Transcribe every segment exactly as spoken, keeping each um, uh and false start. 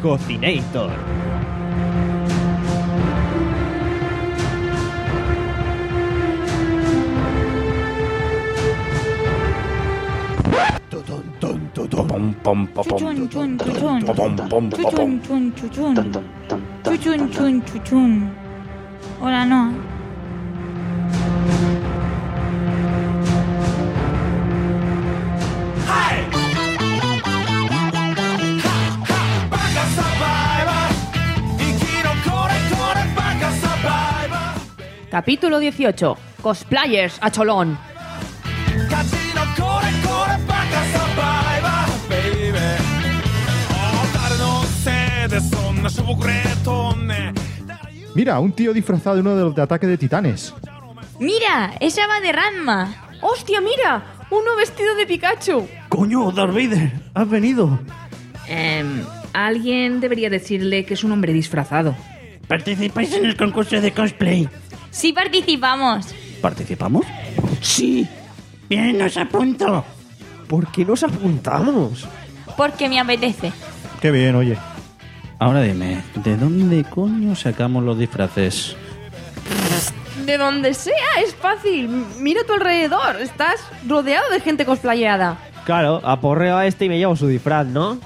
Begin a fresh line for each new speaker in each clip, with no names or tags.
Cocinator.
Chuchun, chuchun, chuchun. Chuchun, chun, chuchun. Chuchun, chun, chuchun. Hola, no.
Capítulo dieciocho. Cosplayers a cholón.
Mira, un tío disfrazado de uno de los de Ataque de Titanes.
Mira, esa va de Ranma.
¡Hostia, mira! Uno vestido de Pikachu.
¡Coño, Darth Vader! ¡Has venido!
Eh, alguien debería decirle que es un hombre disfrazado.
¿Participáis en el concurso de cosplay?
Sí participamos.
¿Participamos?
Sí.
Bien, os apunto.
¿Por qué nos apuntamos?
Porque me apetece.
Qué bien, oye.
Ahora dime, ¿de dónde coño sacamos los disfraces?
De donde sea, es fácil. Mira a tu alrededor. Estás rodeado de gente cosplayada.
Claro, aporreo a este y me llevo su disfraz, ¿no?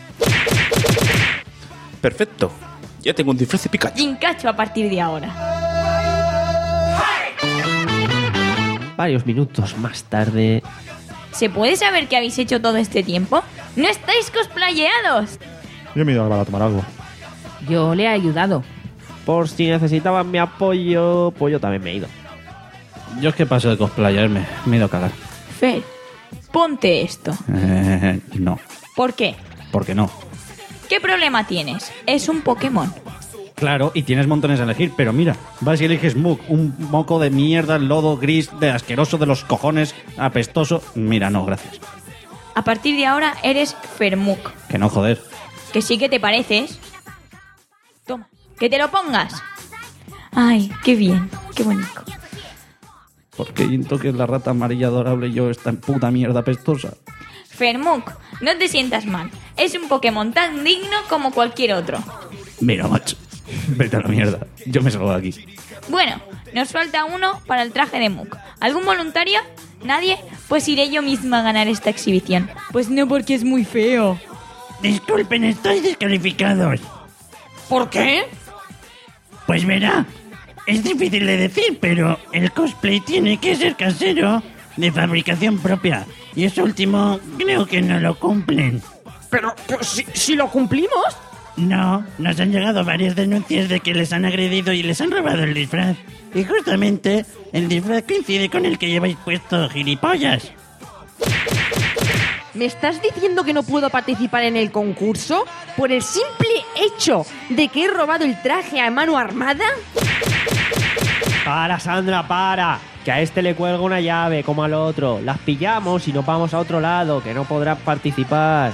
Perfecto. Ya tengo un disfraz de Pikachu.
Jincacho a partir de ahora.
Varios minutos más tarde...
¿Se puede saber qué habéis hecho todo este tiempo? ¡No estáis cosplayeados!
Yo me he ido al bar a tomar algo.
Yo le he ayudado.
Por si necesitaban mi apoyo, pues yo también me he ido.
Yo es que paso de cosplayarme. Me he ido a cagar.
Fer, ponte esto.
Eh, no.
¿Por qué?
¿Por qué no?
¿Qué problema tienes? Es un Pokémon.
Claro, y tienes montones a elegir, pero mira, vas y eliges Muk, un moco de mierda, lodo gris, de asqueroso de los cojones, apestoso. Mira, no, gracias.
A partir de ahora eres Fermuk.
Que no, joder.
Que sí que te pareces. Toma, que te lo pongas. Ay, qué bien, qué bonito.
¿Por qué Jinto, que es la rata amarilla adorable, y yo esta puta mierda apestosa?
Fermuk, no te sientas mal. Es un Pokémon tan digno como cualquier otro.
Mira, macho. Vete a la mierda. Yo me salgo de aquí.
Bueno, nos falta uno para el traje de Muk. ¿Algún voluntario? ¿Nadie? Pues iré yo misma a ganar esta exhibición. Pues no, porque es muy feo.
Disculpen, estáis descalificados.
¿Por qué?
Pues verá, es difícil de decir, pero el cosplay tiene que ser casero, de fabricación propia. Y eso último creo que no lo cumplen.
Pero, pero si, si lo cumplimos...
No, nos han llegado varias denuncias de que les han agredido y les han robado el disfraz. Y justamente el disfraz coincide con el que lleváis puesto, gilipollas.
¿Me estás diciendo que no puedo participar en el concurso por el simple hecho de que he robado el traje a mano armada?
Para, Sandra, para. Que a este le cuelga una llave, como al otro. Las pillamos y nos vamos a otro lado, que no podrás participar.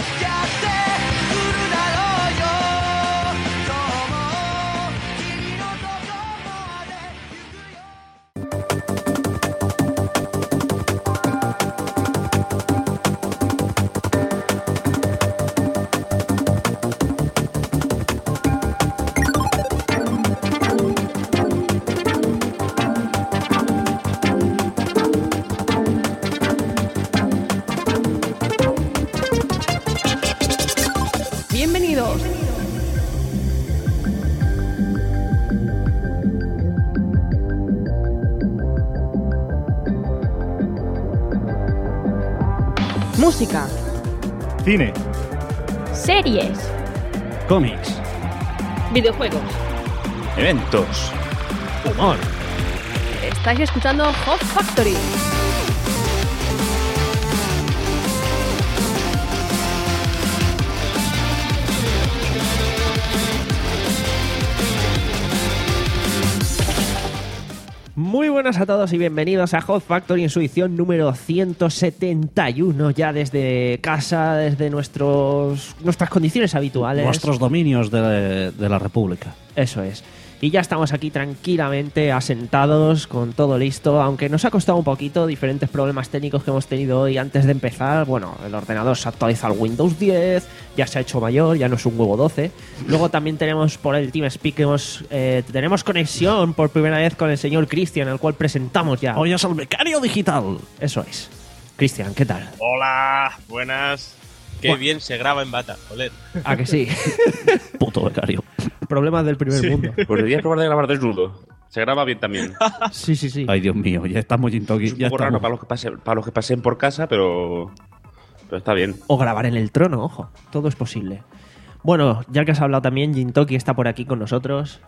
Bienvenidos. Música,
Cine.
Series.
Cómics.
videojuegos.
Eventos.
Humor.
Estáis escuchando Hot Factory.
Muy buenas a todos y bienvenidos a Hot Factory en su edición número ciento setenta y uno, ya desde casa, desde nuestros nuestras condiciones habituales.
Vuestros dominios de, de la República.
Eso es. Y ya estamos aquí tranquilamente asentados con todo listo, aunque nos ha costado un poquito diferentes problemas técnicos que hemos tenido hoy antes de empezar. Bueno, el ordenador se actualiza al Windows diez, ya se ha hecho mayor, ya no es un huevo doce. Luego también tenemos por el TeamSpeak, que hemos, eh, tenemos conexión por primera vez con el señor Cristian, al cual presentamos ya.
Hoy es el becario digital.
Eso es. Cristian, ¿qué tal?
Hola, buenas. Qué
Bueno.
bien se graba en bata, joder.
¿A que sí?
Puto becario.
Problemas del primer mundo.
Pues deberías probar de grabar desnudo. Se graba bien también.
Sí, sí, sí.
Ay, Dios mío, ya estamos gin
Es un
ya
poco raro
estamos.
para los, que pase- para los que pasen por casa, pero... Pero está bien.
O grabar en el trono, ojo. Todo es posible. Bueno, ya que has hablado también, Jintoki está por aquí con nosotros.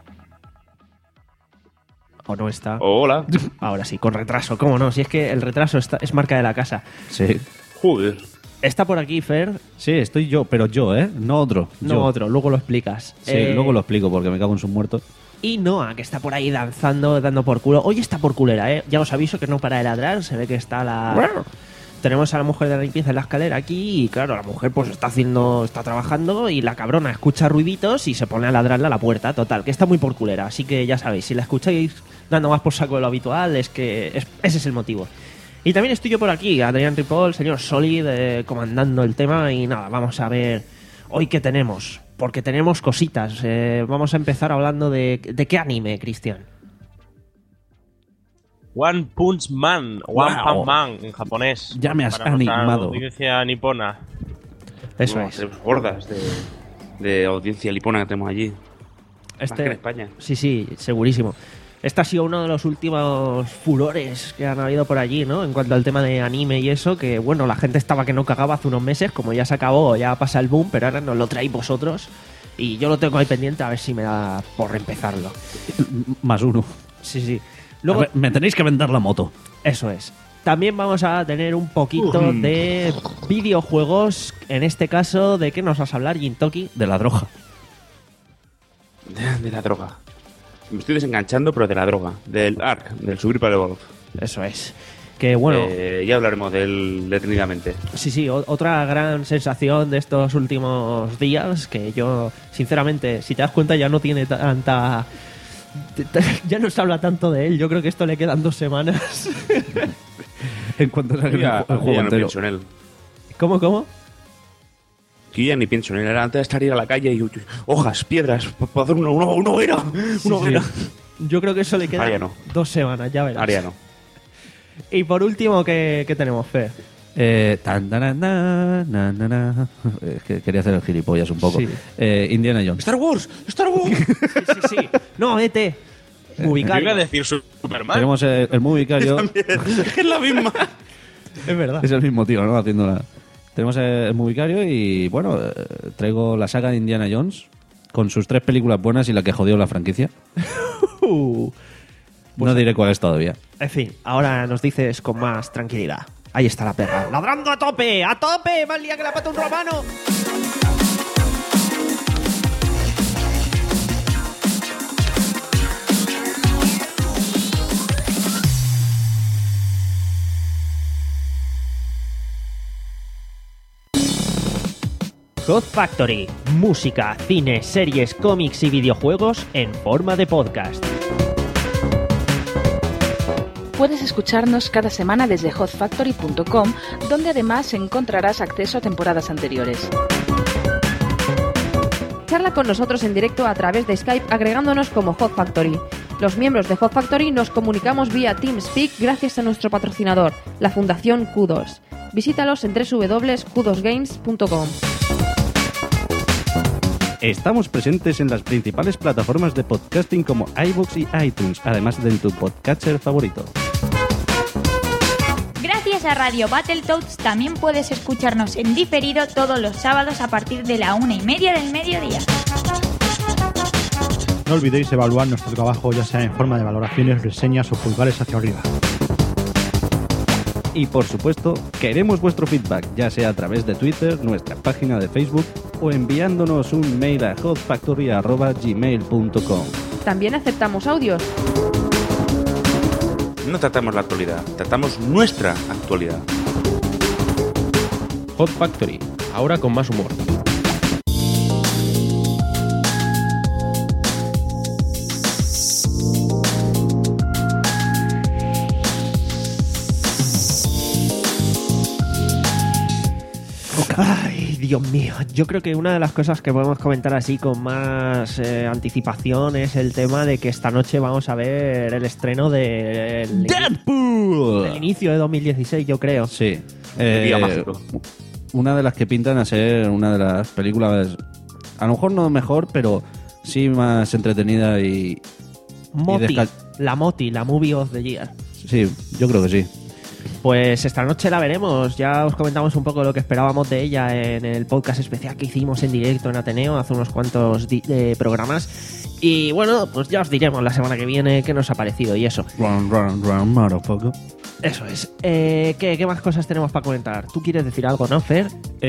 ¿O no está?
Hola.
Ahora sí, con retraso. ¿Cómo no? Si es que el retraso está- es marca de la casa.
Sí.
Joder.
Está por aquí, Fer.
Sí, estoy yo, pero yo, ¿eh? No otro.
No
yo.
otro, luego lo explicas.
Sí,
Eh,
luego lo explico porque me cago en sus muertos.
Y Noah, que está por ahí danzando, dando por culo. Hoy está por culera, ¿eh? Ya os aviso que no para de ladrar. Se ve que está la... Tenemos a la mujer de la limpieza en la escalera aquí y claro, la mujer pues está haciendo, está trabajando y la cabrona escucha ruiditos y se pone a ladrarle a la puerta, total, que está muy por culera. Así que ya sabéis, si la escucháis dando más por saco de lo habitual, es que es- ese es el motivo. Y también estoy yo por aquí, Adrián Ripoll, señor Solid, eh, comandando el tema y nada, vamos a ver hoy qué tenemos, porque tenemos cositas. Eh, vamos a empezar hablando de, de qué anime, Cristian.
One Punch Man, One
Wow.
Punch Man en japonés.
Ya me has
Para nuestra
animado.
audiencia nipona.
Eso
No,
es.
tenemos hordas de, de audiencia lipona que tenemos allí. Más que en España.
Sí, sí, segurísimo. Este ha sido uno de los últimos furores que han habido por allí, ¿no? En cuanto al tema de anime y eso, que bueno, la gente estaba que no cagaba hace unos meses, como ya se acabó, ya pasa el boom, pero ahora nos lo traéis vosotros. Y yo lo tengo ahí pendiente a ver si me da por empezarlo.
Más uno.
Sí, sí.
Luego,
Luego,
me tenéis que vender la moto.
eso es. También vamos a tener un poquito de videojuegos. En este caso, ¿de qué nos vas a hablar, Jintoki?
De la droga.
De, de la droga. Me estoy desenganchando, pero de la droga. Del A R C, del Subir para Evolve.
Eso es. Que bueno,
Eh, ya hablaremos de él detenidamente.
sí, sí, o- otra gran sensación de estos últimos días, que yo, sinceramente, si te das cuenta, ya no tiene tanta... t- t- Ya no se habla tanto de él. Yo creo que esto le quedan dos semanas.
En cuanto salga
Yo
el,
ya,
ju- el
yo
juego
ya no
entero.
pienso en él.
¿Cómo, cómo?
Que yo ya ni pienso en él. Era antes de estar ir a la calle y uy, hojas, piedras, para hacer una, una, una hoguera. Una hoguera.
Yo creo que eso le quedan
Ahora ya no.
dos semanas, ya verás.
Ariano.
Y por último, ¿qué, qué tenemos, Fer?
Eh, tan, tan, tan, na, na, na, na. Es que quería hacer el gilipollas un poco.
Sí.
Eh, Indiana Jones.
Star Wars, Star Wars.
Sí, sí, sí. No, E T.
Yo iba a
Ubicario.
decir Superman.
Tenemos el, el movie vicario.
Es la misma.
Es verdad.
Es el mismo tío, ¿no? Haciendo la... Tenemos el movie vicario y, bueno, eh, traigo la saga de Indiana Jones con sus tres películas buenas y la que jodió la franquicia.
Uh.
no diré cuál es todavía.
En fin, ahora nos dices con más tranquilidad. Ahí está la perra. ¡Ladrando a tope! ¡A tope! ¡Más lía que la pata un romano! Hot Factory. Música, cine, series, cómics y videojuegos en forma de podcast.
Puedes escucharnos cada semana desde hot factory punto com, donde además encontrarás acceso a temporadas anteriores.
Charla con nosotros en directo a través de Skype agregándonos como Hot Factory. Los miembros de Hot Factory nos comunicamos vía TeamSpeak gracias a nuestro patrocinador, la Fundación Q dos. Visítalos en doble u doble u doble u punto q dos games punto com.
Estamos presentes en las principales plataformas de podcasting como iVoox y iTunes, además de en tu podcatcher favorito.
Gracias a Radio Battletoads también puedes escucharnos en diferido todos los sábados a partir de la una y media del mediodía.
No olvidéis evaluar nuestro trabajo, ya sea en forma de valoraciones, reseñas o pulgares hacia arriba.
Y por supuesto, queremos vuestro feedback, ya sea a través de Twitter, nuestra página de Facebook o enviándonos un mail a hot factory arroba gmail punto com.
También aceptamos audios.
No tratamos la actualidad, tratamos nuestra actualidad.
Hot Factory, ahora con más humor. Dios mío, yo creo que una de las cosas que podemos comentar así con más eh, anticipación es el tema de que esta noche vamos a ver el estreno de el,
¡Deadpool!
del inicio de dos mil dieciséis, yo creo.
Sí.
Día
Eh,
mágico.
una de las que pintan a ser una de las películas, a lo mejor no mejor, pero sí más entretenida y...
Moti,
desca-
la Moti, la Movie of the Year.
Sí, yo creo que sí.
Pues esta noche la veremos. Ya os comentamos un poco lo que esperábamos de ella en el podcast especial que hicimos en directo en Ateneo hace unos cuantos di- eh, programas. Y bueno, pues ya os diremos la semana que viene qué nos ha parecido y eso.
Run, run, run, motherfucker.
Eso es. Eh, ¿qué, ¿Qué más cosas tenemos para comentar? ¿Tú quieres decir algo, no, Fer?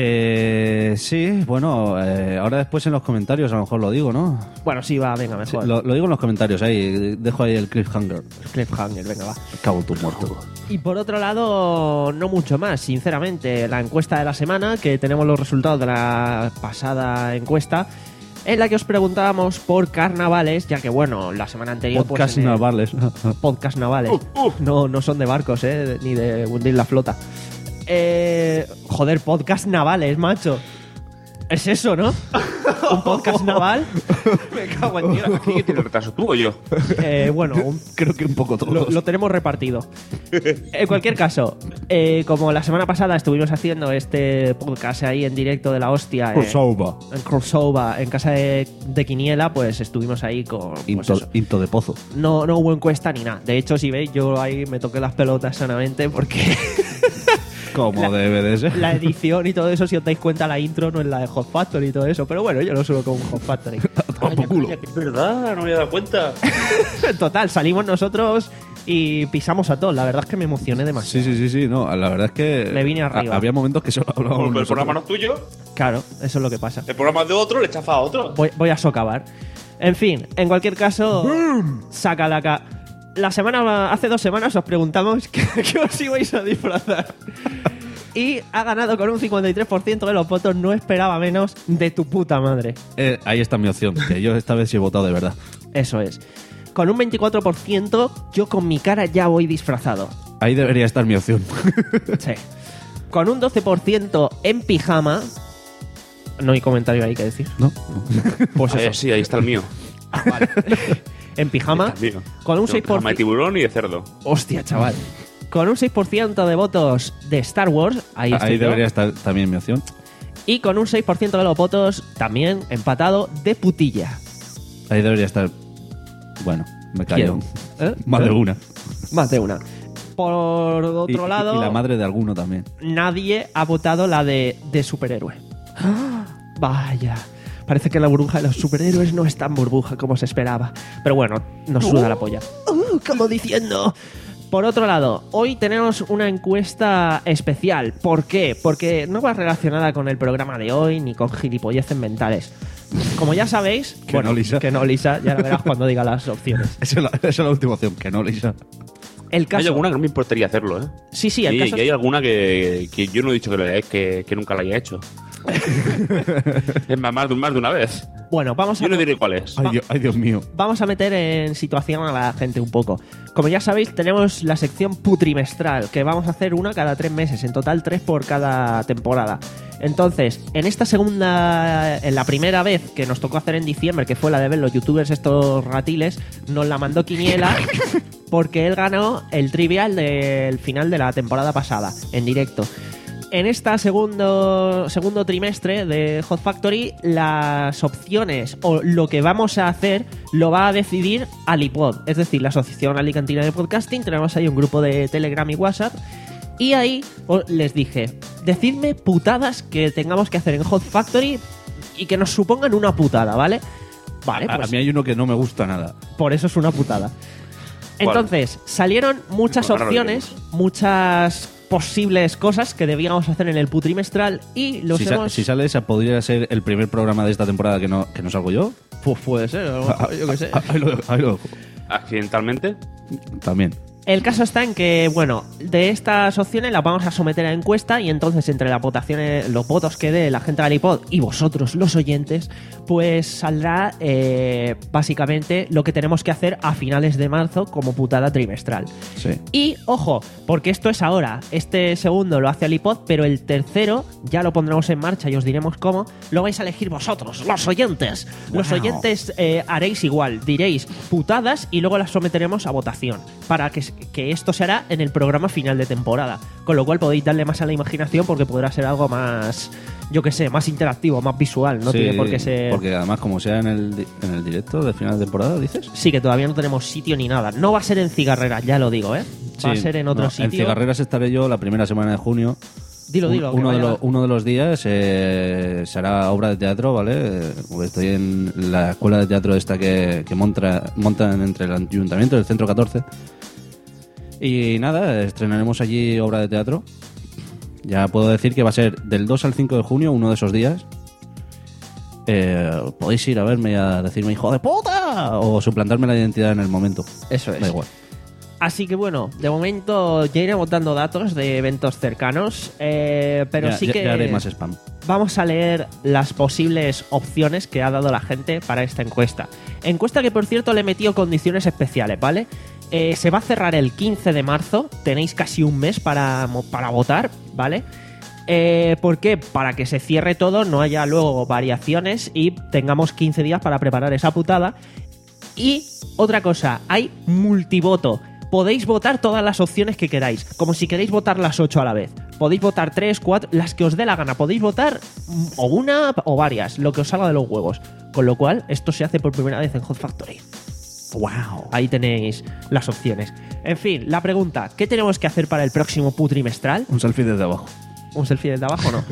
Eh, sí, bueno, eh, ahora después en los comentarios a lo mejor lo digo, ¿no?
Bueno, sí, va, venga,
Sí,
mejor.
lo, lo digo en los comentarios, ahí, dejo ahí el cliffhanger.
Cliffhanger, venga, va.
Cago en tu muerto.
Y por otro lado, no mucho más, sinceramente. La encuesta de la semana, que tenemos los resultados de la pasada encuesta, en la que os preguntábamos por carnavales, ya que, bueno, la semana anterior... pues,
Podcast
en el-
navales.
Podcast navales. No, no son de barcos, ¿eh? Ni de hundir la flota. Eh, joder, podcast navales, macho. Es eso, ¿no? Un podcast naval. Me cago en Dios.
¿Aquí quién tiene retraso, tú o yo?
Eh, bueno, un-
Creo que un poco
lo,
todos.
lo tenemos repartido. En cualquier caso, eh, como la semana pasada estuvimos haciendo este podcast ahí en directo de la hostia, eh,
Crossover.
en crossover, en casa de, de Quiniela, pues estuvimos ahí con... pues
Into,
eso.
into de pozo.
No, no hubo encuesta ni nada. De hecho, si veis, yo ahí me toqué las pelotas sanamente porque
Como
La-
debe de ser.
la edición y todo eso, si os dais cuenta, la intro no es la de Hot Factory y todo eso. Pero bueno, yo lo subo con Hot Factory.
Toma por culo.
Es verdad, no me había dado cuenta.
Total, salimos nosotros y pisamos a todos. La verdad es que me emocioné demasiado.
Sí, sí, sí, sí, no, la verdad es que...
Me vine arriba.
ha- había momentos que solo hablábamos
Como el
nosotros.
programa no es tuyo,
Claro, eso es lo que pasa.
el programa es de otro, le chafa a otro.
Voy, voy a socavar. En fin, en cualquier caso, saca la ca... La semana, hace dos semanas os preguntamos que, que os ibais a disfrazar. Y ha ganado con un cincuenta y tres por ciento de los votos, no esperaba menos, de tu puta madre.
Eh, ahí está mi opción, que yo esta vez sí he votado de verdad.
Eso es. Con un veinticuatro por ciento, yo con mi cara ya voy disfrazado.
Ahí debería estar mi opción.
Sí. Con un doce por ciento en pijama. No hay comentario ahí que decir.
¿No?
Pues
Eh,
eso.
sí, ahí está el mío.
Vale. En pijama.
Ahí está el mío.
Con un
Tengo
seis por
pijama de
ciento.
tiburón y de cerdo.
Hostia, chaval. Con un seis por ciento de votos de Star Wars. Ahí, estoy
Ahí
yo.
debería estar también mi opción.
Y con un seis por ciento de los votos, también empatado, de putilla.
Ahí debería estar... Bueno, me callo.
¿Quién? ¿Eh?
Más de una.
Más de una. Por
Y-
otro
y-
lado,
Y la madre de alguno también.
nadie ha votado la de, de superhéroe. Vaya. Parece que la burbuja de los superhéroes no es tan burbuja como se esperaba. Pero bueno, nos suda la polla. Uh, como diciendo. Por otro lado, hoy tenemos una encuesta especial. ¿Por qué? Porque no va relacionada con el programa de hoy ni con gilipolleces mentales. Como ya sabéis...
Que no, Lisa.
Que no, Lisa. Ya lo verás cuando diga las opciones.
Esa es la, esa es la última opción, que no, Lisa.
El caso...
Hay alguna que no me importaría hacerlo, ¿eh?
Sí, sí, el
y,
caso...
y hay alguna que, que yo no he dicho que, lo haya- que, que nunca la haya hecho. Es más, más de, más de una vez.
Bueno, vamos a...
Yo no diré cuál es.
Ay, Dios, ay, Dios mío.
Vamos a meter en situación a la gente un poco. Como ya sabéis, tenemos la sección putrimestral, que vamos a hacer una cada tres meses, en total tres por cada temporada. Entonces, en esta segunda, en la primera vez que nos tocó hacer en diciembre, que fue la de ver los youtubers estos ratiles, nos la mandó Quiniela porque él ganó el trivial del final de la temporada pasada, en directo. En este segundo, segundo trimestre de Hot Factory, las opciones o lo que vamos a hacer lo va a decidir Alipod, es decir, la Asociación Alicantina de Podcasting. Tenemos ahí un grupo de Telegram y WhatsApp. Y ahí os- les dije, decidme putadas que tengamos que hacer en Hot Factory y que nos supongan una putada, ¿vale? Vale,
A,
pues
a mí hay uno que no me gusta nada.
por eso es una putada. Entonces, salieron muchas
Pues ahora lo
opciones, muchas posibles cosas que debíamos hacer en el putrimestral y los
Si, sa-
hemos...
si sale esa, ¿podría ser el primer programa de esta temporada que no, que no salgo yo?
Pues puede ser, a lo mejor, yo qué sé.
Ahí lo, ahí lo dejo.
Accidentalmente.
También.
El caso está en que, bueno, de estas opciones las vamos a someter a encuesta y entonces entre las votaciones, los votos que dé la gente del iPod y vosotros, los oyentes, pues saldrá eh, básicamente lo que tenemos que hacer a finales de marzo como putada trimestral.
Sí.
Y, ojo, porque esto es ahora, este segundo lo hace el iPod, pero el tercero ya lo pondremos en marcha y os diremos cómo, lo vais a elegir vosotros, los oyentes. Los
Wow.
oyentes eh, haréis igual, diréis putadas y luego las someteremos a votación, para que que esto se hará en el programa final de temporada, con lo cual podéis darle más a la imaginación porque podrá ser algo más, yo que sé, más interactivo, más visual, no
Sí,
tiene por qué ser...
Porque además, como sea en el, di- en el directo de final de temporada, ¿dices?
Sí, que todavía no tenemos sitio ni nada. No va a ser en Cigarreras, ya lo digo, ¿eh? Va a
Sí,
ser en otro
no,
sitio.
En Cigarreras estaré yo la primera semana de junio.
Dilo,
Un-
dilo. que
Uno de,
vaya-
los, uno de los días eh, se hará obra de teatro, ¿vale? Eh, Estoy en la escuela de teatro esta que, que monta, montan entre el ayuntamiento y el centro catorce. Y nada, estrenaremos allí obra de teatro. Ya puedo decir que va a ser del dos al cinco de junio, uno de esos días. Eh, podéis ir a verme y a decirme hijo de puta o suplantarme la identidad en el momento.
Eso es.
Da igual.
Así que bueno, de momento ya iremos dando datos de eventos cercanos, eh, pero
Ya-
sí
ya-
que
ya haré más spam.
vamos a leer las posibles opciones que ha dado la gente para esta encuesta. Encuesta que, por cierto, le he metido condiciones especiales, ¿vale? Eh, se va a cerrar el quince de marzo, tenéis casi un mes para, mo- para votar, ¿vale? Eh, ¿Por qué? Para que se cierre todo, no haya luego variaciones y tengamos quince días para preparar esa putada. Y otra cosa, hay multivoto. Podéis votar todas las opciones que queráis, como si queréis votar las ocho a la vez. Podéis votar tres, cuatro, las que os dé la gana. Podéis votar mm, o una o varias, lo que os salga de los huevos. Con lo cual, esto se hace por primera vez en Hot Factory. ¡Wow! Ahí tenéis las opciones. En fin, la pregunta, ¿qué tenemos que hacer para el próximo P U trimestral?
Un selfie desde abajo.
¿Un selfie desde abajo no?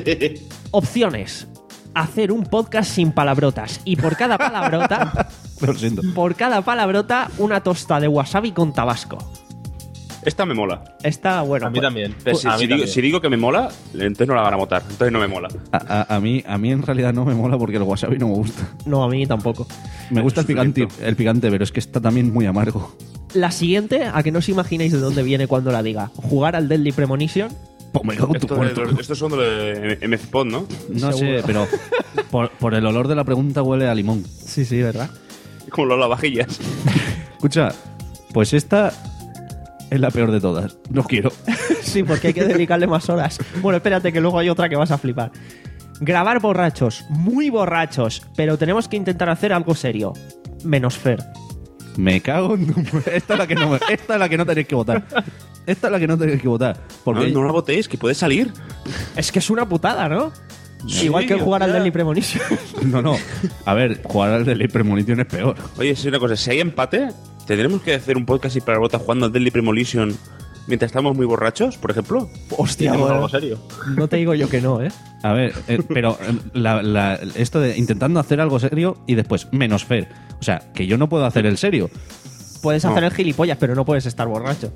Opciones. Hacer un podcast sin palabrotas. Y por cada palabrota,
Lo siento.
por cada palabrota, una tosta de wasabi con tabasco.
Esta me mola.
Está bueno.
A mí
pues-
también.
Pero si,
a
si
mí
digo,
también.
si digo que me mola, entonces no la van a votar. Entonces no me mola.
A, a- a mí, a mí en realidad no me mola porque el wasabi no me gusta.
No, a mí tampoco.
Me gusta el picante,
Sufrimiento.
el picante, pero es que está también muy amargo.
La siguiente, a que no os imagináis de dónde viene cuando la diga. Jugar al Deadly Premonition.
Pues me cago en tu
Esto de
muerto.
los- estos son de los de M C P O D, ¿no?
No sé,
Seguro.
pero por, por el olor de la pregunta huele a limón.
Sí, sí, ¿verdad?
Como los lavavajillas.
Escucha, pues esta es la peor de todas. No quiero.
Sí, porque hay que dedicarle más horas. Bueno, espérate que luego hay otra que vas a flipar. Grabar borrachos, muy borrachos, pero tenemos que intentar hacer algo serio. Menos Fer.
Me cago en tu muerto. Esta es la que no, me- esta es la que no tenéis que votar. Esta es la que no tenéis que votar. Porque
No, no la votéis, que puede salir.
Es que es una putada, ¿no?
Sí,
Igual que jugar al
ya.
Deadly Premonition.
no, no. A ver, jugar al de Premonition es peor.
Oye, es una cosa, si hay empate, ¿tendremos que hacer un podcast y para bota jugando al Deadly Premonition mientras estamos muy borrachos, por ejemplo?
Hostia,
Hacemos
bueno,
algo serio.
no te digo yo que no, ¿eh?
A ver, eh, pero eh, la- la- esto de intentando hacer algo serio y después menos Fer. O sea, que yo no puedo hacer el serio.
Puedes
No.
hacer el gilipollas, pero no puedes estar borracho.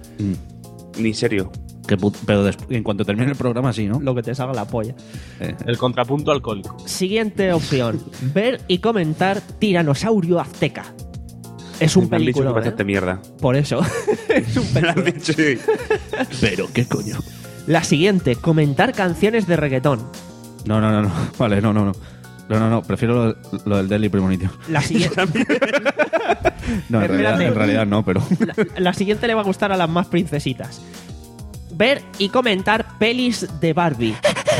Ni serio.
Que put- pero des- en cuanto termine el programa, sí, ¿no?
Lo que te salga la polla.
Eh,
El contrapunto alcohólico.
Siguiente opción. Ver y comentar Tiranosaurio Azteca. Es un
Me han dicho que
película.
bastante mierda.
Por eso. es un
Me lo han
película.
dicho, sí.
pero, ¿qué coño?
La siguiente. Comentar canciones de reggaetón.
No, no, no, no. Vale, no, no, no. No, no, no. Prefiero lo, lo del Deadly Premonition.
La siguiente.
No, en realidad,
Espérate.
en realidad no, pero...
la, la siguiente le va a gustar a las más princesitas. Ver y comentar pelis de Barbie.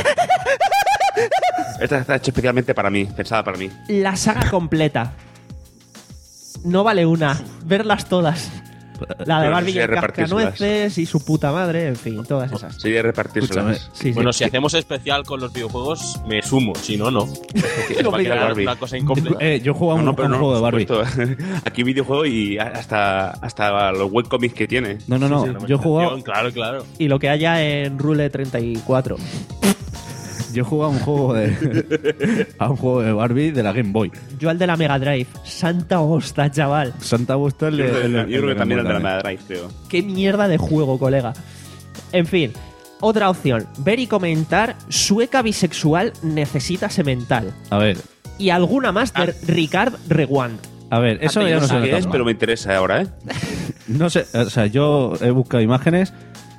Esta está hecha especialmente para mí, pensada para mí.
La saga completa. No vale una. Verlas todas. La de
Pero
Barbie y
sí,
el
repartírselas.
cascanueces y su puta madre, en fin, todas esas.
Sería repartírselas.
Escúchame.
Sí, sí.
Bueno, si hacemos especial con los videojuegos, me sumo. Si no, no. Es para quedar
Barbie.
una cosa incompleta.
Eh, yo he jugado
No,
un,
no, pero
un
no,
juego de
por
Barbie.
supuesto. Aquí videojuego y hasta, hasta los webcomics que tiene.
No, no, no.
Sí, sí,
yo he jugado...
Claro, claro.
Y lo que haya en Rule treinta y cuatro.
Yo he jugado a un juego de... a un juego de Barbie de la Game Boy.
Yo al de la Mega Drive. Santa hosta, chaval.
Santa Busta el
Yo
de...
creo que-
el de-
yo
el
creo que
de
también el de la
Game Boy
Mega Drive, creo.
Qué mierda de juego, colega. En fin, otra opción. Ver y comentar Sueca bisexual necesita semental.
A ver,
Y alguna más de Ricard Reguant.
a ver, eso
Ah,
ya
yo
no
sé
sé
qué
qué
es, pero me interesa ahora, ¿eh?
No sé, o sea, yo he buscado imágenes.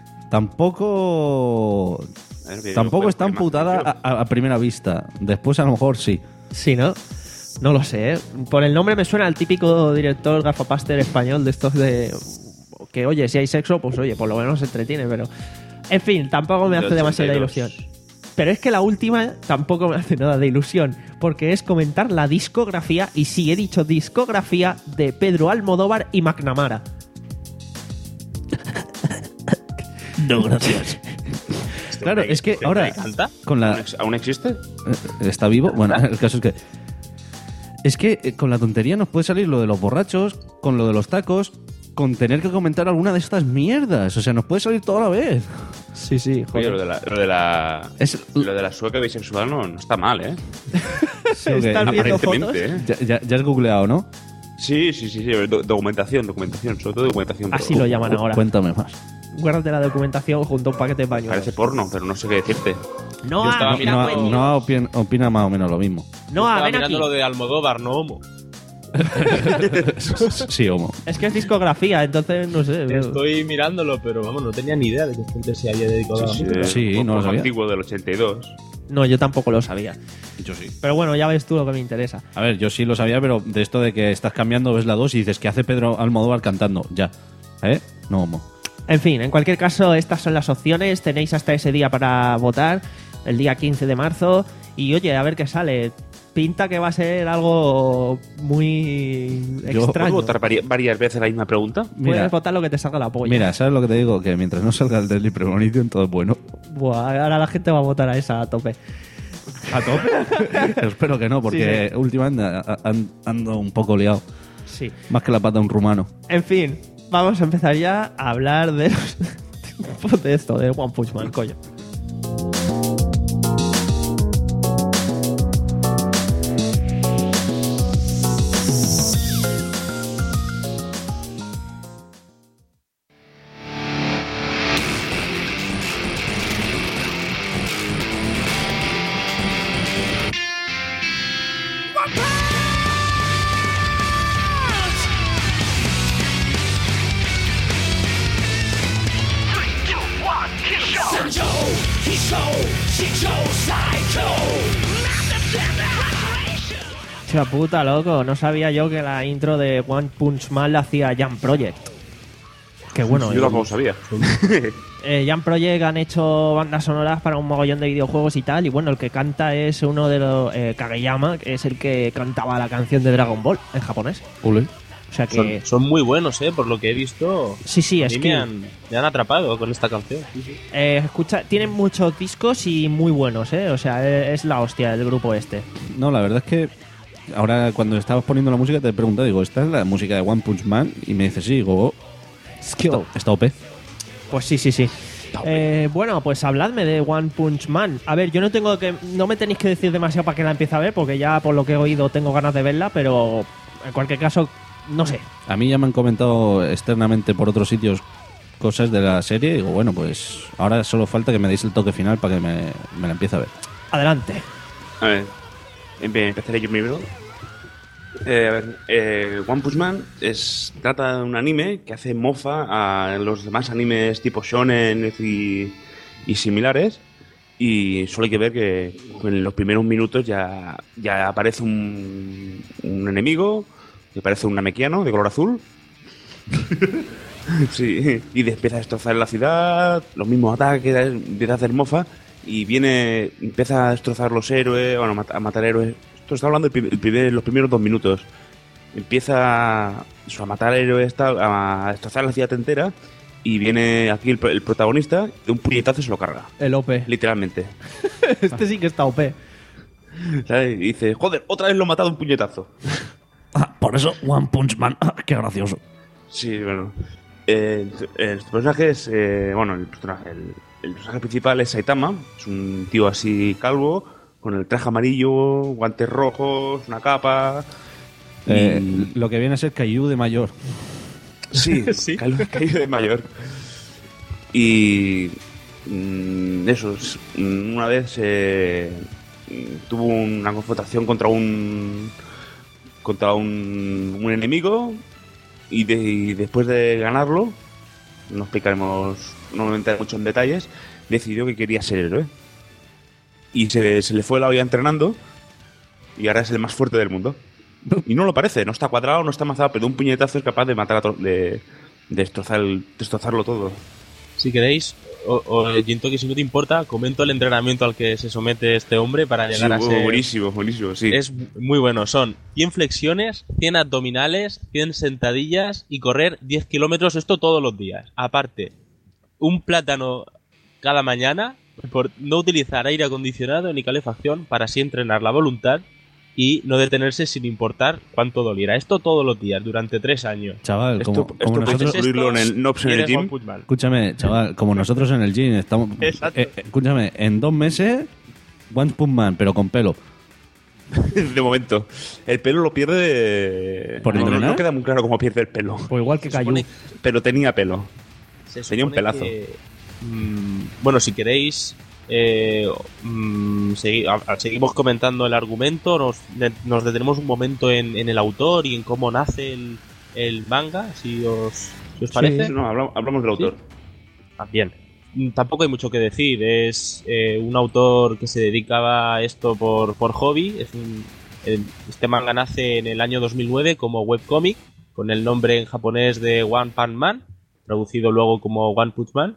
Tampoco.
A ver,
Tampoco
yo-
es tan
yo-
putada a, a- a primera vista. Después, a lo mejor sí.
Sí, ¿no? No lo sé, ¿eh? Por el nombre me suena al típico director gafapaster español de estos de... Que, oye, si hay sexo, pues oye, por lo menos se entretiene, pero... En fin, tampoco me
De
hace demasiada
ochenta y
ilusión.
dos.
Pero es que la última tampoco me hace nada de ilusión, porque es comentar la discografía, y sí, he dicho discografía, de Pedro Almodóvar y McNamara.
No, gracias.
Claro, es que ahora.
¿Canta?
Con la,
¿Aún ex- ¿Aún existe?
Eh, ¿Está vivo? Bueno, el caso es que... Es que eh, con la tontería nos puede salir lo de los borrachos, con lo de los tacos, con tener que comentar alguna de estas mierdas. O sea, nos puede salir todo a la vez.
Sí, sí,
Oye, lo de la, lo de la,
Es-
lo de la sueca bisexual no, no está mal, ¿eh?
Sí, ok.
¿Estás viendo fotos?
Aparentemente, ¿eh?
Ya, ya- ya has googleado, ¿no?
Sí, sí, sí, sí. do- documentación, documentación, sobre todo documentación.
Así
pero
lo llaman
Cu-
ahora.
Cuéntame más.
Guárdate la documentación junto a un paquete de pañuelos.
Parece porno, pero no sé qué decirte.
No,
Yo estaba
ah,
mirando-
mira,
No,
pues-
no opina, opina más o menos lo mismo.
no,
Estaba
ven
mirando
aquí.
lo de Almodóvar, no homo.
Sí, homo.
Es que es discografía, entonces no sé.
Estoy mirándolo, pero vamos, no tenía ni idea de que este hombre se había dedicado a la música.
Sí,
poco
no lo sabía.
antiguo del ochenta y dos.
No, yo tampoco lo sabía.
Yo sí.
Pero bueno, ya ves tú lo que me interesa.
A ver, yo sí lo sabía, pero de esto de que estás cambiando, ves la dos y dices, ¿qué hace Pedro Almodóvar cantando? Ya. ¿Eh? No, homo.
En fin, en cualquier caso, estas son las opciones. Tenéis hasta ese día para votar, el día quince de marzo. Y oye, a ver qué sale. Pinta que va a ser algo muy
Yo-
¿Puedo
extraño.
votar vari- varias veces la misma pregunta?
Puedes
Mira,
votar lo que te salga la polla.
mira, ¿sabes lo que te digo? Que mientras no salga el Deadly Premonition, todo es bueno.
Buah, ahora la gente va a votar a esa a tope.
¿A tope? Espero que no, porque
Sí,
últimamente a- a- an- ando un poco liado.
Sí.
Más que la pata de un rumano.
En fin, vamos a empezar ya a hablar de, los- de esto, de One Punch Man, coño. Hostia puta, loco. No sabía yo que la intro de One Punch Man la hacía Jam Project. Qué bueno,
Yo
eh.
tampoco sabía.
Eh, Jam Project han hecho bandas sonoras para un mogollón de videojuegos y tal. Y bueno, el que canta es uno de los. Eh, Kageyama, que es el que cantaba la canción de Dragon Ball en japonés.
Ule.
O sea que.
Son, son muy buenos, ¿eh? Por lo que he visto.
Sí, sí,
a
es
mí
que.
me han, me han atrapado con esta canción. Sí, sí.
Eh, escucha, tienen muchos discos y muy buenos, ¿eh? O sea, es, es la hostia el grupo este.
No, la verdad es que ahora cuando estabas poniendo la música te he preguntado, digo, ¿esta es la música de One Punch Man? Y me dices, sí, digo, oh, está, está O P.
Pues sí, sí, sí. Eh, bueno, pues habladme de One Punch Man. A ver, yo no tengo que. No me tenéis que decir demasiado para que la empiece a ver, porque ya por lo que he oído tengo ganas de verla, pero en cualquier caso, no sé.
A mí ya me han comentado externamente por otros sitios cosas de la serie. Y digo, bueno, pues ahora solo falta que me deis el toque final para que me, me la empiece a ver.
Adelante.
A ver, empe- empezaré yo primero. Eh, a ver, eh, One Punch Man es, trata de un anime que hace mofa a los demás animes tipo shonen y, y similares. Y solo hay que ver que en los primeros minutos ya, ya aparece un, un enemigo, que parece un namekiano de color azul. Sí, y de- empieza a destrozar la ciudad, los mismos ataques, empieza a hacer mofa y viene, empieza a destrozar los héroes, bueno, mat- a matar héroes. Esto está hablando el pri- el primer- los primeros dos minutos. Empieza eso, a matar héroes, tal, a destrozar la ciudad entera y viene aquí el, pro- el protagonista, de un puñetazo se lo carga,
El O P.
literalmente.
Este sí que está O P.
¿Sabes? Y dice, joder, otra vez lo he matado de un puñetazo.
Ah, por eso One Punch Man. Ah, qué gracioso.
Sí, bueno. Eh, el personaje es. eh, bueno, el personaje, el, el personaje principal es Saitama. Es un tío así calvo, con el traje amarillo, guantes rojos, una capa.
Eh,
y-
Lo que viene a ser Caillou de mayor.
Sí,
Sí.
cal- caído de mayor. Y. mm, eso, es- mm, una vez eh, mm, tuvo una confrontación contra un. contra un, un enemigo. y, de- y después de ganarlo, no explicaremos, no me entraré mucho en detalles, decidió que quería ser héroe. Y se, se le fue la olla entrenando y ahora es el más fuerte del mundo. Y no lo parece, no está cuadrado, no está amazado, pero de un puñetazo es capaz de matar a to- de, de destrozar el- destrozarlo todo.
Si queréis, o, o Jintoki, si no te importa, comento el entrenamiento al que se somete este hombre para llegar
Sí,
a ser...
buenísimo, buenísimo, sí.
Es muy bueno. Son cien flexiones, cien abdominales, cien sentadillas y correr diez kilómetros, esto todos los días. Aparte, un plátano cada mañana por no utilizar aire acondicionado ni calefacción para así entrenar la voluntad y no detenerse sin importar cuánto doliera. Esto todos los días, durante tres años.
Chaval,
Esto,
como,
esto
como
puedes
nosotros...
incluirlo en el Nobs en
Y
el
eres
gym.
One Punch Man.
Escúchame, chaval, como nosotros en el gym estamos...
Exacto.
eh, eh, escúchame, en dos meses, One Punch Man, pero con pelo.
De momento. El pelo lo pierde...
¿Por
no, no,
entrenar?
no queda muy claro cómo pierde el pelo.
Pues igual que
Se
Caillou.
supone-
Pero tenía pelo.
Se
Tenía un
supone
pelazo.
que, mm, bueno, si queréis, eh, mm, segui- a- a- seguimos comentando el argumento, nos, de- nos detenemos un momento en, en el autor y en cómo nace el, el manga, si os, si os parece.
No, hablamos, hablamos del autor.
Ah, bien. Mm, Tampoco hay mucho que decir. Es eh, un autor que se dedicaba a esto por, por hobby. Es un, el- este manga nace en el año dos mil nueve como webcomic, con el nombre en japonés de One Punch Man, traducido luego como One Punch Man.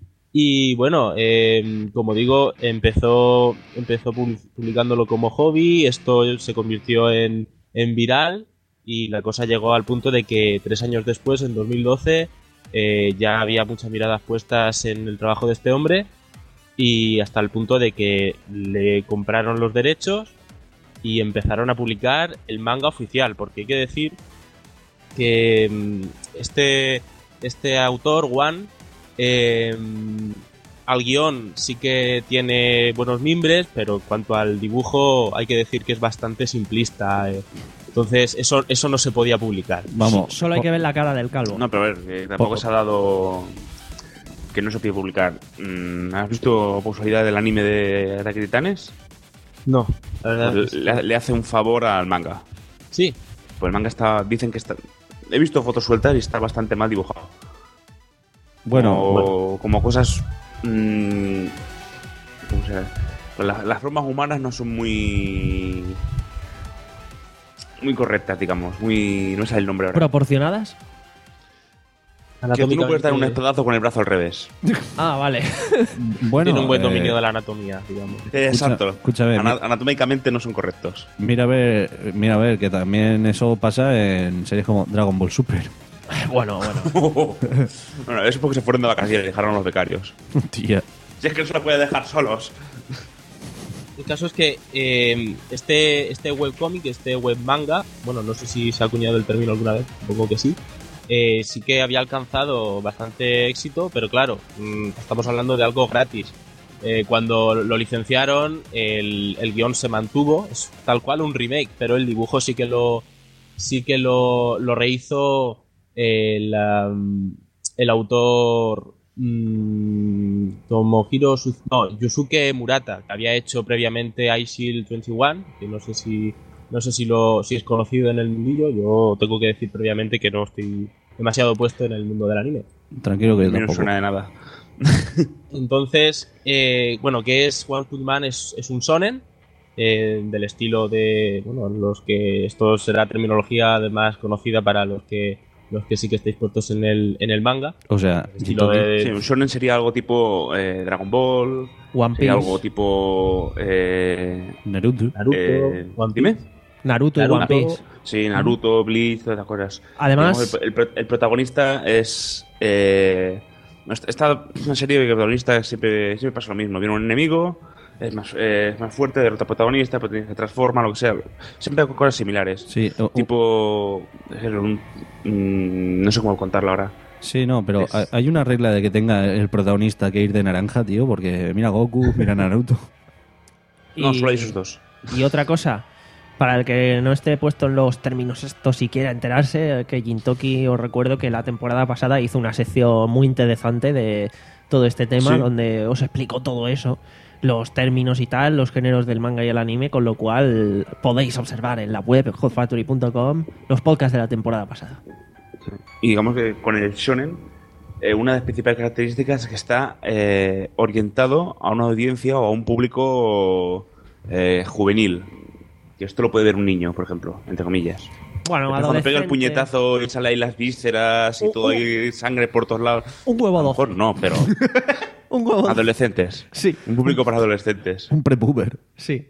Y bueno, eh, como digo, empezó, empezó publi- publicándolo como hobby. Esto se convirtió en, en viral y la cosa llegó al punto de que tres años después, en dos mil doce, eh, ya había muchas miradas puestas en el trabajo de este hombre y hasta el punto de que le compraron los derechos y empezaron a publicar el manga oficial, porque hay que decir que mm, este, este autor, One, eh, al guión sí que tiene buenos mimbres, pero en cuanto al dibujo hay que decir que es bastante simplista. eh. Entonces eso, eso no se podía publicar.
Vamos.
Solo hay que ver la cara del calvo.
No, pero a ver, que tampoco
Poco.
se ha dado que no se puede publicar. Mm, ¿Has visto posibilidad del anime de Ataque de Titanes?
No, la verdad.
Pues le, le hace un favor al manga.
Sí,
Pues el manga está, dicen que está... He visto fotos sueltas y está bastante mal dibujado.
Bueno,
como,
bueno.
como cosas... mm, ¿cómo se llama? Pues la- las formas humanas no son muy... Muy correctas, digamos. Muy... No sé el nombre ahora.
¿Proporcionadas?
Que tú no puedes dar un espadazo con el brazo al revés.
Ah, vale.
bueno,
tiene un buen
eh,
dominio de la anatomía, digamos.
Exacto.
escucha, a ver,
Ana- anatómicamente no son correctos.
Mira a ver, mira a ver, que también eso pasa en series como Dragon Ball Super.
Bueno, bueno.
Bueno, eso es porque se fueron de vacaciones y dejaron a los becarios.
Tía.
Si es que no se los puede dejar solos.
El caso es que eh, este, este webcómic, este web manga, bueno, no sé si se ha acuñado el término alguna vez, supongo que sí, eh, sí que había alcanzado bastante éxito, pero claro, mm, estamos hablando de algo gratis. Eh, cuando lo licenciaron, el, el guión se mantuvo, es tal cual un remake, pero el dibujo sí que lo, sí que lo, lo rehizo el, um, el autor mm, Tomohiro Su- no, Yusuke Murata, que había hecho previamente iShield veintiuno, que no sé si no sé si lo si es conocido en el mundillo. Yo tengo que decir previamente que no estoy demasiado puesto en el mundo del anime.
Tranquilo que
A
yo
mí no
tampoco.
suena de nada.
Entonces, eh, bueno, que es One Punch Man es, es un shonen eh, del estilo de, bueno, los que esto será terminología además conocida para los que los que sí que estáis puestos en el en el manga.
O sea,
Estilo
Jintoki,
de-
Sí, un shonen sería algo tipo eh, Dragon Ball.
One
Sería
Piece.
algo tipo... Eh,
Naruto.
Naruto,
eh,
One
dime.
Piece.
Naruto y One
Naruto.
Piece.
Sí, Naruto, Bleach, todas esas cosas.
Además-
Digamos, el, el pro- el protagonista es... Eh, esta esta es una serie que el protagonista siempre, siempre pasa lo mismo. Viene un enemigo, es más, eh, es más fuerte, derrota al protagonista, el protagonista se transforma, lo que sea. Siempre hay cosas similares.
Sí, o-
Tipo... es un- mm, no sé cómo contarlo ahora.
sí, no, pero
Es-
hay- hay una regla de que tenga el protagonista que ir de naranja, tío, porque mira Goku, mira Naruto.
No,
Y-
solo hay esos dos.
Y otra cosa, para el que no esté puesto en los términos estos y quiera enterarse, que Jintoki, os recuerdo que la temporada pasada hizo una sección muy interesante de todo este tema,
Sí.
donde os explicó todo eso, los términos y tal, los géneros del manga y el anime, con lo cual podéis observar en la web hot factory punto com los podcasts de la temporada pasada.
Y digamos que con el shonen, eh, una de las principales características es que está eh, orientado a una audiencia o a un público eh, juvenil. Que esto lo puede ver un niño, por ejemplo, entre comillas.
Bueno,
Entonces, cuando pega el
adolescente.
puñetazo y sale ahí las vísceras y
Un-
todo
un-
ahí sangre por todos lados.
Un huevo
A lo
doce.
mejor no, pero
Un huevo doce.
adolescentes.
Sí.
Un público para adolescentes.
Un prepuber.
Sí.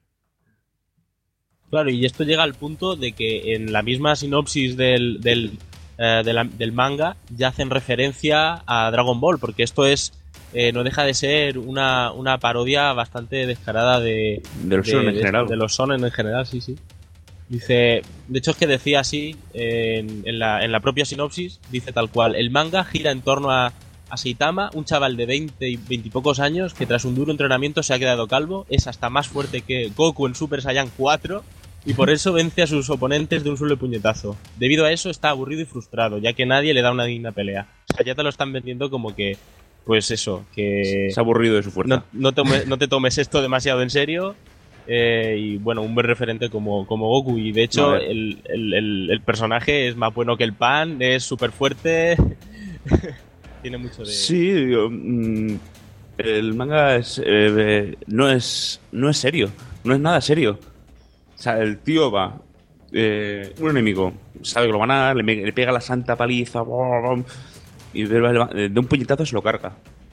Claro, y esto llega al punto de que en la misma sinopsis del, del, eh, de la- del manga ya hacen referencia a Dragon Ball, porque esto es eh, no deja de ser una, una parodia bastante descarada de,
De los shonen en general.
de los shonen en general, sí, sí. Dice, de hecho es que decía así en, en, la, en la propia sinopsis, dice tal cual: el manga gira en torno a, a Saitama, un chaval de veinte y veinte y pocos años que tras un duro entrenamiento se ha quedado calvo, es hasta más fuerte que Goku en Super Saiyan cuatro y por eso vence a sus oponentes de un solo puñetazo. Debido a eso está aburrido y frustrado, ya que nadie le da una digna pelea. O sea, ya te lo están vendiendo como que, pues eso, que
Se ha aburrido de su fuerza.
no, no, tome- no te tomes esto demasiado en serio. Eh, y bueno, un buen referente como, como Goku. Y de hecho,
A ver.
el, el, el, el personaje es más bueno que el pan, es súper fuerte. Tiene mucho de.
Sí, digo, mm, el manga es, eh, eh, no es no es serio, no es nada serio. O sea, el tío va, eh, un enemigo, sabe que lo van a dar, le, me- le pega la santa paliza, y de, de un puñetazo se lo carga.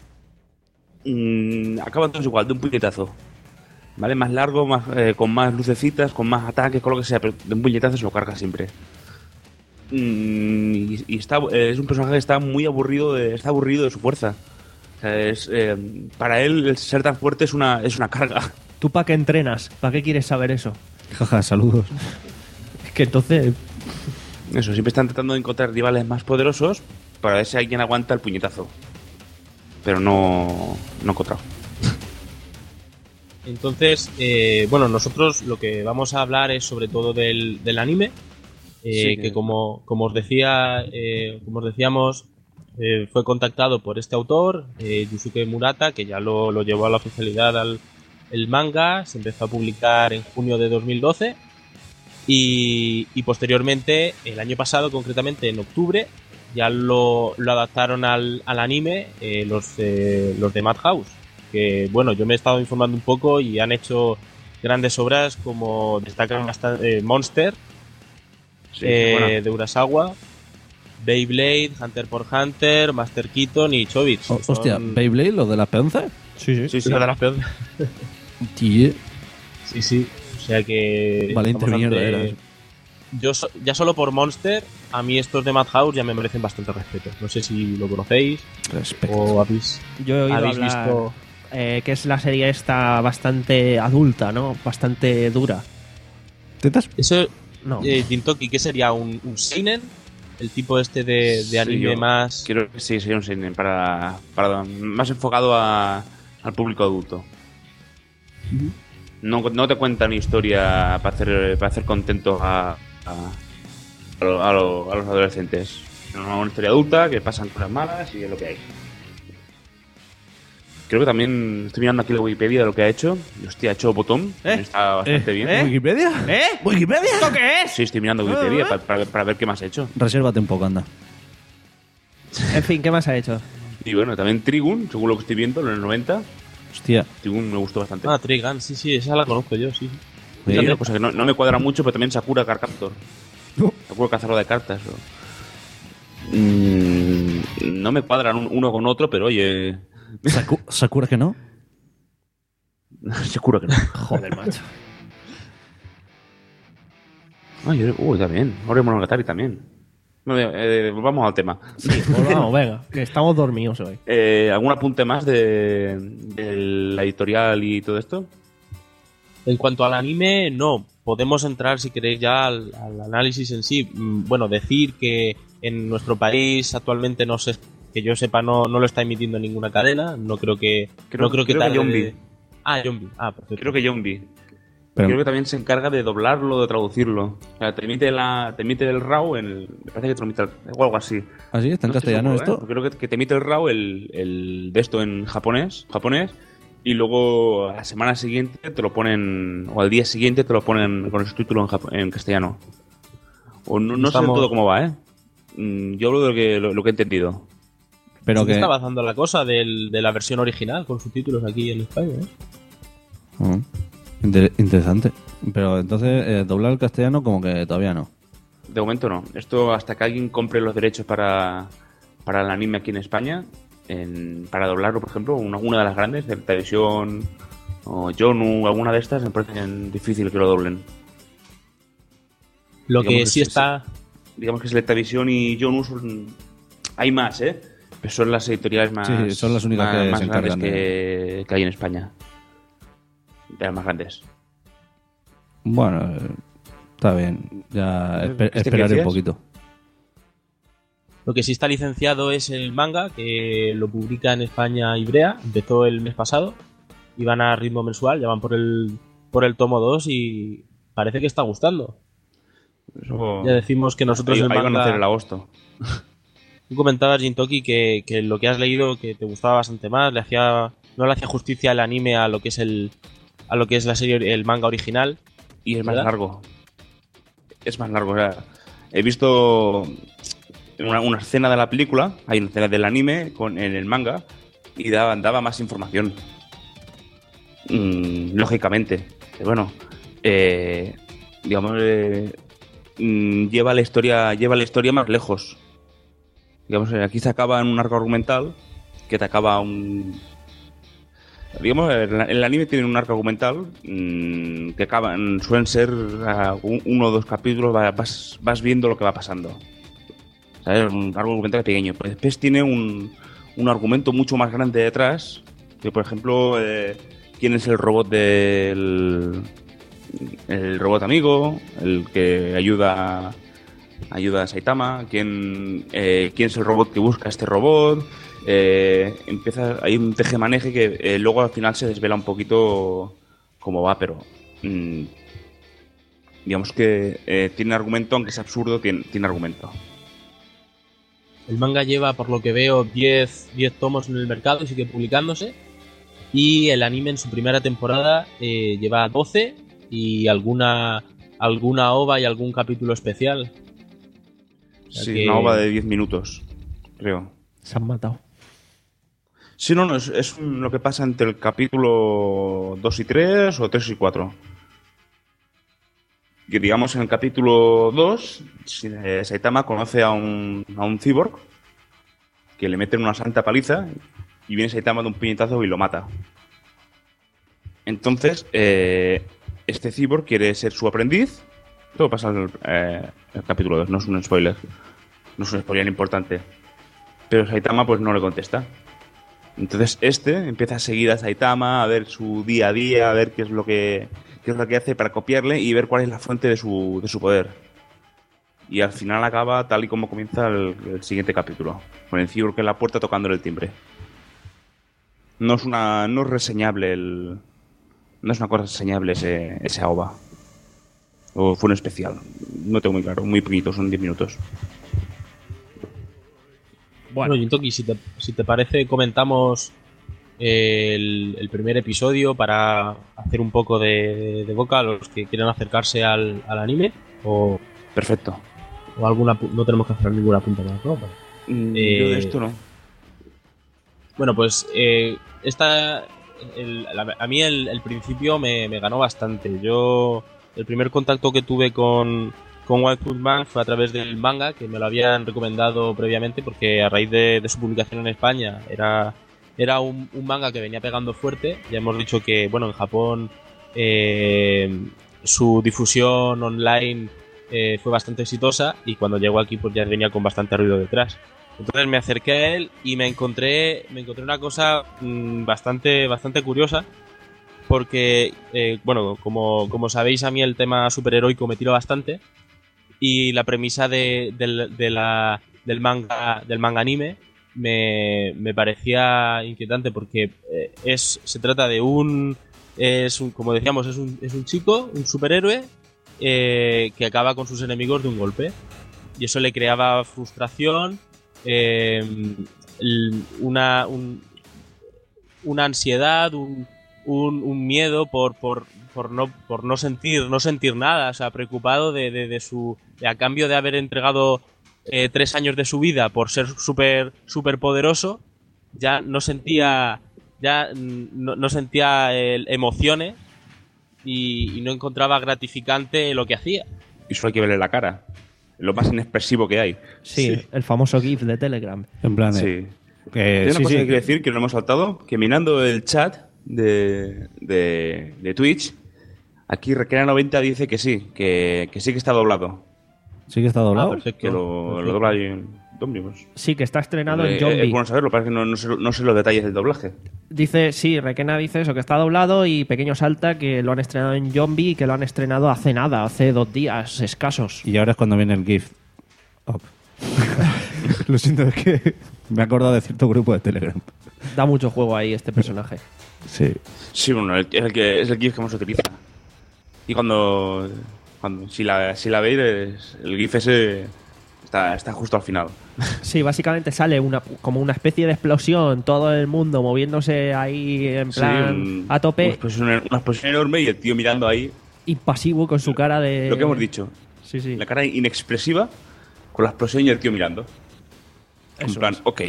Mm, acaban todos igual, de un puñetazo. ¿Vale? Más largo, más, eh, con más lucecitas, con más ataques, con lo que sea, pero de un puñetazo se lo carga siempre. Mm, y, y está, eh, es un personaje que está muy aburrido de, está aburrido de su fuerza. O sea, es, eh, para él el ser tan fuerte es una, es una carga.
¿Tú para qué entrenas? ¿Para qué quieres saber eso?
Jaja, saludos.
Es que entonces...
Eso, siempre están tratando de encontrar rivales más poderosos para ver si alguien aguanta el puñetazo. Pero no, no he encontrado.
Entonces, eh, bueno, nosotros lo que vamos a hablar es sobre todo del, del anime. eh,
Sí,
que
que-
como, como os decía, eh, como os decíamos, eh, fue contactado por este autor, eh, Yusuke Murata, que ya lo, lo llevó a la oficialidad al el manga. Se empezó a publicar en junio de dos mil doce y, y posteriormente, el año pasado, concretamente en octubre, ya lo, lo adaptaron al, al anime eh, los, eh, los de Madhouse. Que bueno, yo me he estado informando un poco y han hecho grandes obras como destacan bastante, eh, Monster,
Sí,
eh,
bueno.
de Urasawa, Beyblade, Hunter por Hunter, Master Keaton y Chobits.
Oh, hostia,
Son-
¿Beyblade, lo de las peonce?
Sí, sí.
Sí, sí.
Una de las peores.
Tío,
Sí, sí. O sea que.
valiente
estamos
mierda
ante-
eras.
Yo so- ya solo por Monster, a mí estos de Madhouse ya me merecen bastante respeto. No sé si lo conocéis
Respeto.
o habéis,
Yo he oído
habéis
hablar
visto.
eh, que es la serie esta bastante adulta, ¿no? Bastante dura.
¿Tetas?
Eso,
No.
eh, Jintoki, ¿qué sería? ¿Un, un seinen? El tipo este de, de
Sí,
anime
yo
más.
Quiero que sí, sería un seinen para, para más enfocado a, al público adulto. No, no te cuentan historia para hacer, para hacer contentos a, a, a, lo- a lo- a los adolescentes. Es una historia adulta que pasan cosas malas y es lo que hay. Creo que también estoy mirando aquí la Wikipedia de lo que ha hecho. Y hostia, ha hecho Botón.
¿Eh?
Está bastante
¿Eh?
bien.
¿Eh?
¿Wikipedia?
¿Eh? ¿Wikipedia? ¿Esto qué es?
Sí, estoy mirando Wikipedia para, para- para ver qué más ha hecho.
Resérvate un poco, anda.
En fin, ¿qué más ha hecho?
Y bueno, también Trigun, según lo que estoy viendo, en los noventa.
Hostia.
Trigun me gustó bastante.
Ah, Trigun, sí, sí, esa la conozco yo, sí.
Y otra cosa que no, no me cuadra mucho, pero también Sakura Card Captor. Sakura Cazador de cartas. o- Mm, no me cuadran un- uno con otro, pero oye,
Saku- ¿Sakura que no?
Sakura que no.
Joder, macho.
Ay, uy, también. Ore Monogatari también. No, eh, vamos al tema.
Sí, pues vamos, venga, que estamos dormidos hoy.
Eh, ¿Algún apunte más de, de la editorial y todo esto?
En cuanto al anime, no. Podemos entrar, si queréis, ya al, al análisis en sí. Mm, Bueno, decir que en nuestro país actualmente no se, que yo sepa, no, no lo está emitiendo ninguna cadena. No creo que,
Creo-
no creo que
creo que
tarde-
Yombi.
Ah, Yombi. Ah, perfecto.
Creo que Yombi.
Pero-
Creo que también se encarga de doblarlo, de traducirlo. O sea, te emite, la, te emite el RAW en el... Me parece que te lo emite el- o algo así.
¿Ah, sí? ¿Está en
No estoy
castellano
seguro, ¿eh?
esto?
Porque creo que, que te emite el RAW el, el de esto en japonés, japonés, y luego a la semana siguiente te lo ponen, o al día siguiente te lo ponen con el subtítulo en, japo- en castellano. O no, no sé del
Estamos-
todo cómo va, ¿eh? Mm, yo hablo de lo que, lo, lo que he entendido.
Pero
Sí que
que...
está avanzando la cosa del, de la versión original con subtítulos aquí en España, ¿eh?
Mm, inter- interesante. Pero entonces, eh, doblar al castellano como que todavía no.
De momento no. Esto hasta que alguien compre los derechos para, para el anime aquí en España, en, para doblarlo, por ejemplo, una, una de las grandes, de televisión o Jonu, alguna de estas, me parece difícil que lo doblen.
Lo
Digamos
que sí
es-
está...
Digamos que Selectavision y Jonu son... Hay más, ¿eh? Pero son las editoriales más,
Sí, son las únicas
más,
que
más
se
grandes
encargan
que, que hay en España. De las más grandes.
Bueno, eh, está bien. Ya esper-
¿Este
esperaré
qué
un
decías?
poquito.
Lo que sí está licenciado es el manga, que lo publica en España Ibrea, empezó el mes pasado, y van a ritmo mensual, ya van por el, por el tomo dos y parece que está gustando.
Eso-
Ya decimos que nosotros
ahí,
el
ahí van a
manga-
hacer el agosto.
Tú comentabas, Jintoki, que, que lo que has leído que te gustaba bastante más, le hacía no le hacía justicia el anime a lo que es el a lo que es la serie, el manga original.
Y es más
¿verdad?
largo. Es más largo. O sea, he visto una, una escena de la película, hay una escena del anime con, en el manga, y daba, daba más información. Mm, lógicamente. Pero bueno, eh, digamos, eh, mm, lleva la historia, lleva la historia más lejos. Digamos, eh, aquí se acaba en un arco argumental que te acaba un... Digamos, el, el anime tiene un arco argumental mmm, que acaban, suelen ser uh, un- uno o dos capítulos, va- vas, vas viendo lo que va pasando. ¿Sabes? Un arco argumental pequeño. Pero después tiene un, un argumento mucho más grande detrás, que por ejemplo, eh, quién es el robot del... el robot amigo, el que ayuda ayuda a Saitama, quién, eh, quién es el robot que busca a este robot. Eh, empieza, hay un tejemaneje que eh, luego al final se desvela un poquito cómo va, pero mmm, digamos que eh, tiene argumento, aunque es absurdo, tiene, tiene argumento.
El manga lleva, por lo que veo, diez tomos en el mercado y sigue publicándose. Y el anime en su primera temporada eh, lleva doce y alguna alguna ova y algún capítulo especial. O sea
Sí,
que-
una ova de diez minutos, creo.
Se han matado.
Sí, no, no, es, es un- lo que pasa entre el capítulo dos y tres o tres y cuatro. Que digamos en el capítulo dos, eh, Saitama conoce a un, a un cyborg que le meten una santa paliza y viene Saitama de un puñetazo y lo mata. Entonces, eh, este cyborg quiere ser su aprendiz. Esto pasa en el, eh, el capítulo dos, no es un spoiler. No es un spoiler importante. Pero Saitama pues no le contesta. Entonces este empieza a seguir a Saitama, a ver su día a día, a ver qué es lo que, qué es lo que hace para copiarle y ver cuál es la fuente de su, de su poder. Y al final acaba tal y como comienza el, el siguiente capítulo, con el cyborg en la puerta tocándole el timbre. No es una, no es reseñable el, no es una cosa reseñable ese, ese A O V A. O fue un especial, no tengo muy claro, muy poquito, son diez minutos.
Bueno, Jintoki, si te, si te parece, comentamos el, el primer episodio para hacer un poco de, de boca a los que quieran acercarse al, al anime. O,
Perfecto.
O alguna, pu- no tenemos que hacer ninguna punta más, ¿no?
Mm,
Eh,
Yo de esto no.
Bueno, pues eh, esta, el- la- a mí el, el principio me, me ganó bastante. Yo, el primer contacto que tuve con, con One Punch Man fue a través del manga, que me lo habían recomendado previamente, porque a raíz de, de su publicación en España era, era un, un manga que venía pegando fuerte. Ya hemos dicho que, bueno, en Japón eh, su difusión online eh, fue bastante exitosa y cuando llegó aquí pues ya venía con bastante ruido detrás. Entonces me acerqué a él y me encontré me encontré una cosa mmm, bastante bastante curiosa porque eh, bueno, como, como sabéis, a mí el tema superheroico me tira bastante y la premisa de, del- de la, del manga del manga anime me, me parecía inquietante porque eh, es se trata de un es un, como decíamos, es un, es un chico, un superhéroe eh, que acaba con sus enemigos de un golpe y eso le creaba frustración, eh, l- una, un- una ansiedad, un, un, un miedo por, por, por, no, por no sentir no sentir nada, o sea, preocupado de, de, de su de a cambio de haber entregado eh, tres años de su vida por ser súper super poderoso, ya no sentía ya no, no sentía el, emociones y, y no encontraba gratificante lo que hacía.
Y solo hay que verle la cara. Lo más inexpresivo que hay.
Sí,
Sí.
el famoso GIF de Telegram.
En plan,
Sí.
eh, que,
Hay una
sí,
cosa
sí,
que quiero decir que no hemos saltado, que mirando el chat de, de, de Twitch, aquí Requena noventa dice que sí, que, que sí que está doblado.
sí que está doblado.
Ah, perfecto.
Que lo, lo dobla ahí en Omnibus.
Sí, que está estrenado
Eh,
en Zombie.
Es bueno saberlo, parece que no, no, sé, no sé los detalles del doblaje.
Dice, sí, Requena dice eso, que está doblado, y Pequeño Salta que lo han estrenado en Zombie y que lo han estrenado hace nada, hace dos días escasos.
Y ahora es cuando viene el GIF. Up. Lo siento, es que me he acordado de cierto grupo de Telegram.
Da mucho juego ahí este personaje.
Sí.
Sí, bueno, el- es el que es el GIF que más se utiliza. Y cuando, cuando si la si la veis, es- el GIF ese está, está justo al final.
Sí, básicamente sale una como una especie de explosión, todo el mundo moviéndose ahí en
Sí,
plan
un-
a tope,
Una explosión, una explosión enorme y el tío mirando ahí.
impasivo con su cara de...
Lo que hemos dicho.
Sí, sí.
La cara inexpresiva con la explosión y el tío mirando. En
Eso
plan,
es.
ok.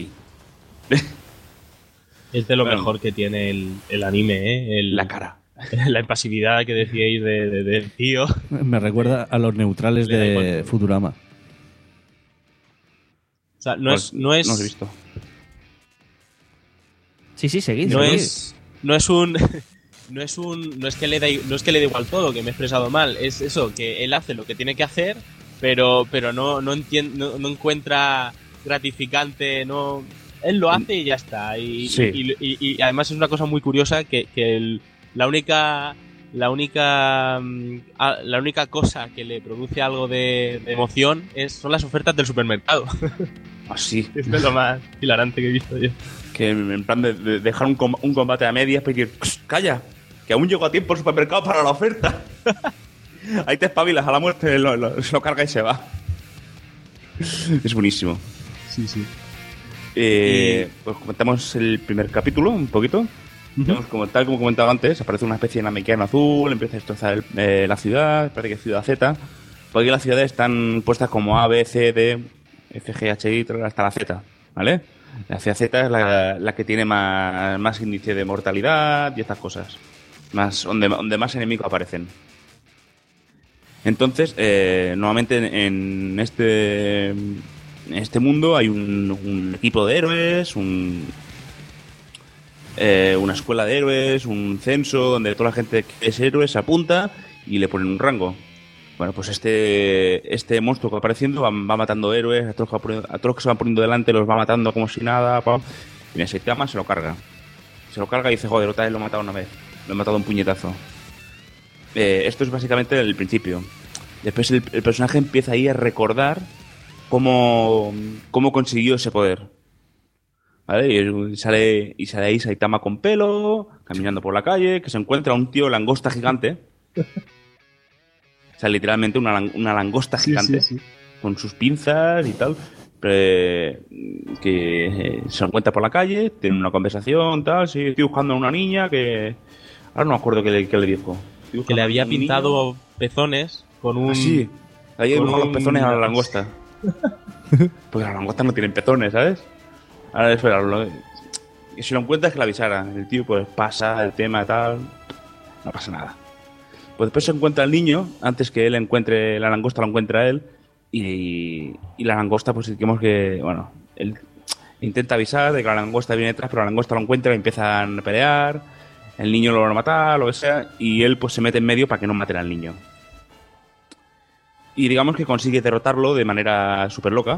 Es de lo
Bueno.
mejor que tiene el, el anime, ¿eh? El-
La cara.
La impasividad que decíais de, de- del tío.
Me recuerda a los neutrales
Le da
de
igual.
Futurama.
O sea, no es, no es,
No os he visto.
Sí, sí, seguid,
no
seguid.
es, no es un, no es un, no es que le da, no es que le dé igual todo, que me he expresado mal. Es eso, que él hace lo que tiene que hacer, pero, pero no, no entiende, no, no encuentra gratificante, no, él lo hace y ya está. Y,
Sí.
y, y- y además es una cosa muy curiosa que, que el- la única, la única, mm, ah, la única cosa que le produce algo de, de emoción es, son las ofertas del supermercado.
Así.
Esto es lo más hilarante que he visto yo.
Que en plan de, de dejar un, com- un combate a medias para decir, calla, que aún llego a tiempo al supermercado para la oferta. Ahí te espabilas a la muerte, lo, lo- se lo carga y se va. Es buenísimo.
Sí, sí.
Eh, Pues comentamos el primer capítulo un poquito. Vemos como, tal como comentaba antes, aparece una especie de namekiano azul, empieza a destrozar el- eh, la ciudad, parece que es ciudad Z. Porque las ciudades están puestas como A, B, C, D, F, G, H, I, hasta la Z, ¿vale? La ciudad Z es la, la que tiene más, más índice de mortalidad y estas cosas. Más, donde, donde más enemigos aparecen. Entonces, eh, nuevamente en, en este en este mundo hay un, un equipo de héroes, un, eh, una escuela de héroes, un censo donde toda la gente que es héroe se apunta y le ponen un rango. Bueno, pues este este monstruo que va apareciendo va, va matando héroes, a todos, que va poniendo- a todos los que se van poniendo delante los va matando como si nada. Pa. Y en ese tema se lo carga. Se lo carga y dice, joder, otra vez lo he matado una vez. Lo he matado un puñetazo. Eh, esto es básicamente el principio. Después el, el personaje empieza ahí a recordar cómo, cómo consiguió ese poder. ¿Vale? Y sale, y sale ahí Saitama con pelo, caminando por la calle, que se encuentra un tío langosta gigante. O sea, literalmente una, lang- una langosta gigante,
sí, sí.
con sus pinzas y tal, eh, que eh, se encuentra por la calle, tiene una conversación, tal, sí, estoy buscando a una niña que... Ahora no me acuerdo qué le, qué le dijo. Estoy
Que
buscando
le
a
había
un niño.
pintado pezones con un...
Ah, sí. Ahí
con
dibujado los
un-
pezones a la langosta. Porque las langostas no tienen pezones, ¿sabes? Ahora espera, lo- y si lo encuentras que la avisara. El tío pues pasa el tema tal. No pasa nada. Pues después se encuentra el niño, antes que él encuentre la langosta, lo encuentra él. Y, y la langosta, pues digamos que, bueno, él intenta avisar de que la langosta viene detrás, pero la langosta lo encuentra y empiezan a pelear. El niño lo va a matar, lo que sea, y él pues se mete en medio para que no maten al niño. Y digamos que consigue derrotarlo de manera súper loca.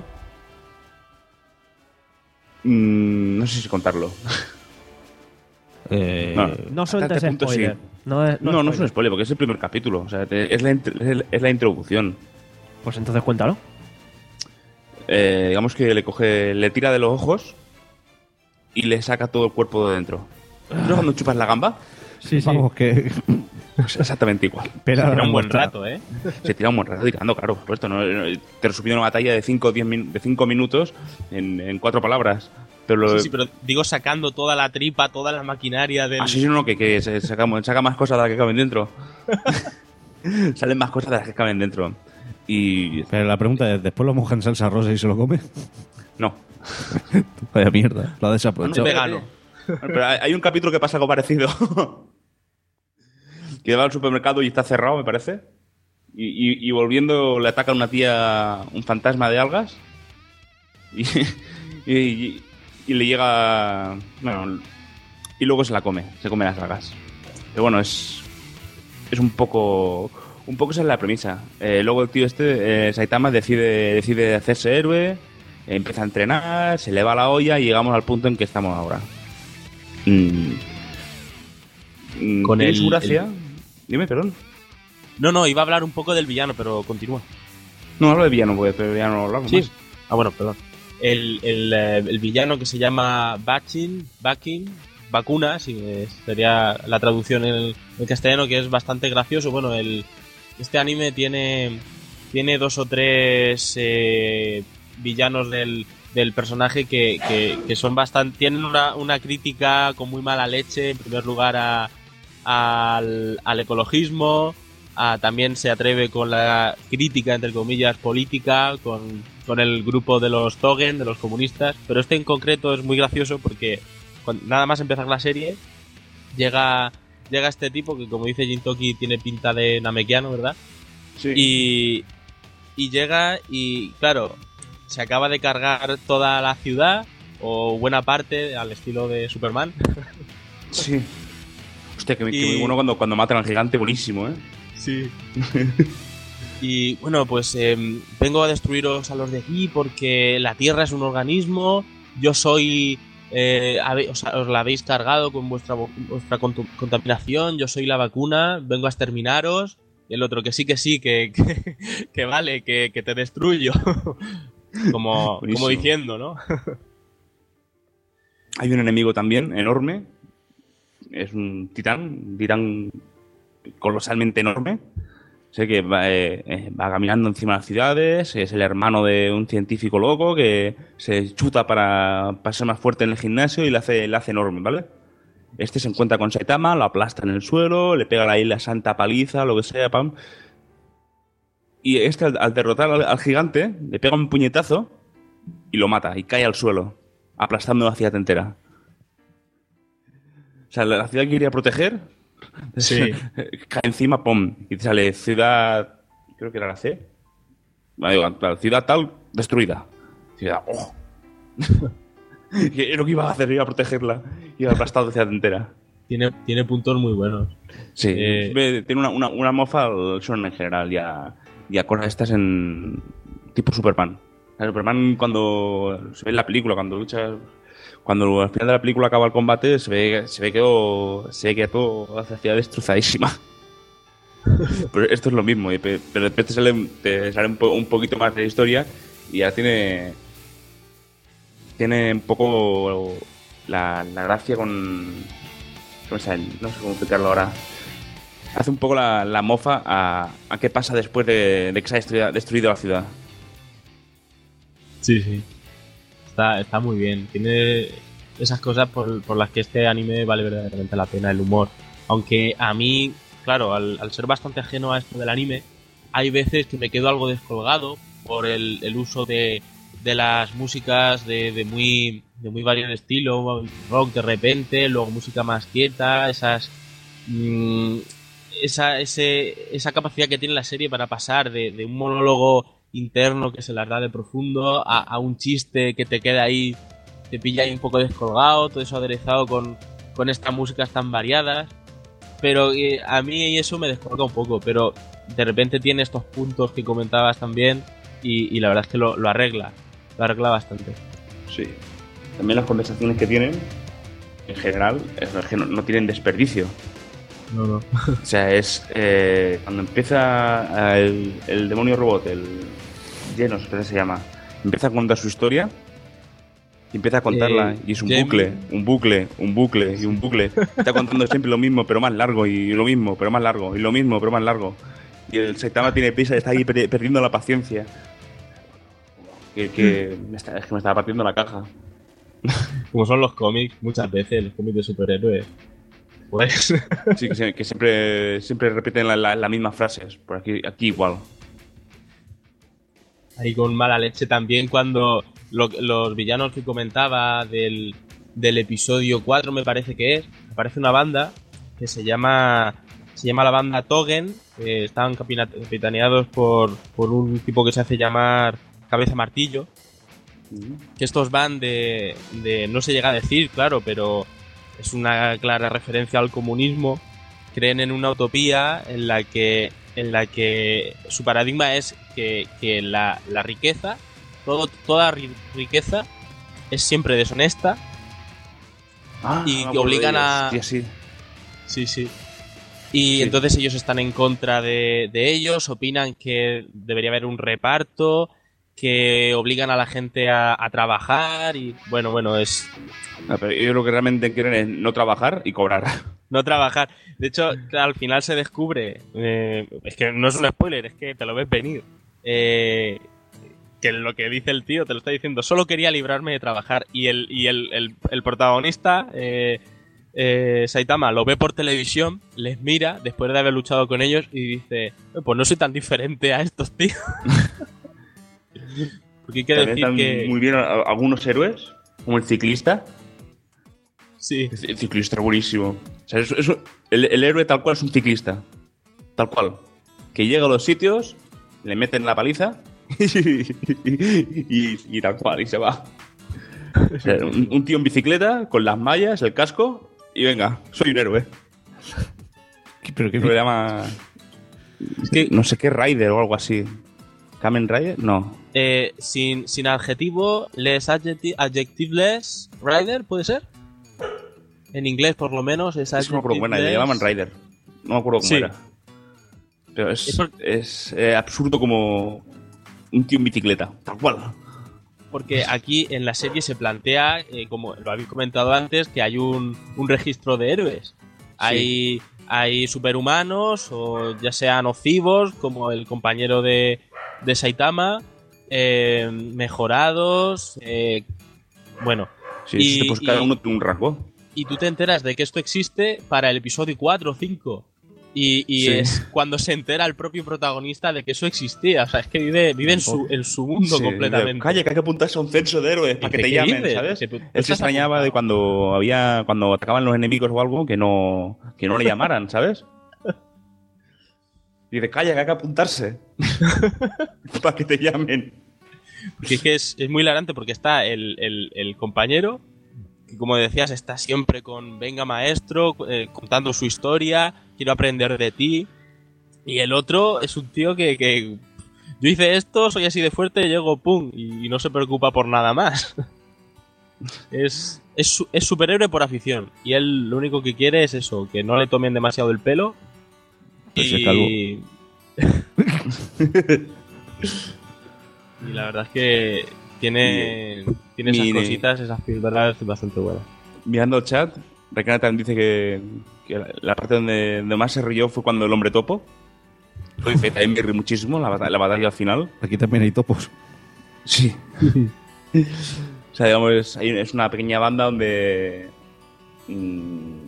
Mm, no sé si contarlo.
Eh,
No.
No
Hasta
sueltes
este punto,
spoiler.
sí.
No, es,
No, no, es un
spoiler.
spoiler, porque es el primer capítulo. O sea, te- es la, int- es el- es la introducción.
Pues entonces cuéntalo.
Eh, digamos que le coge, le tira de los ojos y le saca todo el cuerpo de dentro. ¿No cuando chupas la gamba?
Sí, sí.
Vamos, que...
Pues exactamente igual.
Pela
Era
la
un buen
langosta.
rato, ¿eh?
Se tira un buen rato tirando, claro, por supuesto. ¿no? Te resumido una batalla de cinco minutos en, en cuatro palabras. Pero lo,
Sí, sí, pero digo sacando toda la tripa, toda la maquinaria del...
así no, que, que se saca, saca más cosas de las que caben dentro. Salen más cosas de las que caben dentro. Y...
Pero la pregunta es, ¿después lo moja en salsa rosa y se lo come?
No.
Vaya mierda, lo ha
No,
desaprovechado.
no, vegano. Pero hay hay un capítulo que pasa algo parecido. Que va al supermercado y está cerrado, me parece. Y, y, y volviendo le ataca a una tía un fantasma de algas. Y, y, y- y le llega... Bueno, y luego se la come, se come las algas. Pero bueno, es... Es un poco... Un poco esa es la premisa. Eh, luego el tío este, eh, Saitama, decide, decide hacerse héroe, empieza a entrenar, se le va la olla y llegamos al punto en que estamos ahora. Mm. Mm,
Con
tiene
el-
su gracia.
el-
Dime, perdón.
No, no, iba a hablar un poco del villano, pero continúa.
No, hablo de villano, pues, pero ya no hablamos
Sí.
más.
Ah, bueno, perdón. El, el, eh, el villano que se llama Bachin, Bakin, Vacuna, sí, es- sería la traducción en, el, en castellano, que es bastante gracioso. Bueno, el, este anime tiene, tiene dos o tres eh, villanos del, del personaje que, que, que son bastante, tienen una, una crítica con muy mala leche, en primer lugar a, al, al ecologismo. Ah, también se atreve con la crítica, entre comillas, política, con, con el grupo de los Togen, de los comunistas. Pero este en concreto es muy gracioso porque cuando, nada más empezar la serie, llega, llega este tipo que, como dice Jintoki, tiene pinta de namekiano, ¿verdad?
Sí.
Y, y llega y, claro, se acaba de cargar toda la ciudad, o buena parte, al estilo de Superman.
Sí. Hostia, que, que
Y-
muy bueno cuando, cuando matan al gigante, buenísimo, ¿eh?
Sí. Y bueno, pues eh, vengo a destruiros a los de aquí porque la Tierra es un organismo. Yo soy... Eh, habe- os, os la habéis cargado con vuestra, vo- vuestra contu- contaminación. Yo soy la vacuna. Vengo a exterminaros. Y el otro que sí, que sí, que, que, que vale, que, que te destruyo. como,
Buenísimo.
como diciendo, ¿no?
Hay un enemigo también, enorme. Es un titán, un titán colosalmente enorme. Sé que va, eh, eh, va caminando encima de las ciudades, es el hermano de un científico loco que se chuta para, para ser más fuerte en el gimnasio y le hace, le hace enorme, ¿vale? Este se encuentra con Saitama, lo aplasta en el suelo, le pega ahí la santa paliza, lo que sea, pam. Y este, al, al derrotar al, al gigante, le pega un puñetazo y lo mata, y cae al suelo, aplastando la ciudad entera. O sea, la, la ciudad que quería proteger,
Sí.
cae encima, pum, y te sale ciudad, creo que era la C. Vale, digo, claro, ciudad tal, destruida. Ciudad, oh. Que es lo que iba a hacer, iba a protegerla, iba a aplastar la ciudad entera.
Tiene, tiene puntos muy buenos.
Sí,
Eh,
ve- tiene una, una, una mofa al shonen en general, ya, ya cosas estas en tipo Superman. O sea, Superman cuando se ve en la película, cuando lucha, cuando al final de la película acaba el combate, se ve, se ve que todo, se ve que todo la ciudad destrozadísima. Pero esto es lo mismo, y pe- pero después te sale, te sale un, po- un poquito más de historia y ya tiene tiene un poco la, la gracia con... ¿Cómo se llama? No sé cómo explicarlo ahora. Hace un poco la, la mofa a, a qué pasa después de, de que se ha destruido, destruido la ciudad.
Sí, sí. Está, está muy bien. Tiene esas cosas por, por las que este anime vale verdaderamente la pena, el humor. Aunque a mí, claro, al, al ser bastante ajeno a esto del anime, hay veces que me quedo algo descolgado por el, el uso de, de las músicas de, de muy de muy variado estilo, rock de repente, luego música más quieta, esas mmm, esa, ese, esa capacidad que tiene la serie para pasar de, de un monólogo interno que se las da de profundo a, a un chiste que te queda ahí, te pilla ahí un poco descolgado, todo eso aderezado con, con estas músicas tan variadas. Pero eh, a mí eso me descolga un poco, pero de repente tiene estos puntos que comentabas también y, y la verdad es que lo, lo arregla, lo arregla bastante.
Sí. También las conversaciones que tienen, en general, es que no, no tienen desperdicio.
No, no.
O sea, es eh, cuando empieza el, el demonio robot, el Genos, creo que se llama, empieza a contar su historia y empieza a contarla
Eh,
y es un
Jamie.
bucle, un bucle, un bucle y un bucle. Está contando siempre lo mismo, pero más largo, y lo mismo, pero más largo, y lo mismo, pero más largo. Y el Saitama tiene prisa y está ahí per- perdiendo la paciencia. Que, que me está, es que me estaba partiendo la caja.
Como son los cómics, muchas veces, los cómics de superhéroes. Pues.
Sí, que, se- que siempre, siempre repiten la- la- las mismas frases. Por aquí, aquí igual.
ahí con mala leche también cuando lo, los villanos que comentaba del, del episodio cuatro, me parece que es, aparece una banda que se llama se llama la banda Togen, eh, están capina- capitaneados por, por un tipo que se hace llamar Cabeza Martillo, que estos van de, de, no se llega a decir, claro, pero es una clara referencia al comunismo. Creen en una utopía en la que en la que su paradigma es que, que la, la riqueza, todo, toda ri- riqueza es siempre deshonesta
Ah,
y
me
que
acuerdo
obligan
de
a...
ellos. Sí, sí.
Sí, sí. Y
Sí.
entonces ellos están en contra de, de ellos, opinan que debería haber un reparto, que obligan a la gente a, a trabajar y bueno, bueno, es
Ah, pero yo lo que realmente quieren es no trabajar y cobrar.
no trabajar. De hecho, al final se descubre, eh, es que no es un spoiler, es que te lo ves venir, eh, que lo que dice el tío te lo está diciendo, solo quería librarme de trabajar y el, y el, el, el protagonista, eh, eh, Saitama, lo ve por televisión, les mira después de haber luchado con ellos y dice, pues no soy tan diferente a estos tíos. Porque hay que
También
decir
están
que...
muy bien a- algunos héroes, como el ciclista.
Sí.
El ciclista es buenísimo. O sea, es- es- el, el héroe tal cual es un ciclista. Tal cual. Que llega a los sitios, le meten la paliza y, y- y tal cual, y se va. O sea, un, un tío en bicicleta, con las mallas, el casco, y venga, soy un héroe.
Pero qué
Lo llama...
Es que
No sé qué Rider o algo así. ¿Kamen Rider? No.
eh, sin, sin adjetivo, les adjecti- adjectiveless rider, ¿puede ser? En inglés, por lo menos, es
Es que no me acuerdo cómo era, le llamaban Rider. No me acuerdo cómo
Sí.
era. Pero es,
Eso-
es eh, absurdo como un tío en bicicleta, tal cual.
Porque aquí en la serie se plantea, eh, como lo habéis comentado antes, que hay un, un registro de héroes. Hay, hay superhumanos, o ya sean nocivos, como el compañero de, de Saitama, eh, mejorados, eh, bueno.
Sí,
y,
pues cada
y-
uno tiene un rango.
y tú te enteras de que esto existe para el episodio cuatro o cinco. Y, y
Sí.
es cuando se entera el propio protagonista de que eso existía. O sea, es que vive, vive en, su, en su mundo
Sí,
completamente.
Calla, que hay que apuntarse a un censo de héroes para que
¿Qué
te llamen,
dices?
¿sabes?
Que tú- tú
Él se
estás
extrañaba de
apuntado.
cuando había cuando atacaban los enemigos o algo que no que no le llamaran, ¿sabes? Y dice, calla, que hay que apuntarse para que te llamen.
Porque es que es, es muy hilarante porque está el, el- el compañero, que como decías, está siempre con venga maestro, eh, contando su historia, quiero aprender de ti. Y el otro es un tío que, que yo hice esto, soy así de fuerte, llego, pum, y, y no se preocupa por nada más. es, es, su- es superhéroe por afición. Y él lo único que quiere es eso, que no le tomen demasiado el pelo.
Pues es
Y... y la verdad es que tiene, tiene esas
Mire.
cositas, esas píldoras bastante buenas.
Mirando el chat, Requena también dice que, que la- la parte donde, donde más se rió fue cuando el hombre topo. Lo dice, también me ríe muchísimo, la, bata- la batalla al final.
Aquí también hay topos.
Sí. O sea, digamos, es, hay- es una pequeña banda donde. mm,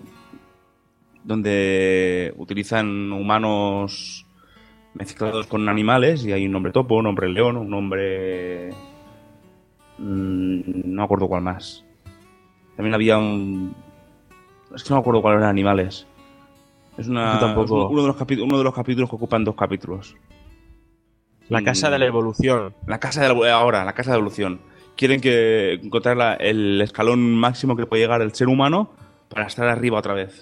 donde utilizan humanos mezclados con animales y hay un hombre topo, un hombre león, un hombre. mm, no me acuerdo cuál más. También había un. Es que no me acuerdo cuáles eran animales. Es una.
Yo tampoco.
es uno, de los capi- uno de los capítulos que ocupan dos capítulos.
La casa de la evolución.
La casa de la, ahora, la casa de evolución. Quieren que encontrar la- el escalón máximo que puede llegar el ser humano para estar arriba otra vez.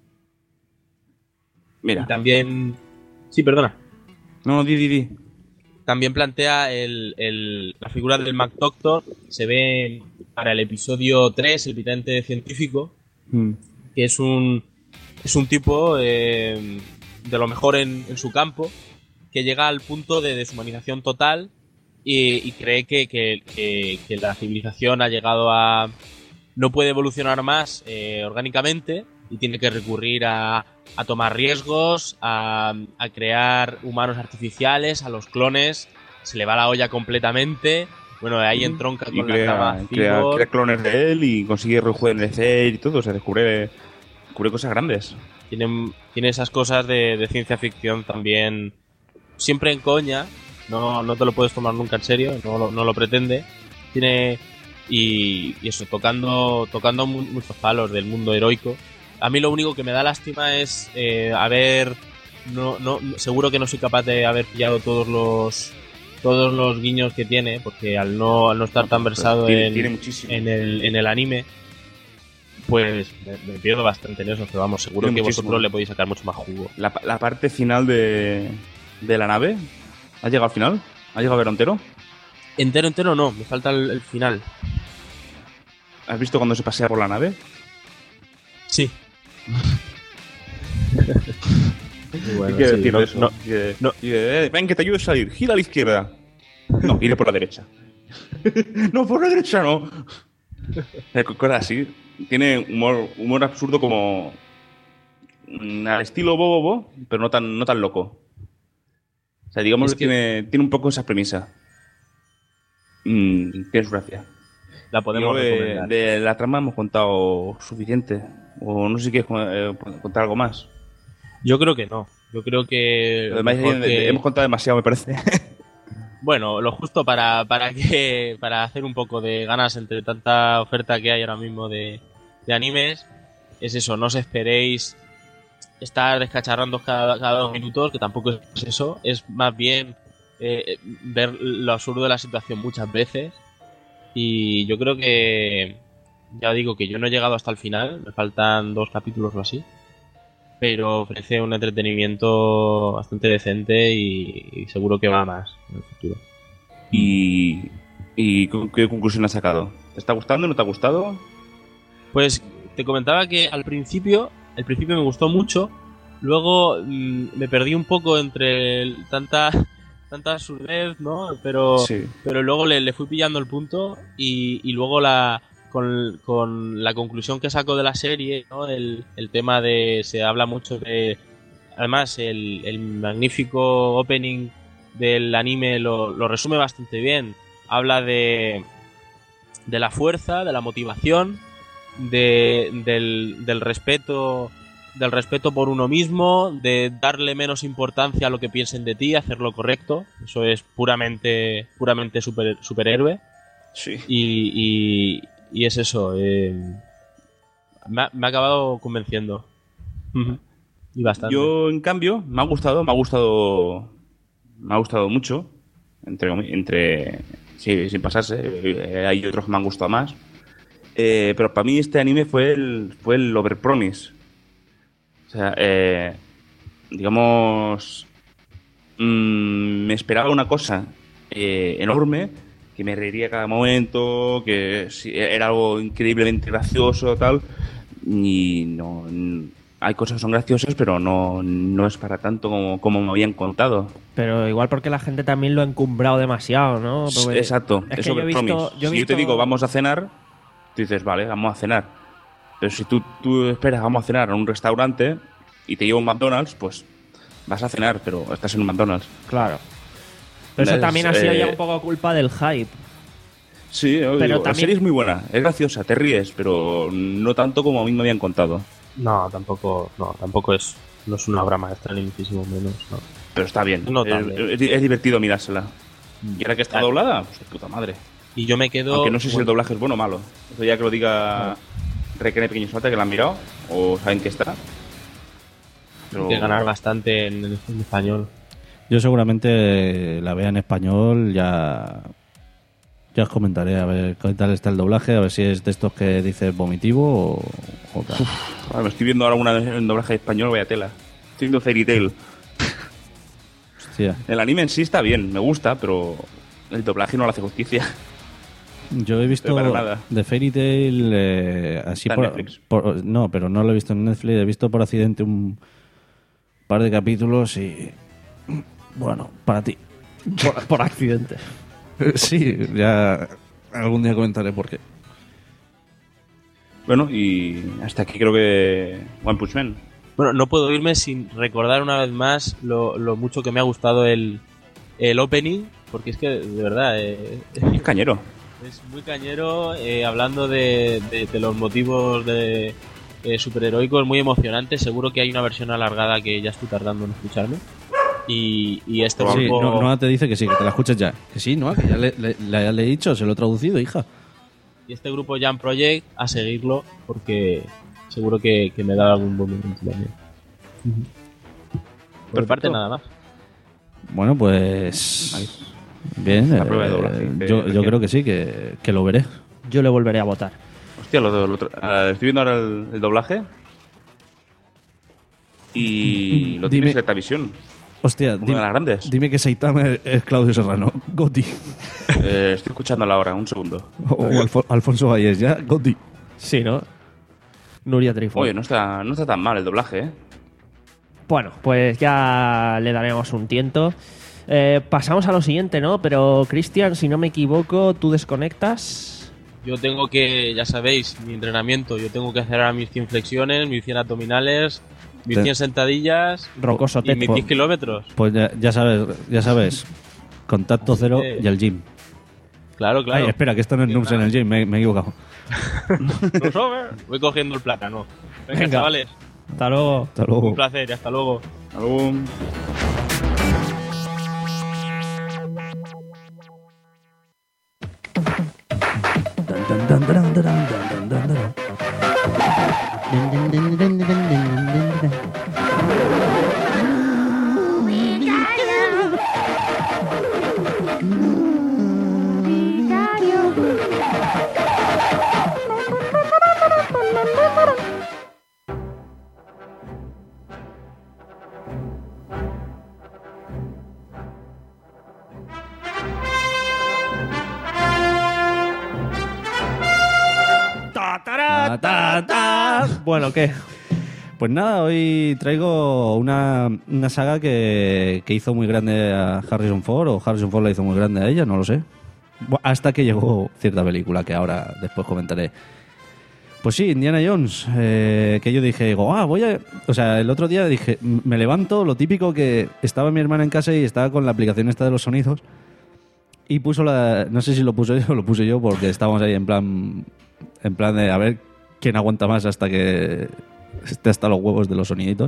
Mira.
Y también... Sí, perdona.
No, no, di, di, di.
También plantea el, el- la figura del McDoctor. Se ve para el episodio tres, el vidente científico, que es un, es un tipo eh, de lo mejor en, en su campo, que llega al punto de deshumanización total y, y cree que, que- que- que la civilización ha llegado a... no puede evolucionar más eh, orgánicamente y tiene que recurrir a, a tomar riesgos, a, a crear humanos artificiales, a los clones. Se le va la olla completamente. Bueno, ahí entronca
Y
con la
crea,
trama
crea,
Cyborg.
crea clones de él y consigue rejuvenecer y todo. O sea, descubre, descubre cosas grandes.
Tiene, tiene esas cosas de, de ciencia ficción también, siempre en coña, no, no te lo puedes tomar nunca en serio, no lo, no lo pretende. Tiene y, y eso, tocando tocando mu- muchos palos del mundo heroico. A mí lo único que me da lástima es eh, haber no, no seguro que no soy capaz de haber pillado todos los todos los guiños que tiene, porque al no al no estar tan versado
tiene,
en,
tiene muchísimo.
en el en el anime, pues me, me pierdo bastante en eso, pero vamos, seguro
Tiene
que
muchísimo.
vosotros le podéis sacar mucho más jugo.
La, la parte final de, de la nave, ¿has llegado al final? ¿Has llegado a ver entero?
Entero, entero no, me falta el, el final.
¿Has visto cuando se pasea por la nave?
Sí. Bueno,
¿Qué quiere
sí,
decir
no-
de eso?
no-
Que-
no.
y de, eh, ven que te ayude a salir, gira a la izquierda. No, iré por la derecha. No, por la derecha no. Eh, Cosas así. Tiene humor, humor absurdo como mm, al estilo Bobo, Bobo, pero no tan, no tan loco. O sea, digamos
Es
que,
que-
tiene, tiene un poco esa premisa. Mm, tiene su gracia.
La podemos
Yo de,
recomendar.
de la trama hemos contado suficiente. O no sé si quieres eh, contar algo más.
Yo creo que no. Yo creo que,
Además,
mejor que-
hemos contado demasiado, me parece.
bueno, lo justo para, para que para hacer un poco de ganas entre tanta oferta que hay ahora mismo de, de animes, es eso, no os esperéis estar descacharrando cada, cada dos minutos, que tampoco es eso, es más bien eh, ver lo absurdo de la situación muchas veces. Y yo creo que, ya digo que yo no he llegado hasta el final, me faltan dos capítulos o así, pero ofrece un entretenimiento bastante decente y, y seguro que va más en el futuro.
Y, y ¿qué conclusión has sacado? ¿Te está gustando? ¿No te ha gustado?
Pues te comentaba que al principio, al principio me gustó mucho, luego mmm, me perdí un poco entre el- tanta tanta absurdez, ¿no? Pero
Sí.
pero luego le, le fui pillando el punto y, y luego la con, con la conclusión que saco de la serie, ¿no? El, el tema de se habla mucho de además el, el magnífico opening del anime lo, lo resume bastante bien. Habla de de la fuerza, de la motivación, de, del, del respeto del respeto por uno mismo, de darle menos importancia a lo que piensen de ti, hacer lo correcto. Eso es puramente puramente super, superhéroe.
Sí.
Y, y, y es eso. Eh, me, ha, me ha acabado convenciendo. Y bastante.
Yo, en cambio, me ha gustado, me ha gustado, me ha gustado mucho. Entre, entre sí, sin pasarse. Eh, hay otros que me han gustado más. Eh, pero para mí este anime fue el, fue el Overpromise. O sea, eh, digamos, mmm, me esperaba una cosa eh, enorme, que me reiría cada momento, que sí, era algo increíblemente gracioso, tal, y no, n- hay cosas que son graciosas, pero no, no es para tanto como, como me habían contado.
Pero igual porque la gente también lo ha encumbrado demasiado, ¿no? Porque
Exacto,
es
es
que yo he
Overpromise.
visto, yo he
Si yo te
visto-
digo vamos a cenar, tú dices, vale, vamos a cenar. Pero si tú, tú esperas, vamos a cenar en un restaurante y te llevo un McDonald's, pues vas a cenar, pero estás en un McDonald's.
Claro. Pero eso
Es,
también ha sido
eh,
ya un poco culpa del hype.
Sí, yo
Pero
digo, la
también-
serie es muy buena, es graciosa, te ríes, pero no tanto como a mí me habían contado.
No, tampoco, no, tampoco es, no es una obra maestra ni muchísimo menos, no.
Pero está bien,
No
es,
tan
es- es divertido mirársela. Y ahora que está
Claro.
doblada, pues de puta madre.
Y yo me quedo...
Aunque no sé si el
bueno,
doblaje es bueno o malo. Eso ya que lo diga Requene Pequeño Salta, que la han mirado, o saben que está. Pero...
hay que ganar bastante en, en español.
Yo seguramente la vea en español, ya ya os comentaré a ver qué tal está el doblaje, a ver si es de estos que dices vomitivo o, o tal.
Ahora me estoy viendo ahora una en doblaje español, vaya tela. Estoy viendo Fairy Tail.
Hostia.
El anime en sí está bien, me gusta, pero el doblaje no le hace justicia.
Yo he visto
Pero para nada.
de Fairy Tail eh, así
Está en
por,
Netflix.
por- no, pero no lo he visto en Netflix, he visto por accidente un par de capítulos y bueno, para ti.
Por, por accidente.
Sí, ya algún día comentaré por qué.
Bueno, y hasta aquí creo que One Punch Man.
Bueno, no puedo irme sin recordar una vez más lo, lo mucho que me ha gustado el, el opening, porque es que, de verdad, eh,
Es cañero.
es muy cañero, eh, hablando de, de- de los motivos de eh, superheroicos, muy emocionante. Seguro que hay una versión alargada que ya estoy tardando en escucharme. Y, y este
Sí,
grupo...
no, Noah te dice que sí, que te la escuches ya. Que sí, Noah, que ya le, le, le- le he dicho, se lo he traducido, hija.
Y este grupo Jam Project, a seguirlo, porque seguro que, que me da algún buen momento también. Por mi parte, nada más.
Bueno, pues... Bien,
La prueba de
eh,
doblaje,
yo,
de-
yo
de-
creo que sí, que, que lo veré.
Yo le volveré a votar.
Hostia, lo, lo, ah, estoy viendo ahora el, el doblaje. Y lo
Dime-
tienes en Televisión.
Hostia,
Una
dime,
de las grandes.
dime que Saitama es, es Claudio Serrano. Gotti.
Eh, estoy escuchándola ahora, un segundo.
O Alfo- Alfonso Valles, ya. Gotti.
Sí, ¿no? Nuria Trifón.
Oye, no está, no está tan mal el doblaje, ¿eh?
Bueno, pues ya le daremos un tiento. Eh, pasamos a lo siguiente, ¿no? Pero, Cristian, si no me equivoco, tú desconectas.
Yo tengo que, ya sabéis, mi entrenamiento. Yo tengo que hacer ahora mis cien flexiones, mis cien abdominales, mis
Te-
cien sentadillas
Rocoso
y mis
Tepo.
diez kilómetros.
Pues ya, ya sabes, ya sabes. Contacto cero
Eh.
y al gym.
Claro, claro.
Ay, espera, que esto no es noobs en el gym, me, me he equivocado.
Crossover. Voy cogiendo el plátano. Venga,
Venga.
chavales.
Hasta luego.
Hasta luego.
Un placer y hasta luego.
Algún...
Ta, tará, ta, ta. Bueno, ¿qué?
Pues nada, hoy traigo una, una saga que, que hizo muy grande a Harrison Ford, o Harrison Ford la hizo muy grande a ella, no lo sé. Bu- Hasta que llegó cierta película que ahora después comentaré. Pues sí, Indiana Jones, eh, que yo dije, digo, ah, voy a... O sea, el otro día dije, m- me levanto, lo típico que estaba mi hermana en casa y estaba con la aplicación esta de los sonidos y puso la... No sé si lo puso ella o lo puse yo porque estábamos ahí en plan... En plan de a ver quién aguanta más hasta que esté hasta los huevos de los soniditos.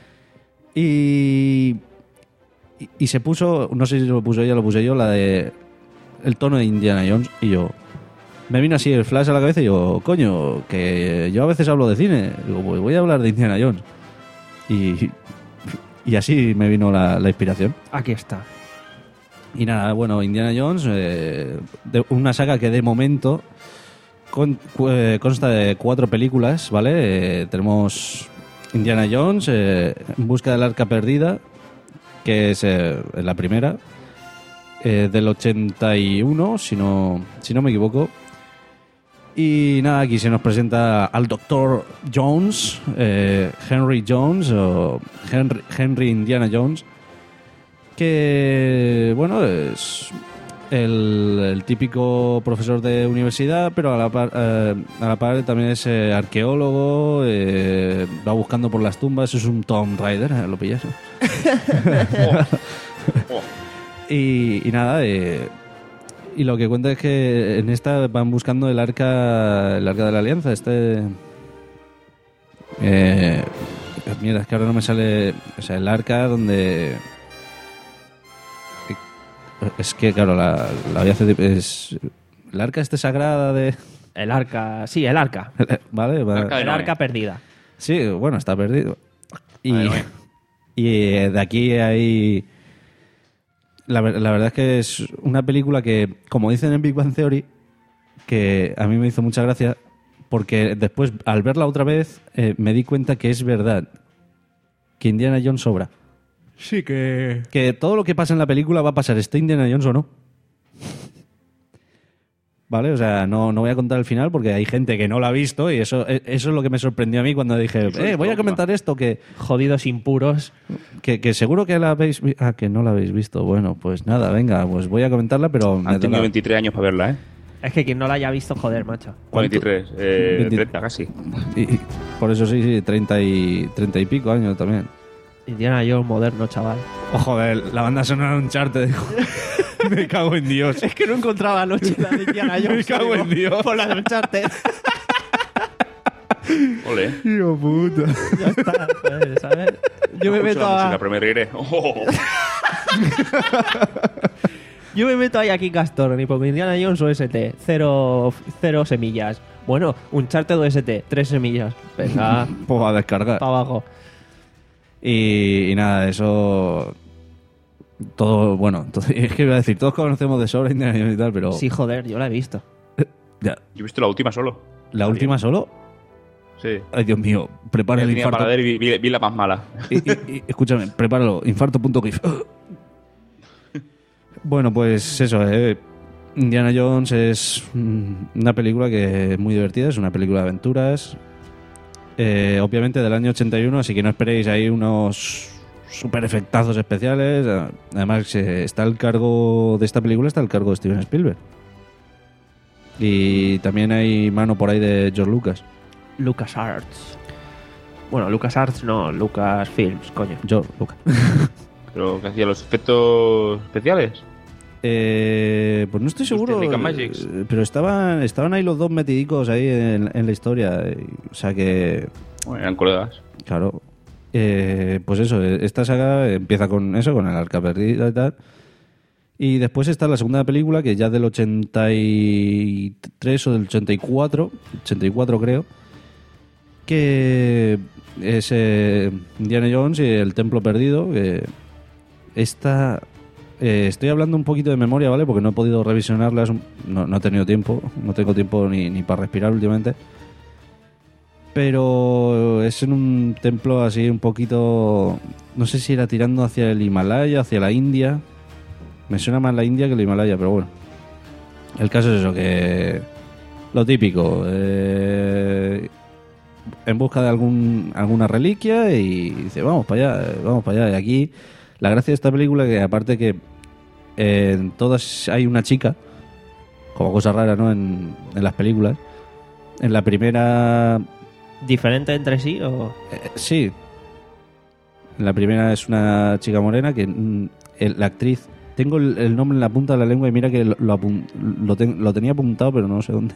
Y, y, y se puso, no sé si lo puso ella o lo puse yo, la de el tono de Indiana Jones. Y yo, me vino así el flash a la cabeza y yo, coño, que yo a veces hablo de cine. Digo, pues voy a hablar de Indiana Jones. Y, y así me vino la, la inspiración.
Aquí está.
Y nada, bueno, Indiana Jones, eh, de una saga que de momento con- cu- eh, consta de cuatro películas, ¿vale? Eh, tenemos Indiana Jones, eh, En busca del arca perdida, que es eh, la primera, eh, del ochenta y uno, si no, si no me equivoco. Y nada, aquí se nos presenta al doctor Jones, eh, Henry Jones, o Henry, Henry Indiana Jones, que, bueno, es el, el típico profesor de universidad, pero a la par, eh, a la par también es eh, arqueólogo, eh, va buscando por las tumbas, es un Tomb Raider, eh, lo pillas. y, y nada, eh, y lo que cuenta es que en esta van buscando el arca, el arca de la alianza, este... Eh, mira, es que ahora no me sale... O sea, el arca donde... Es que, claro, la, la voy a hacer... Es, el arca este sagrada de...
El arca, sí, el arca.
¿Vale? Va-
Arca de
El
Noé.
arca perdida.
Sí, bueno, está perdido. Y,
Vale, vale.
y eh, de aquí hay... La, ver- la verdad es que es una película que, como dicen en Big Bang Theory, que a mí me hizo mucha gracia, porque después, al verla otra vez, eh, me di cuenta que es verdad que Indiana Jones sobra.
Sí que...
Que todo lo que pasa en la película va a pasar, esté Indiana Jones o no. ¿Vale? O sea, no, no voy a contar el final porque hay gente que no la ha visto y eso, eh, eso es lo que me sorprendió a mí cuando dije,
Eso
eh,
es
voy a
dogma.
comentar esto, que,
Jodidos impuros.
que, que seguro que la habéis visto. Ah, que no la habéis visto. Bueno, pues nada, venga, pues voy a comentarla, pero... me
Han tenido
toca-
veintitrés años para verla, ¿eh?
Es que quien no la haya visto, joder, macho.
¿Cuánto?
veintitrés, eh,
veinte.
treinta casi.
y- y por eso sí, sí, treinta y, treinta y pico años también.
Indiana Jones moderno, chaval.
Oh, joder, la banda sonora de Uncharted. Me cago en Dios.
Es que no encontraba anoche la de Indiana Jones.
Me cago en Dios.
Por la de Uncharted.
Ole.
Hijo puta.
Ya está, joder, ¿sabes? Yo me
Escucho
meto
la
a...
música, pero me reiré. Oh.
Yo me meto ahí aquí Castor, ni por Indiana Jones o S T. Cero, cero semillas. Bueno, Uncharted o S T, tres semillas. Venga,
Pues a descargar.
para abajo.
Y, y nada, eso... Todo, bueno, todo- es que iba a decir, todos conocemos de sobra Indiana Jones y tal, pero...
Sí, joder, yo la he visto.
Ya,
Yo he visto la última solo.
¿la última solo?
Sí.
Ay, Dios mío, prepara el
Tenía
infarto.
para ver y vi, vi la más mala.
Y- y- y- escúchame, prepáralo, infarto.gif. Bueno, pues eso, eh. Indiana Jones es mm, una película que es muy divertida, es una película de aventuras. Eh, obviamente del año ochenta y uno, así que no esperéis ahí unos super efectazos especiales. Además, eh, está al cargo de esta película, está al cargo de Steven Spielberg. Y también hay mano por ahí de George Lucas.
LucasArts. Bueno, LucasArts no, Lucasfilms, coño.
George Lucas.
Pero que hacía los efectos especiales.
Eh, pues no estoy seguro,
Technical Magics.
eh, pero estaban, estaban ahí los dos metidicos ahí en, en la historia. eh, O sea que,
Bueno, eran colegas.
claro, eh, pues eso, eh, esta saga empieza con eso, con el Arca Perdida y tal. Y después está la segunda película, que ya es del ochenta y tres o del ochenta y cuatro, ochenta y cuatro creo, que es eh, Indiana Jones y el Templo Perdido. Que esta... Eh, estoy hablando un poquito de memoria, ¿vale? Porque no he podido revisionarlas, no, no he tenido tiempo, no tengo tiempo ni, ni para respirar últimamente. Pero es en un templo así un poquito, no sé si era tirando hacia el Himalaya, hacia la India. Me suena más la India que el Himalaya, pero bueno. El caso es eso, que lo típico, eh, en busca de algún alguna reliquia y dice, vamos para allá, vamos para allá. Y aquí... La gracia de esta película es que aparte que eh, en todas hay una chica, como cosa rara, ¿no? En, en las películas. En la primera...
¿Diferente entre sí o...?
eh, sí. En la primera es una chica morena que mm, el- la actriz... Tengo el, el nombre en la punta de la lengua y mira que lo, lo, apun- lo ten- lo tenía apuntado, pero no sé dónde.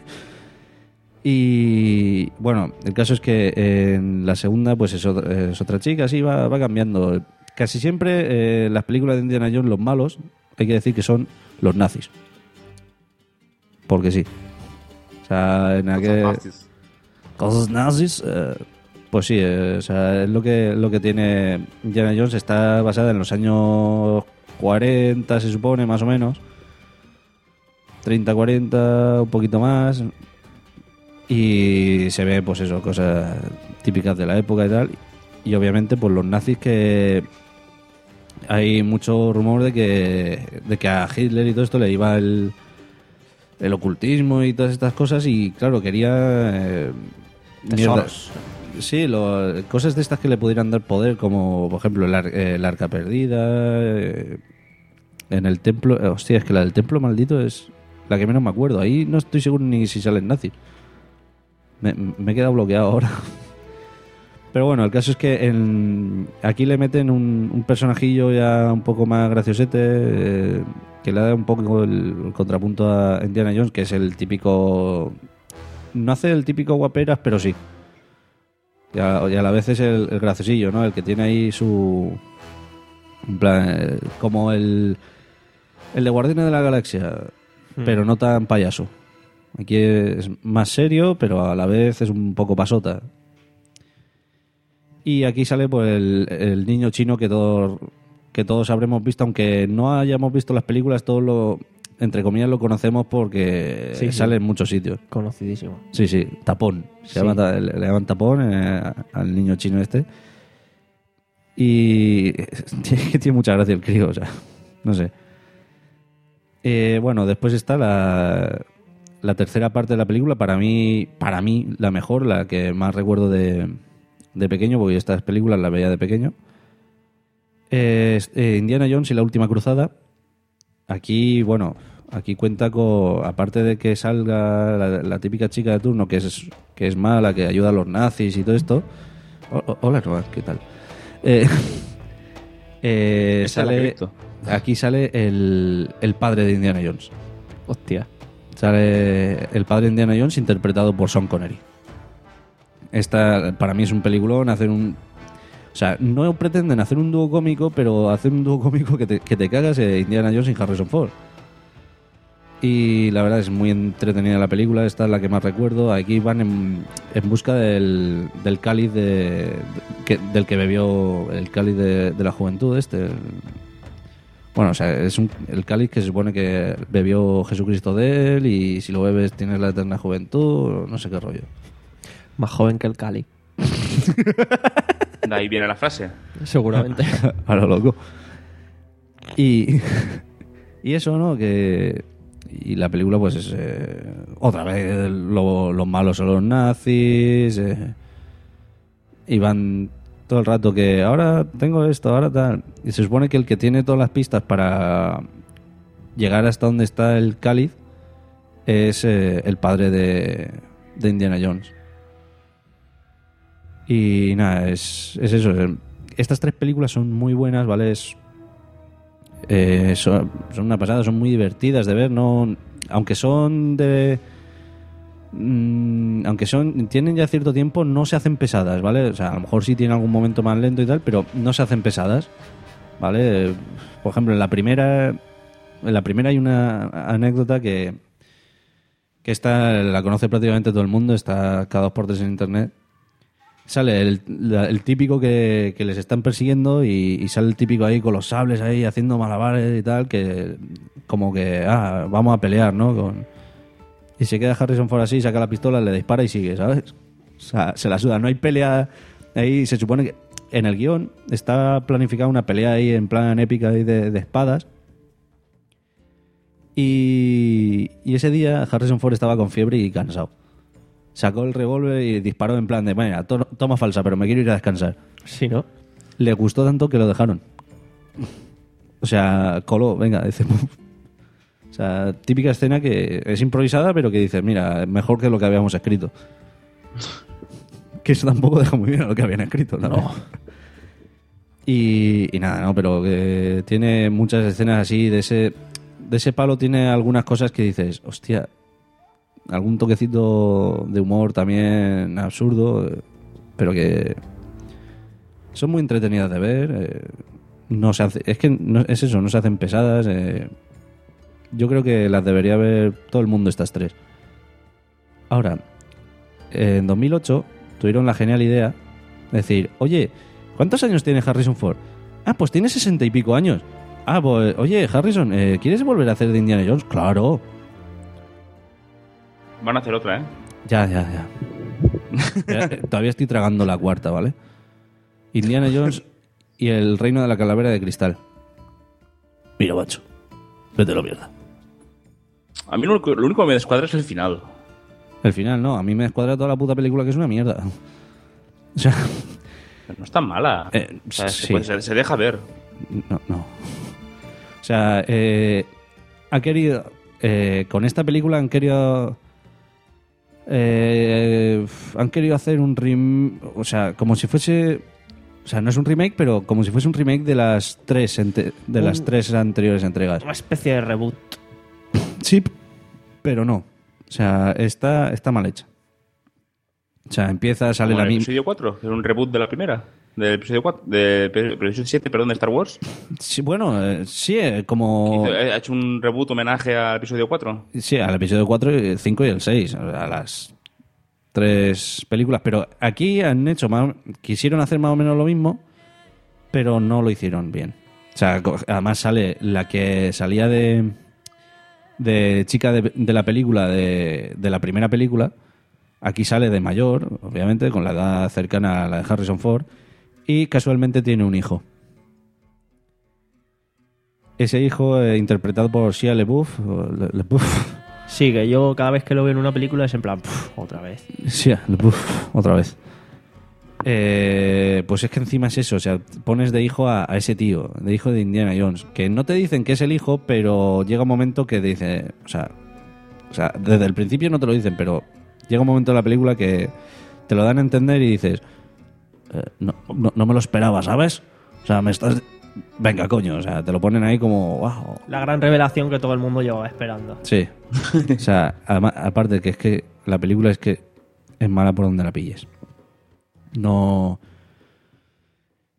Y bueno, el caso es que en la segunda pues es otra, es otra chica, así va, va cambiando. Casi siempre eh, las películas de Indiana Jones, los malos, hay que decir que son los nazis. Porque sí. O sea, en aquel... Cosas nazis. eh, pues sí, eh, o sea, es lo que, lo que tiene Indiana Jones. Está basada en los años cuarenta, se supone, más o menos. treinta, cuarenta, un poquito más. Y se ve, pues eso, cosas típicas de la época y tal. Y obviamente, pues los nazis que... Hay mucho rumor de que, de que a Hitler y todo esto le iba el, el ocultismo y todas estas cosas. Y claro, quería... Eh,
Tesoros.
mierda. Sí, lo- cosas de estas que le pudieran dar poder, como por ejemplo el, ar- eh, el arca perdida. eh, en el templo... eh, hostia, es que la del templo maldito es la que menos me acuerdo. Ahí no estoy seguro ni si salen nazis. Me, me he quedado bloqueado ahora. Pero bueno, el caso es que en, aquí le meten un, un personajillo ya un poco más graciosete, eh, que le da un poco el, el contrapunto a Indiana Jones, que es el típico... No hace el típico guaperas, pero sí. Y a, y a la vez es el, el graciosillo, ¿no? El que tiene ahí su... En plan, eh, como el... El de Guardianes de la Galaxia,
Hmm.
pero no tan payaso. Aquí es más serio, pero a la vez es un poco pasota. Y aquí sale pues el, el niño chino que todos que todos habremos visto, aunque no hayamos visto las películas, todos lo, entre comillas, lo conocemos porque
Sí, sí.
sale en muchos sitios.
Conocidísimo.
Sí, sí, Tapón. Se
Sí.
llama ta- le, le llaman Tapón eh, al niño chino este. Y tiene, tiene mucha gracia el crío, o sea, no sé. Eh, bueno, después está la, la tercera parte de la película, para mí, para mí la mejor, la que más recuerdo de, de pequeño, porque estas películas las veía de pequeño. Es, eh, Indiana Jones y la última cruzada. Aquí, bueno, aquí cuenta con, aparte de que salga la, la típica chica de turno, que es, que es mala, que ayuda a los nazis y todo esto. O- o- hola, Noah, ¿qué tal? Eh, eh,
Esta es la que he
sale,
visto.
aquí sale el, el padre de Indiana Jones.
Hostia.
Sale el padre de Indiana Jones interpretado por Sean Connery. Esta para mí es un peliculón, hacen un, O sea, no pretenden hacer un dúo cómico, pero hacer un dúo cómico que te, que te cagas eh, Indiana Jones y Harrison Ford. Y la verdad es muy entretenida la película, esta es la que más recuerdo. Aquí van en, en busca del, del cáliz de, de- que, del que bebió el cáliz de, de la juventud este. el- bueno, o sea, es un, el cáliz que se supone que bebió Jesucristo de él y si lo bebes tienes la eterna juventud, no sé qué rollo.
Más joven que el Cali.
De ahí viene la frase.
Seguramente.
A lo loco. Y, y eso, ¿no? Que... Y la película, pues, es... eh, otra vez, lo- los malos son los nazis. eh, y van todo el rato que ahora tengo esto, ahora tal. Y se supone que el que tiene todas las pistas para llegar hasta donde está el cáliz es eh, el padre de, de Indiana Jones. Y nada, es, es eso. eh, Estas tres películas son muy buenas, ¿vale? Es, eh, son, son una pasada, son muy divertidas de ver, no, aunque son de... mm, aunque son tienen ya cierto tiempo, no se hacen pesadas, ¿vale? O sea, a lo mejor sí tienen algún momento más lento y tal, pero no se hacen pesadas, ¿vale? Eh, Por ejemplo, en la primera en la primera hay una anécdota que que esta la conoce prácticamente todo el mundo, está cada dos por tres en internet. Sale el, la- el típico que, que les están persiguiendo y, y sale el típico ahí con los sables ahí haciendo malabares y tal, que como que, ah, vamos a pelear, ¿no? Con, y se queda Harrison Ford así, saca la pistola, le dispara y sigue, ¿sabes? O sea, se la suda. No hay pelea ahí, se supone que en el guión está planificada una pelea ahí en plan épica ahí de, de espadas. Y, y ese día Harrison Ford estaba con fiebre y cansado. Sacó el revólver y disparó en plan de, mira, to- toma falsa, pero me quiero ir a descansar.
Sí, ¿no?
Le gustó tanto que lo dejaron. O sea, coló, venga, dice. O sea, típica escena que es improvisada, pero que dices, mira, mejor que lo que habíamos escrito. Que eso tampoco deja muy bien a lo que habían escrito, ¿no?
No.
Y, y nada, no, pero que tiene muchas escenas así, de ese, de ese palo tiene algunas cosas que dices, hostia, algún toquecito de humor también absurdo, eh, pero que son muy entretenidas de ver. eh, no se hace, es que no, es eso, no se hacen pesadas. eh, yo creo que las debería ver todo el mundo estas tres. Ahora, en dos mil ocho tuvieron la genial idea de decir, oye, ¿cuántos años tiene Harrison Ford? Ah, pues tiene sesenta y pico años. Ah, pues, oye, Harrison, eh, ¿quieres volver a hacer de Indiana Jones? Claro.
Van a hacer otra, ¿eh?
Ya, ya, ya. Ya, eh, Todavía estoy tragando la cuarta, ¿vale? Indiana Jones y el reino de la calavera de cristal. Mira, macho, no te lo pierdas.
A mí lo único, lo único que me descuadra es el final.
El final, no, a mí me descuadra toda la puta película que es una mierda. O sea,
Pero no es tan mala.
Eh,
O sea, se,
sí.
puede- se- se deja ver.
no, no. O sea, eh, ha querido... eh, con esta película han querido... eh, han querido hacer un rem... O sea, como si fuese... O sea, no es un remake, pero como si fuese un remake de las tres, ente- de las
Un-
tres anteriores entregas.
Una especie de reboot.
Sí, pero no. O sea, está, está mal hecha. O sea, empieza, sale
Como
la
el
misma...
episodio cuatro, que es un reboot de la primera. Del episodio cuatro, de episodio siete, perdón, de Star Wars.
Sí, bueno, eh, sí, eh, como...
Hizo- Ha hecho un reboot homenaje al episodio cuatro.
Sí, al episodio cuatro, el cinco y el seis, a las tres películas. Pero aquí han hecho más, quisieron hacer más o menos lo mismo, pero no lo hicieron bien. O sea, co- además sale la que salía de, de chica de, de la película, de, de la primera película. Aquí sale de mayor, obviamente, con la edad cercana a la de Harrison Ford. Y casualmente tiene un hijo. Ese hijo, eh, interpretado por Shia LaBeouf, o Le- LaBeouf,
Sí, que yo cada vez que lo veo en una película es en plan, "Puf, otra vez".
Shia LaBeouf, otra vez. Eh, pues es que encima es eso, o sea, pones de hijo a, a ese tío, de hijo de Indiana Jones, que no te dicen que es el hijo, pero llega un momento que dice, o sea, o sea, desde el principio no te lo dicen, pero llega un momento en la película que te lo dan a entender y dices, eh, no, no, no me lo esperaba, ¿sabes? O sea, me estás... Venga, coño, o sea, te lo ponen ahí como, wow.
La gran revelación que todo el mundo llevaba esperando.
Sí. O sea, además, aparte que es que la película es que es mala por donde la pilles. No...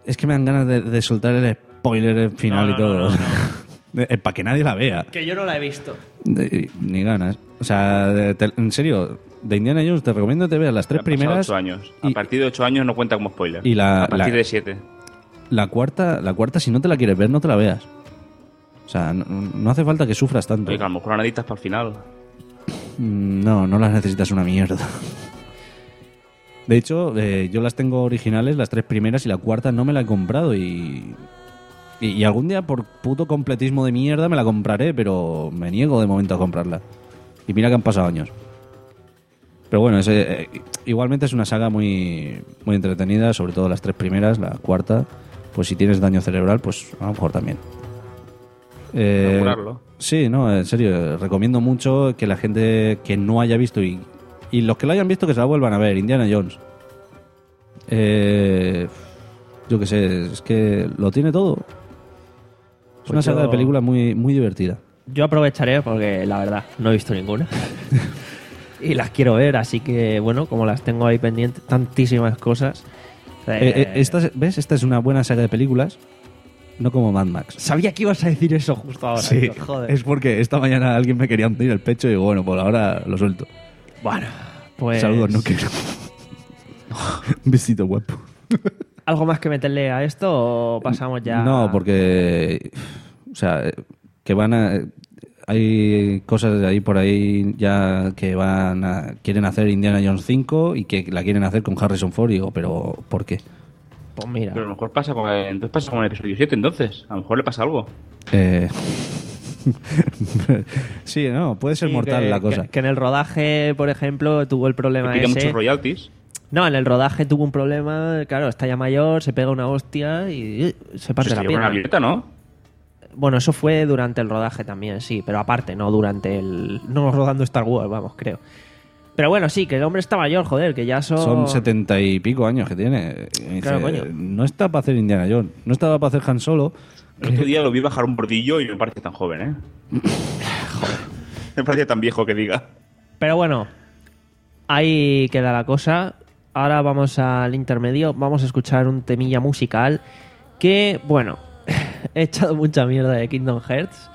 Es que me dan ganas de, de soltar el spoiler final
No,
y todo.
no, no, no,
Para que nadie la vea.
Que yo no la he visto.
De- ni ganas. O sea, de- te- en serio, de Indiana Jones te recomiendo que te veas las tres
Han pasado
primeras.
ocho años.
y-
A partir de ocho años no cuenta como spoiler.
Y la-
a partir
la-
de siete.
La cuarta, la cuarta, si no te la quieres ver, no te la veas. O sea, no, no hace falta que sufras tanto.
Oye, que a lo mejor la necesitas para el final.
Mm, No, no las necesitas una mierda. De hecho, eh, yo las tengo originales, las tres primeras, y la cuarta no me la he comprado. Y, y, y algún día, por puto completismo de mierda, me la compraré, pero me niego de momento a comprarla. Y mira que han pasado años. Pero bueno, es, eh, igualmente es una saga muy, muy entretenida, sobre todo las tres primeras. La cuarta, pues si tienes daño cerebral, pues a lo mejor también. Eh,
Procurarlo.
sí, no, en serio, recomiendo mucho que la gente que no haya visto y, y los que lo hayan visto que se la vuelvan a ver, Indiana Jones. Eh, yo qué sé, es que lo tiene todo. Es una
Pues
saga
yo-
de películas muy, muy divertida.
Yo aprovecharé porque la verdad no he visto ninguna. Y las quiero ver, así que bueno, como las tengo ahí pendientes, tantísimas cosas. eh,
Eh, eh, esta, es- ¿Ves? Esta es una buena saga de películas, no como Mad Max.
Sabía que ibas a decir eso justo ahora.
Sí,
tío, joder.
es porque esta mañana alguien me quería hundir el pecho y digo, bueno, por ahora lo suelto.
Bueno, pues...
Saludos, no quiero. Un besito guapo.
¿Algo más que meterle a esto o pasamos ya?
No, porque. O sea, que van a. Hay cosas de ahí por ahí ya que van a. Quieren hacer Indiana Jones cinco y que la quieren hacer con Harrison Ford. Y digo, ¿pero por qué?
Pues mira.
Pero a lo mejor pasa con, entonces pasa con el episodio siete, entonces. A lo mejor le pasa algo.
Eh. sí, no, puede ser
Sí,
mortal
que-
la cosa.
Que, que en el rodaje, por ejemplo, tuvo el problema
Que pide
ese.
muchos royalties.
No, en el rodaje tuvo un problema, claro, está ya mayor, se pega una hostia y eh, se parte
Se
la
lleva
pierna.
una violeta, ¿no?
Bueno, eso fue durante el rodaje también, sí, pero aparte, no durante el... No rodando Star Wars, vamos, creo. Pero bueno, sí, que el hombre está mayor, joder, que ya son...
Son setenta y pico años que tiene. Y dice,
Claro, coño.
No está para hacer Indiana Jones, no estaba para hacer Han Solo.
El otro día lo vi bajar un bordillo y me parece tan joven, ¿eh? Joder. Me parece tan viejo que diga.
Pero bueno, ahí queda la cosa. Ahora vamos al intermedio, vamos a escuchar un temilla musical que, bueno, he echado mucha mierda de Kingdom Hearts.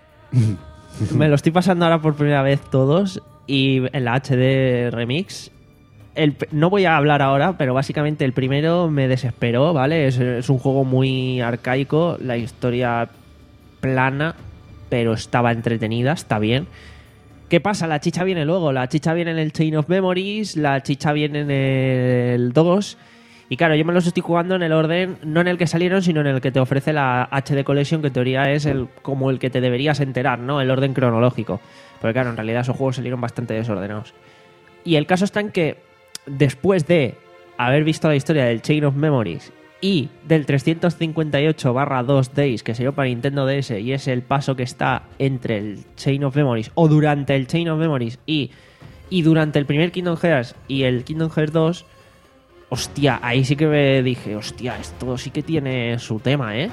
Me lo estoy pasando ahora por primera vez todos y en la H D Remix. El, no voy a hablar ahora, pero básicamente el primero me desesperó, ¿vale? Es, es un juego muy arcaico, la historia plana, pero estaba entretenida, está bien. ¿Qué pasa? La chicha viene luego. La chicha viene en el Chain of Memories, la chicha viene en el dos. Y claro, yo me los estoy jugando en el orden, no en el que salieron, sino en el que te ofrece la H D Collection, que en teoría es el, como el que te deberías enterar, ¿no? El orden cronológico. Porque claro, en realidad esos juegos salieron bastante desordenados. Y el caso está en que, después de haber visto la historia del Chain of Memories y del trescientos cincuenta y ocho barra dos Days que salió para Nintendo D S, y es el paso que está entre el Chain of Memories o durante el Chain of Memories y, y durante el primer Kingdom Hearts y el Kingdom Hearts dos, hostia, ahí sí que me dije, hostia, esto sí que tiene su tema, ¿eh?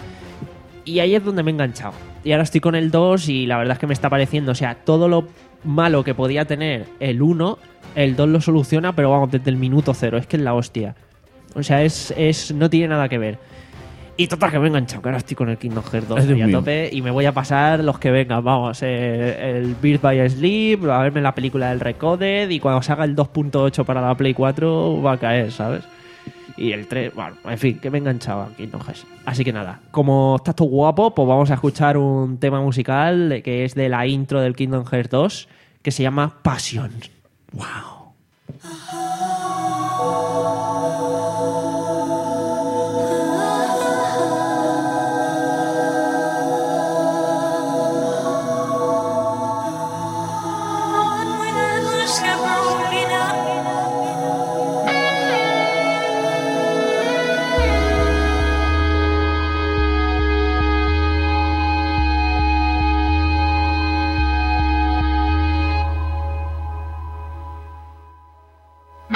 Y ahí es donde me he enganchado. Y ahora estoy con el dos y la verdad es que me está pareciendo, o sea, todo lo malo que podía tener el uno, el dos lo soluciona, pero vamos, desde el minuto cero, es que es la hostia. O sea, es, es no tiene nada que ver. Y total, que me he enganchado, que ahora estoy con el Kingdom Hearts dos
Ay, Dios
ahí a
mío.
tope y me voy a pasar los que vengan, vamos, eh, el Birth by Sleep, a verme la película del Recoded y cuando salga el dos punto ocho para la Play cuatro va a caer, ¿sabes? Y el tres, bueno, en fin, que me he enganchado a Kingdom Hearts. Así que nada, como estás tú guapo, pues vamos a escuchar un tema musical de- que es de la intro del Kingdom Hearts dos, que se llama Passion. ¡Wow!
Thank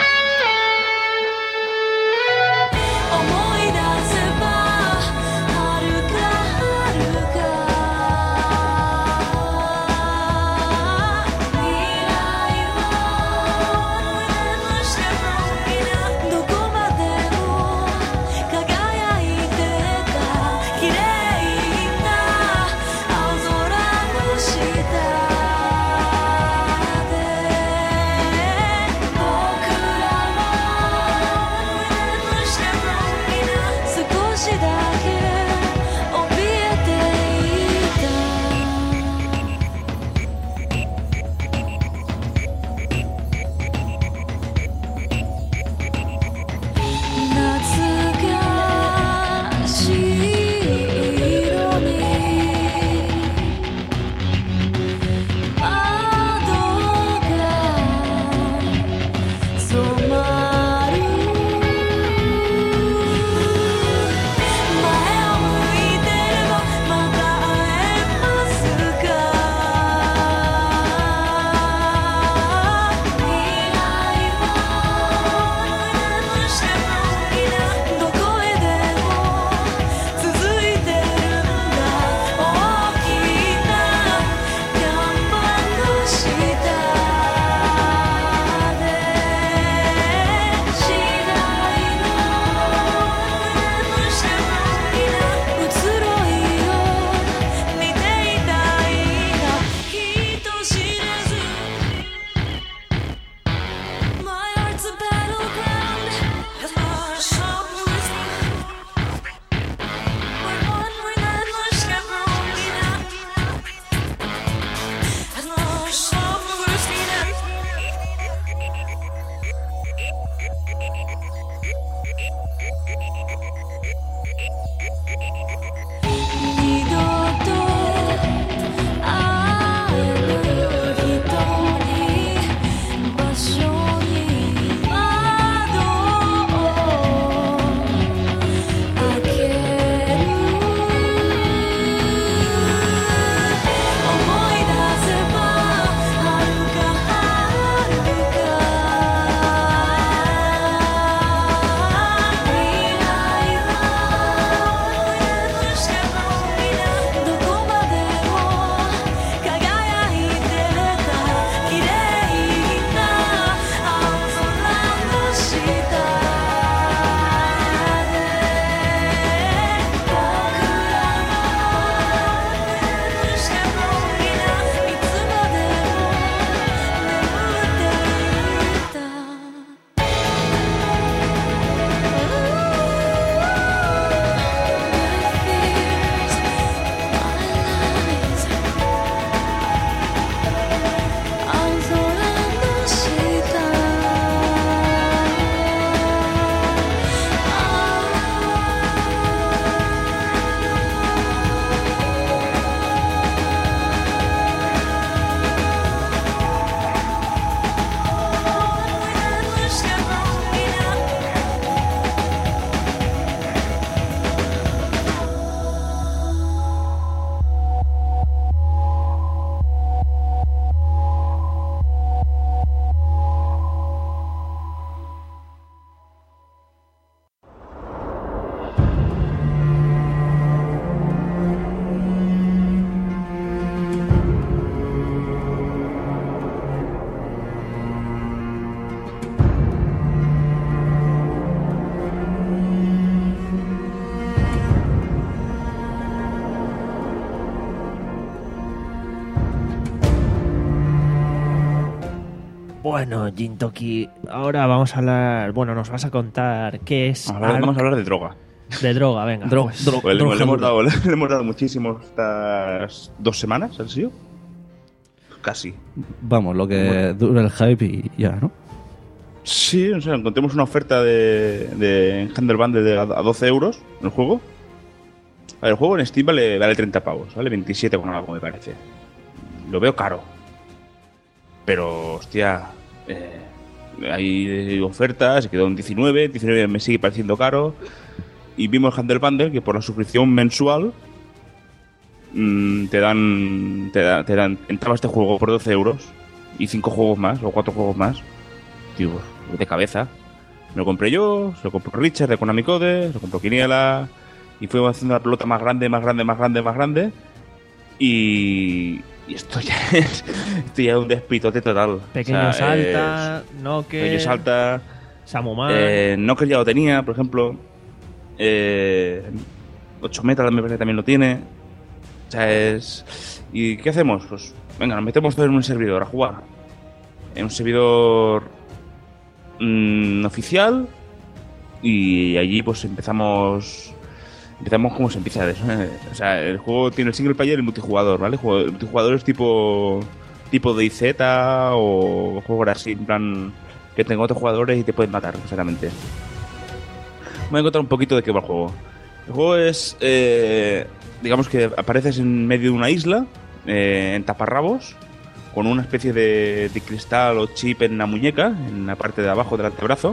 Bueno, Jintoki, ahora vamos a hablar... Bueno, nos vas a contar qué es...
Vamos a hablar,
Ark
vamos a hablar de droga.
de droga, venga.
Dro-
pues.
dro-
Pues le,
droga
le hemos
dura.
dado, le, le hemos dado muchísimo estas dos semanas, ¿han sido? Casi.
Vamos, lo que dura el hype y ya, ¿no?
Sí, o sea, encontremos una oferta de, de Handle Bundle de a a doce euros en el juego. A ver, el juego en Steam vale, vale treinta pavos, ¿vale? veintisiete con algo, me parece. Lo veo caro. Pero, hostia, eh, hay ofertas, se quedó en diecinueve, diecinueve me sigue pareciendo caro. Y vimos el Handle Bundle que por la suscripción mensual mmm, te dan, te dan, te dan, entraba este juego por doce euros y cinco juegos más, o cuatro juegos más. Tío, de cabeza. Me lo compré yo, se lo compró Richard de Konami Code, se lo compró Quiniela, y fuimos haciendo la pelota más grande, más grande, más grande, más grande. Y, y esto ya es, esto ya es un despitote total.
Pequeño
O sea,
Salta,
es-
Noque,
Pequeño Salta,
Samuman...
eh, Knocker ya lo tenía, por ejemplo. Eh, ocho Metal me parece que también lo tiene. O sea, es... ¿Y qué hacemos? Pues venga, nos metemos todos en un servidor a jugar. En un servidor mm, oficial. Y allí pues empezamos... Empezamos como se empieza. ¿eh? O sea, el juego tiene el single player y el multijugador, ¿vale? El, juego- el multijugador es tipo... Tipo D Z o juegos así, en plan... Que tengo otros jugadores y te pueden matar, exactamente. Voy a contar un poquito de qué va el juego. El juego es, eh, digamos que apareces en medio de una isla, eh, en taparrabos, con una especie de, de cristal o chip en la muñeca, en la parte de abajo del antebrazo.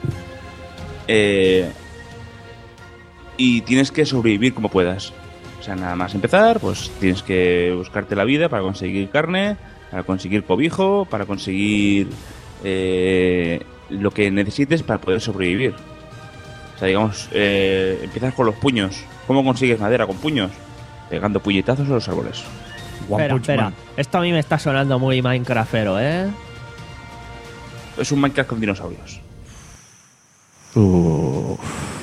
Eh, y tienes que sobrevivir como puedas. O sea, nada más empezar, pues tienes que buscarte la vida para conseguir carne, para conseguir cobijo, para conseguir eh, lo que necesites para poder sobrevivir. O sea, digamos, eh, empiezas con los puños. ¿Cómo consigues madera con puños? Pegando puñetazos a los árboles.
Espera,
Punch
espera.
Man.
Esto a mí me está sonando muy Minecraftero, ¿eh?
Es un Minecraft con dinosaurios.
Uf.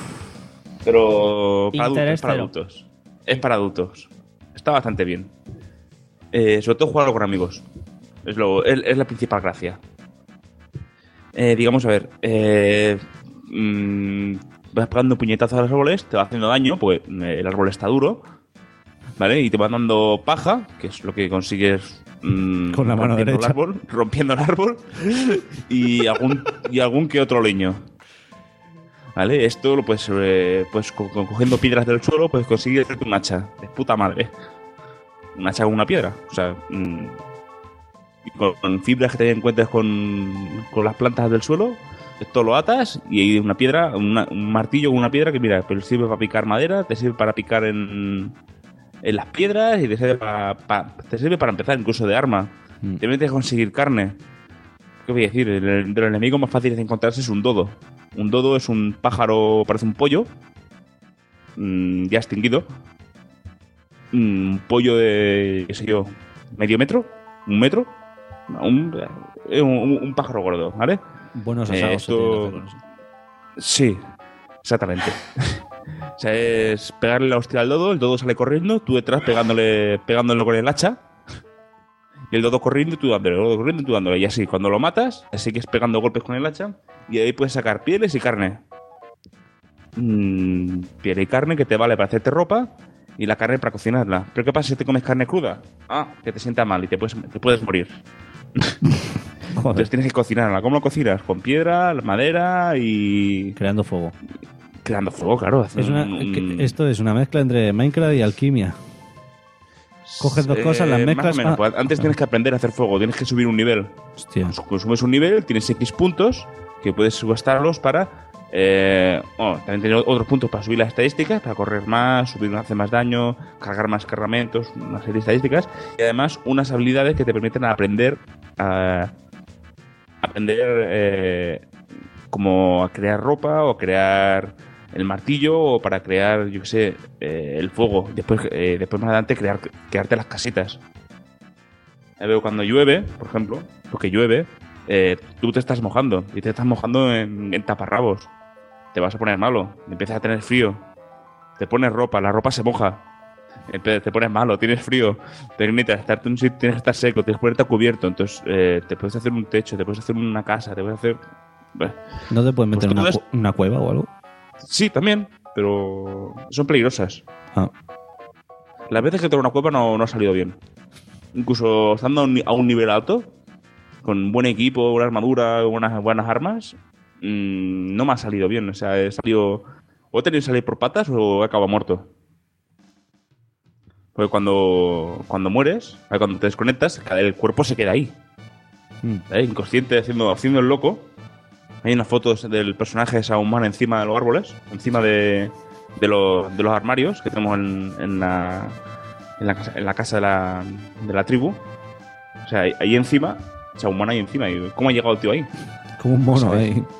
Pero para adultos, es para
Interestero.
adultos. Es para adultos. Está bastante bien. Eh, sobre todo jugarlo con amigos. Es, lo, es, es la principal gracia. Eh, digamos, a ver. Eh, mm, vas pegando puñetazos a los árboles, te va haciendo daño, porque el árbol está duro. ¿Vale? Y te van dando paja, que es lo que consigues mm,
Con la mano
rompiendo
derecha.
el árbol, rompiendo el árbol. y, algún, y algún que otro leño. ¿Vale? Esto lo puedes, eh, pues co- co- cogiendo piedras del suelo, puedes conseguir hacerte un hacha. De puta madre. Un hacha con una piedra. O sea, mm, y con, con fibras que te encuentres con, con las plantas del suelo, esto lo atas y hay una piedra, una- un martillo con una piedra que, mira, pero sirve para picar madera, te sirve para picar en, en las piedras y te sirve para, pa- te sirve para empezar incluso de arma.
Mm.
Te metes a conseguir carne. ¿Qué voy a decir? El, el, de los enemigos más fáciles de encontrarse es un dodo. Un dodo es un pájaro, parece un pollo, mm, ya extinguido. Mm, Un pollo de, qué sé yo, medio metro, un metro, No, un, eh, un, un pájaro gordo, ¿vale?
Buenos
Eh,
asados. se
esto-
tienen que hacer con eso.
Sí, exactamente. O sea, es pegarle la hostia al dodo, el dodo sale corriendo, tú detrás pegándole, pegándolo con el hacha. Y el dodo corriendo y tú dándole, el dodo corriendo y tú dándole. Y así, cuando lo matas, sigues pegando golpes con el hacha. Y de ahí puedes sacar pieles y carne. Mm, piel y carne que te vale para hacerte ropa. Y la carne para cocinarla. ¿Pero qué pasa si te comes carne cruda? Ah, que te sienta mal y te puedes, te puedes morir.
Joder.
Entonces tienes que cocinarla. ¿Cómo lo cocinas? Con piedra, madera y...
Creando fuego.
Creando fuego, claro.
Es una-
Un-
que- esto es una mezcla entre Minecraft y alquimia. Coges dos cosas, las
Eh, más o
mezclas.
menos,
ah,
pues antes tienes que aprender a hacer fuego, tienes que subir un nivel.
Hostia.
Consumes un nivel, tienes X puntos que puedes gastarlos para. Eh, bueno, también tienes otros puntos para subir las estadísticas, para correr más, subir hacer más daño, cargar más cargamentos, una serie de estadísticas. Y además unas habilidades que te permiten aprender a. Aprender eh, como a crear ropa o crear el martillo o para crear, yo qué sé, eh, el fuego. Después, eh, después más adelante crear, crearte las casitas. Ya veo cuando llueve, por ejemplo, porque llueve, eh, tú te estás mojando y te estás mojando en, en taparrabos. Te vas a poner malo, empiezas a tener frío, te pones ropa, la ropa se moja. Te, te pones malo, tienes frío, te necesitas estar en un sitio, tienes que estar seco, tienes que ponerte a cubierto, entonces eh, te puedes hacer un techo, te puedes hacer una casa, te puedes hacer... Bah.
¿No te puedes meter en
Pues
una,
tú
cu- una cueva o algo?
Sí, también, pero son peligrosas.
Ah.
Las veces que tengo una cueva no, no ha salido bien. Incluso estando a un, ni- a un nivel alto, con buen equipo, una armadura, buenas, buenas armas, mmm, no me ha salido bien. O sea, he salido... O he tenido que salir por patas o he acabado muerto. Porque cuando, cuando mueres, cuando te desconectas, el cuerpo se queda ahí.
Mm.
¿Eh? Inconsciente, haciendo, haciendo el loco. Hay unas fotos del personaje de Saruman encima de los árboles, encima de, de, los, de los armarios que tenemos en, en, la, en, la, casa, en la casa de la, de la tribu. O sea, ahí, ahí encima, Saruman ahí encima. Y ¿cómo ha llegado el tío ahí?
Como un mono
¿Sabes?
ahí.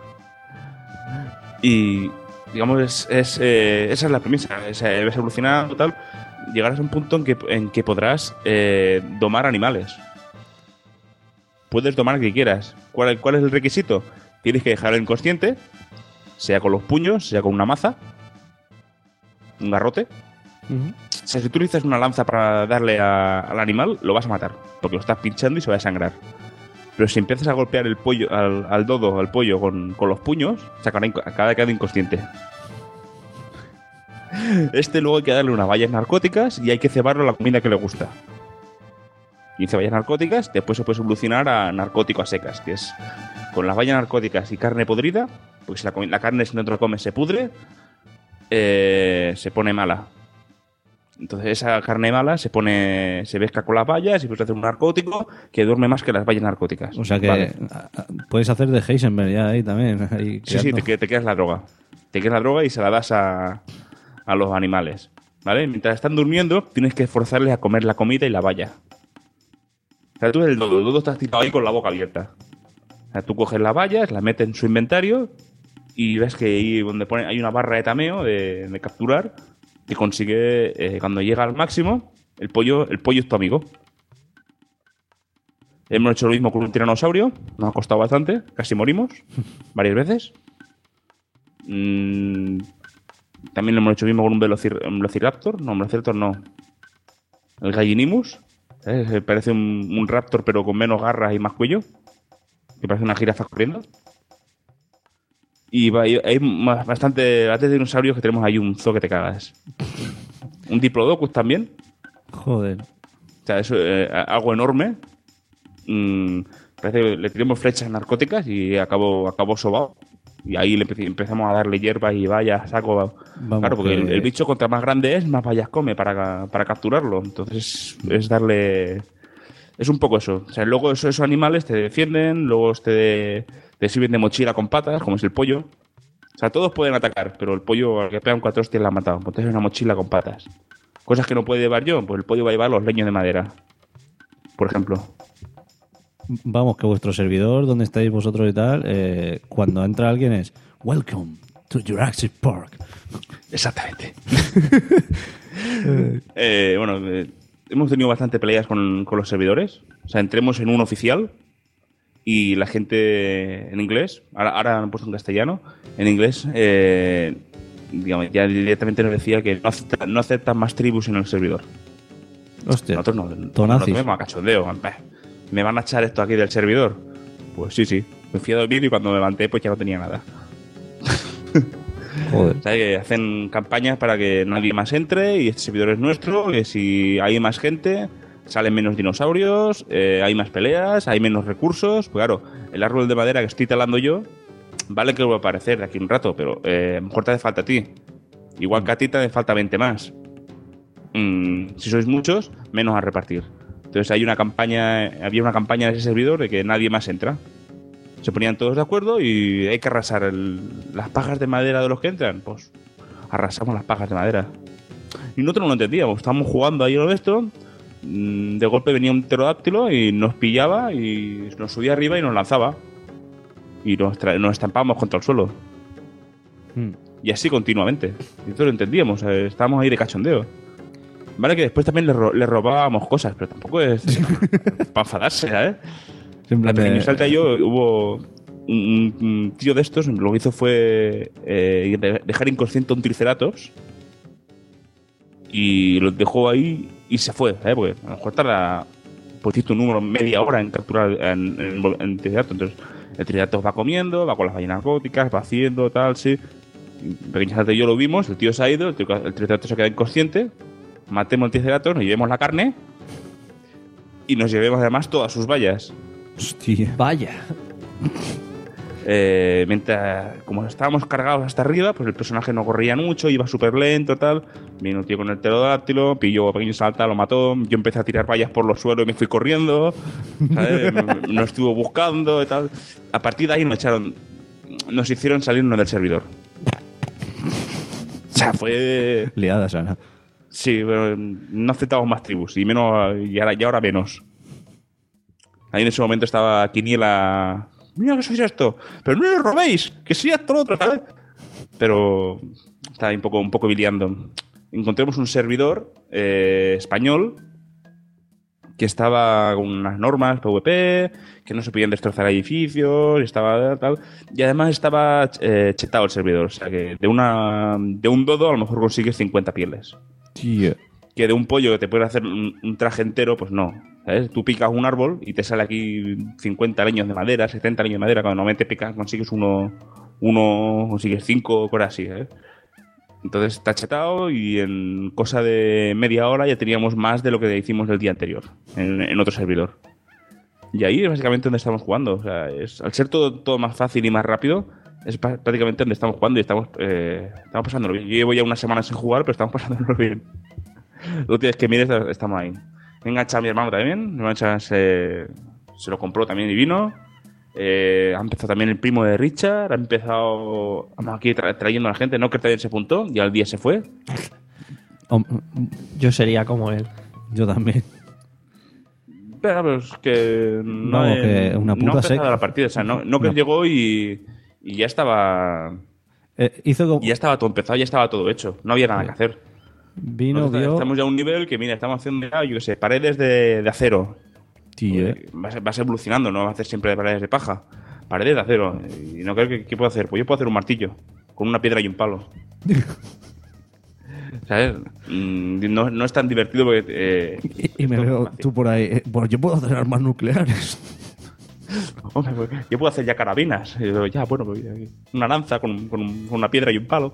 Y, digamos, es, es, eh, esa es la premisa. Es, eh, ves evolucionando tal. Llegarás a un punto en que, en que podrás eh, domar animales. Puedes domar el que quieras. ¿Cuál, ¿Cuál es el requisito? Tienes que dejarlo inconsciente, sea con los puños, sea con una maza, un garrote.
Uh-huh.
O sea, si tú utilizas una lanza para darle a, al animal, lo vas a matar, porque lo estás pinchando y se va a desangrar. Pero si empiezas a golpear el pollo, al, al dodo, al pollo, con, con los puños, se acaba, acaba de quedar inconsciente. Este luego hay que darle unas vallas narcóticas y hay que cebarlo la comida que le gusta. quince vallas narcóticas, después se puede evolucionar a narcótico a secas, que es con las vallas narcóticas y carne podrida, porque si la, la carne si no te la comes se pudre, eh, se pone mala. Entonces esa carne mala se pone, se pesca con las vallas y puedes hacer un narcótico que duerme más que las vallas narcóticas.
O sea que
Vale.
a- a- puedes hacer de Heisenberg ya ahí también. Ahí
Sí, sí,
creando.
te, que- te quedas la droga. Te quedas la droga y se la das a, a los animales. ¿Vale? Mientras están durmiendo, tienes que forzarles a comer la comida y la valla. O sea, tú eres el dodo. El dodo está tirado ahí con la boca abierta. O sea, tú coges las vallas, las metes en su inventario y ves que ahí donde pone, hay una barra de tameo de, de capturar que consigue, eh, cuando llega al máximo, el pollo, el pollo es tu amigo. Hemos hecho lo mismo con un tiranosaurio. Nos ha costado bastante. Casi morimos. Varias veces. Mm, también lo hemos hecho lo mismo con un, velocir- un velociraptor. No, un velociraptor no. El Gallinimus. ¿Sabes? Parece un, un raptor pero con menos garras y más cuello. Que parece una jirafa corriendo. Y va- y hay más- bastante, bastante dinosaurios que tenemos ahí un zoo que te cagas. Un Diplodocus también.
Joder.
O sea, eso, eh, algo enorme. Mm, parece que le tiramos flechas narcóticas y acabó, acabó sobao. Y ahí le empe- empezamos a darle hierbas y vallas, saco.
Vamos,
claro, porque
que-
el, el bicho contra más grande es, más vallas come para, para capturarlo. Entonces es darle... Es un poco eso. O sea, luego eso- esos animales te defienden, luego te, te sirven de mochila con patas, como es el pollo. O sea, todos pueden atacar, pero el pollo al que pegan cuatro hostias la ha matado. Entonces es una mochila con patas. Cosas que no puede llevar yo, pues el pollo va a llevar los leños de madera. Por ejemplo.
Vamos, que vuestro servidor, donde estáis vosotros y tal, eh, cuando entra alguien es Welcome to Jurassic Park.
Exactamente. eh, bueno, eh, hemos tenido bastante peleas con, con los servidores. O sea, entremos en un oficial y la gente en inglés, ahora, ahora han puesto en castellano, en inglés, eh, digamos, ya directamente nos decía que no acepta- no aceptan más tribus en el servidor.
Hostia.
Nosotros no, no
Tonazis.
nos tomemos a cachondeo. Bah, ¿me van a echar esto aquí del servidor? Pues sí, sí. Me fui a dormir y cuando me levanté pues ya no tenía nada.
Joder.
O sea, que hacen campañas para que nadie más entre y este servidor es nuestro, que si hay más gente, salen menos dinosaurios, eh, hay más peleas, hay menos recursos. Pues claro, el árbol de madera que estoy talando yo, vale que va a aparecer de aquí un rato, pero eh, a lo mejor te hace falta a ti. Igual que a ti te hace falta veinte más. Mm, si sois muchos, menos a repartir. Entonces hay una campaña, había una campaña en ese servidor de que nadie más entra. Se ponían todos de acuerdo y hay que arrasar el- las pajas de madera de los que entran. Pues arrasamos las pajas de madera. Y nosotros no lo entendíamos. Estábamos jugando ahí en lo nuestro. mm, De golpe venía un pterodáctilo y nos pillaba y nos subía arriba y nos lanzaba. Y nos, tra- nos estampábamos contra el suelo.
Mm.
Y así continuamente. Y nosotros lo entendíamos. eh, Estábamos ahí de cachondeo. Vale que después también le, ro- le robábamos cosas, pero tampoco es para enfadarse, ¿eh? La pequeña salta y yo hubo un, un- un tío de estos, lo que hizo fue eh, de- dejar inconsciente a un triceratops y lo dejó ahí y se fue, ¿sabes? Porque a lo mejor tarda, pues hiciste un número media hora en capturar en, en, en, en triceratops. Entonces el triceratops va comiendo, va con las ballenas góticas, va haciendo tal, sí. Pequeñas antes yo lo vimos, el tío se ha ido, el, tío, el triceratops se queda inconsciente, matemos el triceratops, nos llevemos la carne y nos llevemos además todas sus bayas.
Hostia.
Vaya.
Eh, mientras, como estábamos cargados hasta arriba, pues el personaje no corría mucho, iba súper lento, tal. Vino un tío con el pterodáctilo, pilló a pequeño salta, lo mató. Yo empecé a tirar vallas por los suelos y me fui corriendo. ¿Sabes? Nos estuvo buscando y tal. A partir de ahí nos echaron, nos hicieron salirnos del servidor. O sea, fue
liada sana.
Sí, pero no aceptamos más tribus y menos y ahora, y ahora menos. Ahí en ese momento estaba Quiniela. Mira que sois esto, pero no lo robéis, que sí esto lo otro, ¿sabes? Pero estaba un poco, un poco biliando. Encontramos un servidor eh, español que estaba con unas normas P V P, que no se podían destrozar edificios, estaba tal, y además estaba eh, chetado el servidor, o sea que de una de un dodo a lo mejor consigues cincuenta pieles.
Tío.
Que de un pollo que te puede hacer un, un traje entero, pues no. ¿Sabes? Tú picas un árbol y te sale aquí cincuenta leños de madera, setenta leños de madera. Cuando normalmente picas, consigues uno, uno consigues cinco, cosas así. ¿eh? Entonces está chetado y en cosa de media hora ya teníamos más de lo que hicimos el día anterior en, en otro servidor. Y ahí es básicamente donde estamos jugando. O sea, es, al ser todo, todo más fácil y más rápido, es prácticamente donde estamos jugando y estamos, eh, estamos pasándolo bien. Yo llevo ya unas semanas sin jugar, pero estamos pasándolo bien. Lo que es que mires, estamos ahí. Me engancha a mi hermano también. Mi hermano se, se lo compró también y vino. Eh, ha empezado también el primo de Richard. Ha empezado aquí tra trayendo a la gente. No, que también se apuntó y al día se fue.
Oh, yo sería como él.
Yo también.
Pero, pero es que no,
no
es,
que una puta
no ha
seca.
la partida. O sea, no, no que
no.
llegó y, y ya estaba.
Eh, hizo como...
Y ya estaba todo empezado, ya estaba todo hecho. No había nada que hacer.
Vino,
Nosotros
vio...
Estamos ya a un nivel que, mira, estamos haciendo ya, yo qué sé, paredes de, de acero.
Sí, eh.
vas, vas evolucionando, no vas a hacer siempre de paredes de paja. Paredes de acero. Y no creo que ¿qué puedo hacer? Pues yo puedo hacer un martillo con una piedra y un palo. ¿Sabes? No, no es tan divertido porque... Eh,
y, y me veo tú por ahí... Eh, bueno, yo puedo hacer armas nucleares.
Hombre, pues, yo puedo hacer ya carabinas. Y yo, ya, bueno, pues, una lanza con, con, un, con una piedra y un palo.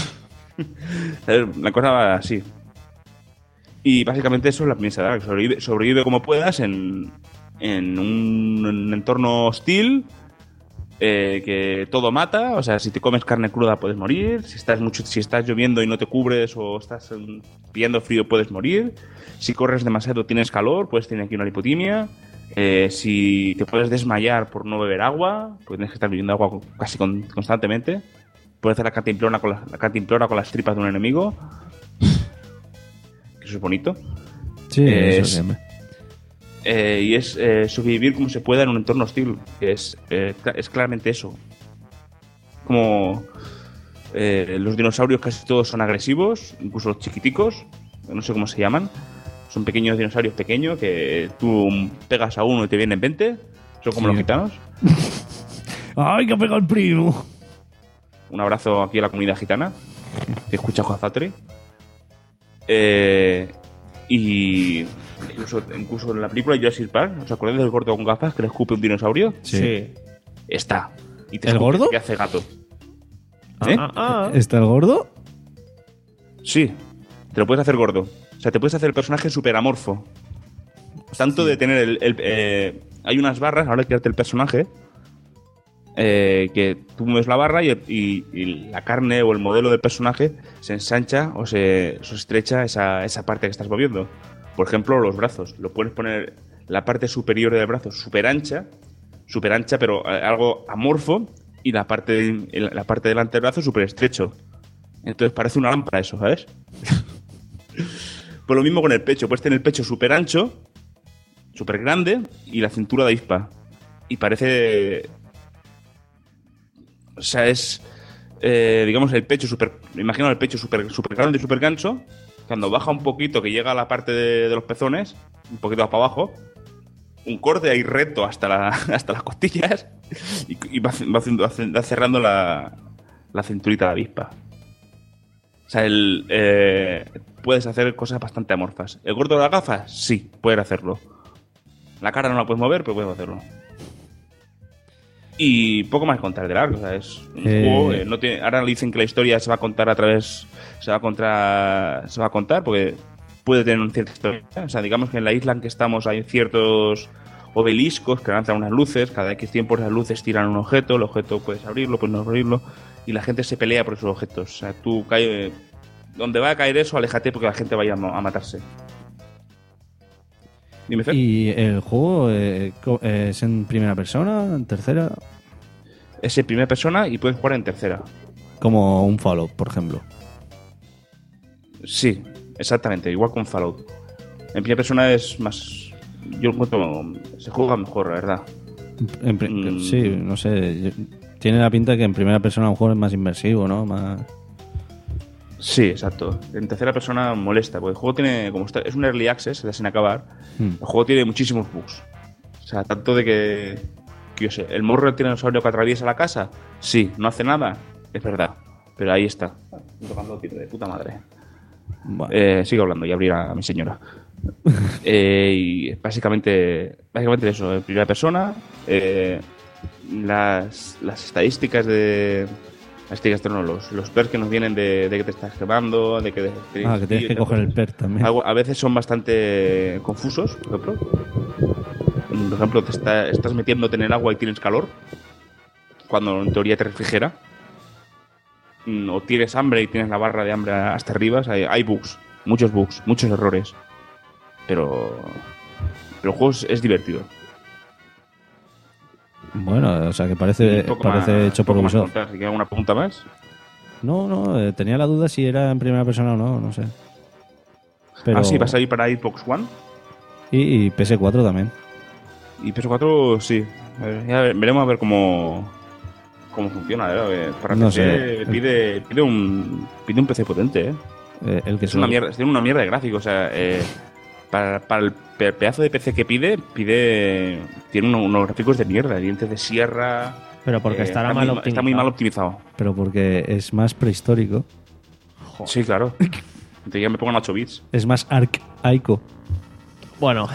La cosa va así. Y básicamente eso es la premisa, ¿verdad? Sobrevive, sobrevive como puedas en, en un, un entorno hostil, eh, que todo mata. O sea, si te comes carne cruda puedes morir. Si estás mucho, si estás lloviendo y no te cubres o estás um, pillando frío puedes morir. Si corres demasiado tienes calor, puedes tener aquí una lipotimia. Eh, si te puedes desmayar por no beber agua, pues tienes que estar bebiendo agua casi con, constantemente. Puedes hacer la cantimplora con, la, la cantimplora con las tripas de un enemigo. Que eso es bonito.
Sí,
eh,
eso
es, eh, y es eh, sobrevivir como se pueda en un entorno hostil. Que es, eh, es claramente eso. Como eh, los dinosaurios casi todos son agresivos, incluso los chiquiticos, no sé cómo se llaman. Son pequeños dinosaurios pequeños que tú pegas a uno y te vienen veinte. Son como sí. Los gitanos.
¡Ay, que ha pegado el primo!
Un abrazo aquí a la comunidad gitana que escucha Hot Factory. Eh, y incluso, incluso en la película de Jurassic Park, ¿os acordáis del gordo con gafas que le escupe un dinosaurio?
Sí.
Está. Y te
¿El
escupe,
gordo?
que hace gato.
¿Eh? Ah, ah.
¿Está el gordo?
Sí. Te lo puedes hacer gordo. O sea, te puedes hacer el personaje superamorfo. Tanto sí. de tener el... el eh, hay unas barras, ahora que el personaje... Eh, que tú mueves la barra y, y, y la carne o el modelo del personaje se ensancha o se, se estrecha esa, esa parte que estás moviendo. Por ejemplo, los brazos. Lo puedes poner la parte superior del brazo súper ancha, súper ancha, pero algo amorfo, y la parte, la parte delante del brazo súper estrecho. Entonces parece una lámpara eso, ¿sabes? Pues lo mismo con el pecho. Puedes tener el pecho súper ancho, súper grande, y la cintura de avispa. Y parece... O sea, es, eh, digamos, el pecho súper... Imagino el pecho súper super grande y súper gancho. Cuando baja un poquito, que llega a la parte de, de los pezones, un poquito para abajo, un corte ahí recto hasta, la, hasta las costillas y, y va, va, haciendo, va cerrando la, la cinturita de avispa. O sea, el, eh, puedes hacer cosas bastante amorfas. ¿El gordo de las gafas? Sí, puedes hacerlo. La cara no la puedes mover, pero puedes hacerlo. Y poco más contar del arco. O sea, es un
Eh.
juego. eh, no tiene, ahora dicen que la historia se va a contar a través. Se va a contar. Se va a contar porque puede tener una cierta historia. O sea, digamos que en la isla en que estamos hay ciertos obeliscos que lanzan unas luces. Cada X tiempo las luces tiran un objeto. El objeto puedes abrirlo, puedes no abrirlo. Y la gente se pelea por esos objetos. O sea, tú cae. Donde va a caer eso, aléjate porque la gente vaya a, a matarse. Dime, Fer.
¿Y el juego eh, co- eh, es en primera persona, en tercera?
Es en primera persona y puedes jugar en tercera.
Como un Fallout, por ejemplo.
Sí, exactamente, igual con Fallout. En primera persona es más. Yo encuentro. Se juega mejor, la verdad.
En pri-
Mm.
Sí, no sé. yo- Tiene la pinta que en primera persona a lo mejor es más inmersivo, ¿no? Más...
Sí, exacto. En tercera persona molesta, porque el juego tiene. Como está, es un early access, está sin acabar.
Hmm.
El juego tiene muchísimos bugs. O sea, tanto de que. que yo sé, ¿el morro del tiranosaurio que atraviesa la casa? Sí, no hace nada. Es verdad. Pero ahí está. Estoy tocando el tiro de puta madre.
Bueno.
Eh, sigo hablando y abrir a mi señora. eh, y básicamente, básicamente eso, en primera persona, eh, las, las estadísticas de... Las estadísticas no, los, los perks que nos vienen de, de que te estás quemando, de que... de- de-
Ah, que tienes que
de-
coger el perk también.
algo- a veces son bastante confusos, por ejemplo. Por ejemplo, te está- estás metiéndote en el agua y tienes calor, cuando en teoría te refrigera. Mm, O tienes hambre y tienes la barra de hambre hasta arriba. O sea, hay, hay bugs, muchos bugs, muchos errores. Pero, pero el juego es, es divertido.
Bueno, o sea que parece,
Y poco
parece
más-
hecho por
poco más
Ubisoft.
contar. Si queda alguna pregunta más.
No, no, eh, tenía la duda si era en primera persona o no, no sé. Pero...
Ah, sí, va a salir para Xbox One.
Y, y P S cuatro también.
Y P S cuatro, sí. A ver, ya ve- veremos a ver cómo, cómo funciona. ¿eh? A ver, para
No
P C
sé.
pide, pide, un, pide un P C potente, ¿eh?
Eh, el que
Es
se
una
lo-
mierda, tiene una mierda de gráfico, o sea, eh, para, para el pe- pedazo de P C que pide, pide tiene unos, unos gráficos de mierda, dientes de sierra.
Pero porque
eh,
estará
está
mal
muy,
optimizado.
Está muy mal optimizado.
Pero porque es más prehistórico.
Sí, claro. Entonces ya me pongan ocho bits.
Es más arcaico.
Bueno.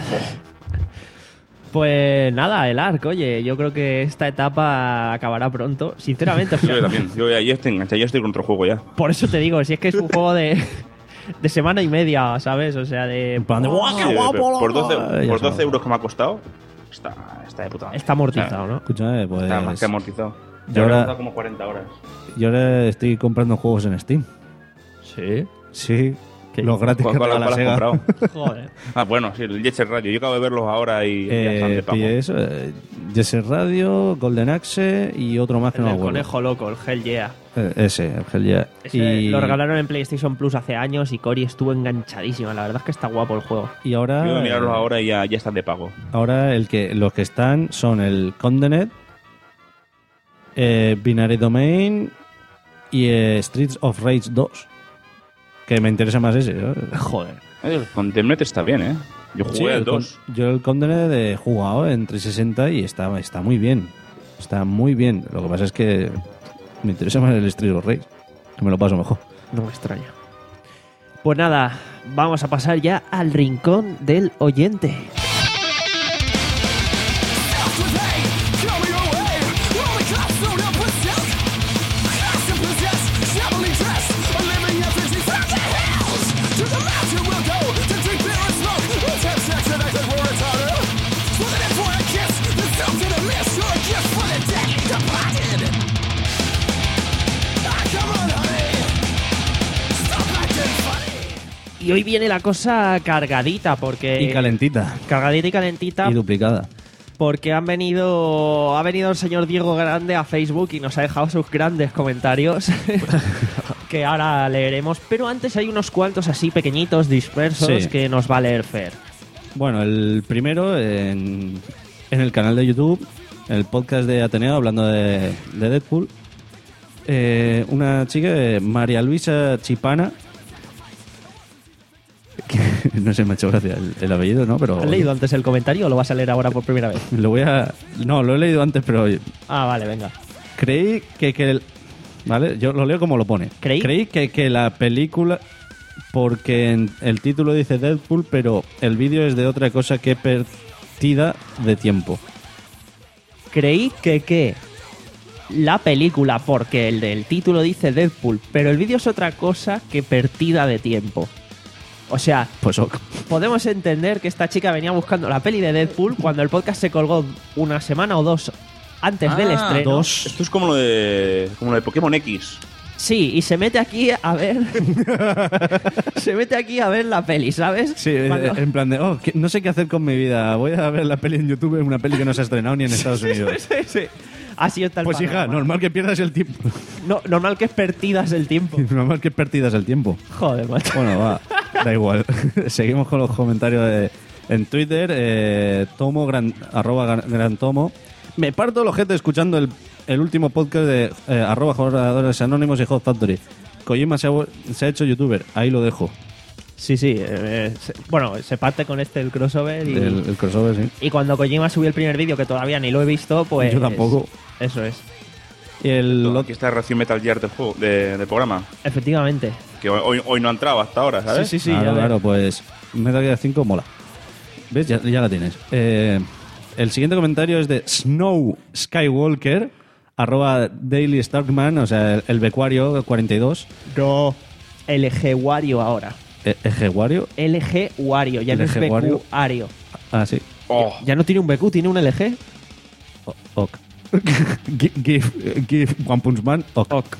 Pues nada, el Ark, oye, yo creo que esta etapa acabará pronto. Sinceramente, o sea,
Yo también. Yo ya, ya estoy enganchado, ya estoy con otro juego ya.
por eso te digo, si es que es un juego de, de semana y media, ¿sabes? O sea, de...
plan de,
¡Guau,
Sí,
qué
pero
guapo!
por doce,
Ah, ya
por
sabes.
doce euros que me ha costado, está, está de puta madre.
Está amortizado, ¿no?
Escúchame, pues.
Está más que amortizado.
Y
Yo
ahora-
ahora... como cuarenta horas.
Yo ahora estoy comprando juegos en Steam.
Sí.
Sí.
¿Qué
Los gratis
¿Cuál,
que
cuál-
regala
cuál has
Sega.
comprado?
Joder.
Ah, bueno, sí, el Jet Set Radio. Yo acabo de verlos ahora y ya están
Eh,
de pago.
pillé eso, eh, Jet Set Radio, Golden Axe y otro más que
El
no me
del
acuerdo.
conejo loco, el Hell Yeah.
Eh, ese, el Hell Yeah.
Ese
Y,
Lo regalaron en PlayStation Plus hace años y Cory estuvo enganchadísima. La verdad es que está guapo el juego.
y ahora,
Yo voy a mirarlos
eh,
ahora y ya, ya están de pago.
ahora el que, los que están son el Condemned, eh, Binary Domain y eh, Streets of Rage dos. Que me interesa más ese. ¿no?
Joder.
Eh, Con Temnet está bien, ¿eh? Yo jugué
Sí,
al
el Con-
dos.
Yo el Condemned he jugado en trescientos sesenta y está, está muy bien. Está muy bien. Lo que pasa es que me interesa más el Streets of Rage. Que me lo paso mejor.
No me extraña. Pues nada, vamos a pasar ya al rincón del oyente. Y hoy viene la cosa cargadita, porque...
Y calentita.
Cargadita y calentita.
Y duplicada.
Porque han venido, ha venido el señor Diego Grande a Facebook y nos ha dejado sus grandes comentarios que ahora leeremos. Pero antes hay unos cuantos así pequeñitos, dispersos,
Sí.
que nos va a leer Fer.
Bueno, el primero en, en el canal de YouTube, en el podcast de Ateneo, hablando de, de Deadpool. Eh, una chica, eh, María Luisa Chipana. que no sé, me ha hecho gracia el, el apellido, ¿no? Pero
¿Has leído antes el comentario o lo vas a leer ahora por primera vez?
lo voy a... No, lo he leído antes, pero
Ah, vale, venga.
creí que, que el... ¿Vale? Yo lo leo como lo pone.
¿Creí?
Creí que, que la película... Porque en el título dice Deadpool, pero el vídeo es de otra cosa que perdida de tiempo.
Creí que que la película, porque el del título dice Deadpool, pero el vídeo es otra cosa que perdida de tiempo. O sea,
Pues ok.
podemos entender que esta chica venía buscando la peli de Deadpool cuando el podcast se colgó una semana o dos antes del
Ah,
estreno.
dos.
Esto es como lo de, como lo de Pokémon X.
Sí, y se mete aquí a ver. se mete aquí a ver la peli, ¿sabes?
Sí, eh,
Cuando-
en plan de, oh, que- no sé qué hacer con mi vida. Voy a ver la peli en YouTube, una peli que no se ha estrenado ni en Estados Unidos.
sí, sí. Así está el
Pues hija,
panorama.
normal que pierdas el tiempo.
No, normal que perdidas el tiempo.
Normal que perdidas el tiempo.
Joder, macho.
Bueno, va, da igual. Seguimos con los comentarios de, en Twitter. Eh, tomo, gran, arroba gran, gran tomo. Me parto el ojete escuchando el, el último podcast de eh, arroba jugadores anónimos y Hot Factory. Kojima se ha, vu- se ha hecho youtuber. Ahí lo dejo.
Sí, sí. eh, se- bueno, se parte con este el crossover y,
El, el crossover, sí.
y cuando Kojima subió el primer vídeo, que todavía ni lo he visto, pues...
Yo tampoco.
Eso es.
Y el
Aquí está recién Metal Gear del, juego, de- del programa.
Efectivamente.
Que hoy, hoy no ha entrado hasta ahora, ¿sabes?
Sí, sí, sí.
claro,
ya ves.
claro, pues Metal Gear cinco mola. ¿Ves? Ya, ya la tienes. Eh, el siguiente comentario es de Snow Skywalker, arroba Daily Starkman, o sea, el, el becuario cuarenta y dos.
No. L G Wario ahora.
Eh, ¿Ejeguario?
L G Wario, ya no es
L G
B Q
Wario.
Ario.
Ah, sí.
Oh,
Ya no tiene un B Q, tiene un L G.
O- ok. Gi- Give, give One Punch Man. Ok.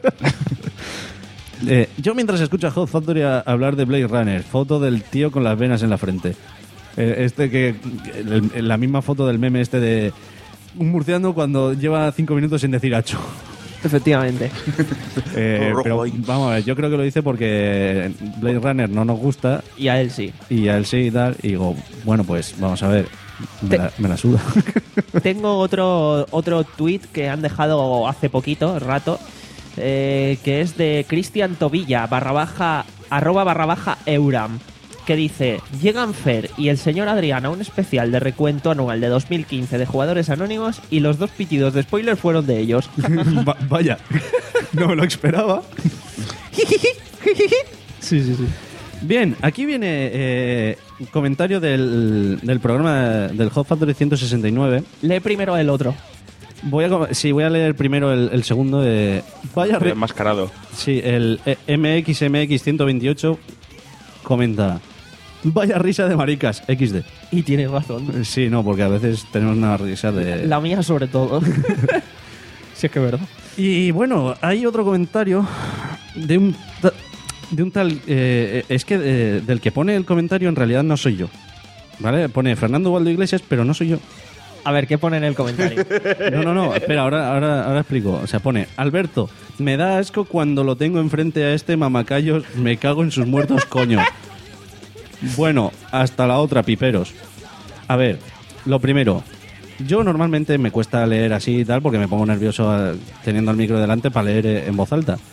Eh, yo mientras escucho a Hot Factory a- hablar de Blade Runner, foto del tío con las venas en la frente. Eh, este que... el- la misma foto del meme este de... Un murciano cuando lleva cinco minutos sin decir hacho.
Efectivamente.
Eh,
Todo rojo
pero
ahí.
vamos a ver, yo creo que lo dice porque Blade Runner no nos gusta
Y a él sí.
y a él sí y tal. Y digo, bueno, pues vamos a ver. Me,
Te-
la, me la suda.
Tengo otro, otro tweet que han dejado hace poquito, rato, eh, que es de Cristian Tobilla, barra baja, arroba barra baja Euram, que dice: llegan Fer y el señor Adrián a un especial de recuento anual de dos mil quince de jugadores anónimos y los dos pitidos de spoiler fueron de ellos.
Va- vaya, no me lo esperaba.
Sí, sí, sí.
Bien, aquí viene eh, un comentario del, del programa del Hot Factory ciento sesenta y nueve.
Lee primero el otro.
Voy a, com- sí, voy a leer primero el, el segundo. De, vaya, re-
enmascarado.
sí, el eh, M X M X ciento veintiocho comenta: vaya risa de maricas, equis de.
Y tienes razón.
Sí, no, porque a veces tenemos una risa de...
La mía sobre todo. Si es que es verdad.
Y bueno, hay otro comentario de un, ta- de un tal... eh, es que eh, del que pone el comentario en realidad no soy yo. ¿Vale? Pone Fernando Waldo Iglesias, pero no soy yo.
A ver, ¿qué pone en el comentario?
No, no, no, espera, ahora, ahora, ahora explico. O sea, pone: Alberto, me da asco cuando lo tengo enfrente a este mamacayo, me cago en sus muertos, coño. Bueno, hasta la otra, piperos. A ver, lo primero, yo normalmente me cuesta leer así y tal porque me pongo nervioso eh, teniendo el micro delante para leer eh, en voz alta.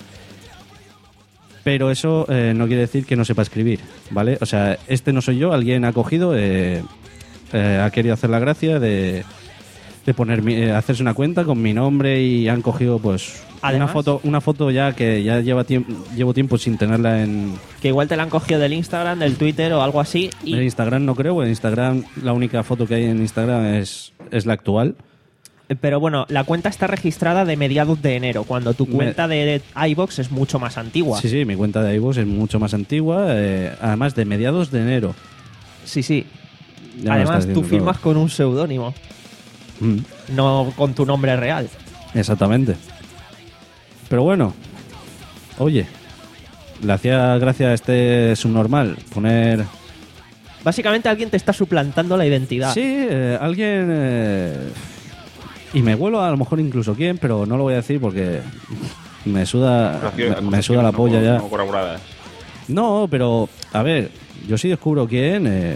Pero eso eh, no quiere decir que no sepa escribir, ¿vale? O sea, este no soy yo, alguien ha cogido, eh, eh, ha querido hacer la gracia de, de poner mi- eh, hacerse una cuenta con mi nombre y han cogido pues una
Además-
foto, una foto ya que ya lleva tiempo, llevo tiempo sin tenerla en,
Que igual te la han cogido del Instagram, del Twitter o algo así. Y
en Instagram, no creo, en Instagram la única foto que hay en Instagram es, es la actual.
Pero bueno, la cuenta está registrada de mediados de enero, cuando tu
Me-
cuenta de iVoox es mucho más antigua.
Sí, sí, mi cuenta de iVoox es mucho más antigua, eh, además de mediados de enero.
sí. sí.
Ya me lo
Además,
estás
tú
diciendo
firmas con un seudónimo,
todo. Mm.
no con tu nombre real.
Exactamente. Pero bueno, oye, le hacía gracia a este subnormal poner...
Básicamente alguien te está suplantando la identidad.
Sí, eh, alguien... eh, y me vuelo a lo mejor incluso quién, pero no lo voy a decir porque me suda, me, me suda la polla ya.
No corroboradas.
No, pero, a ver, yo sí descubro quién... eh,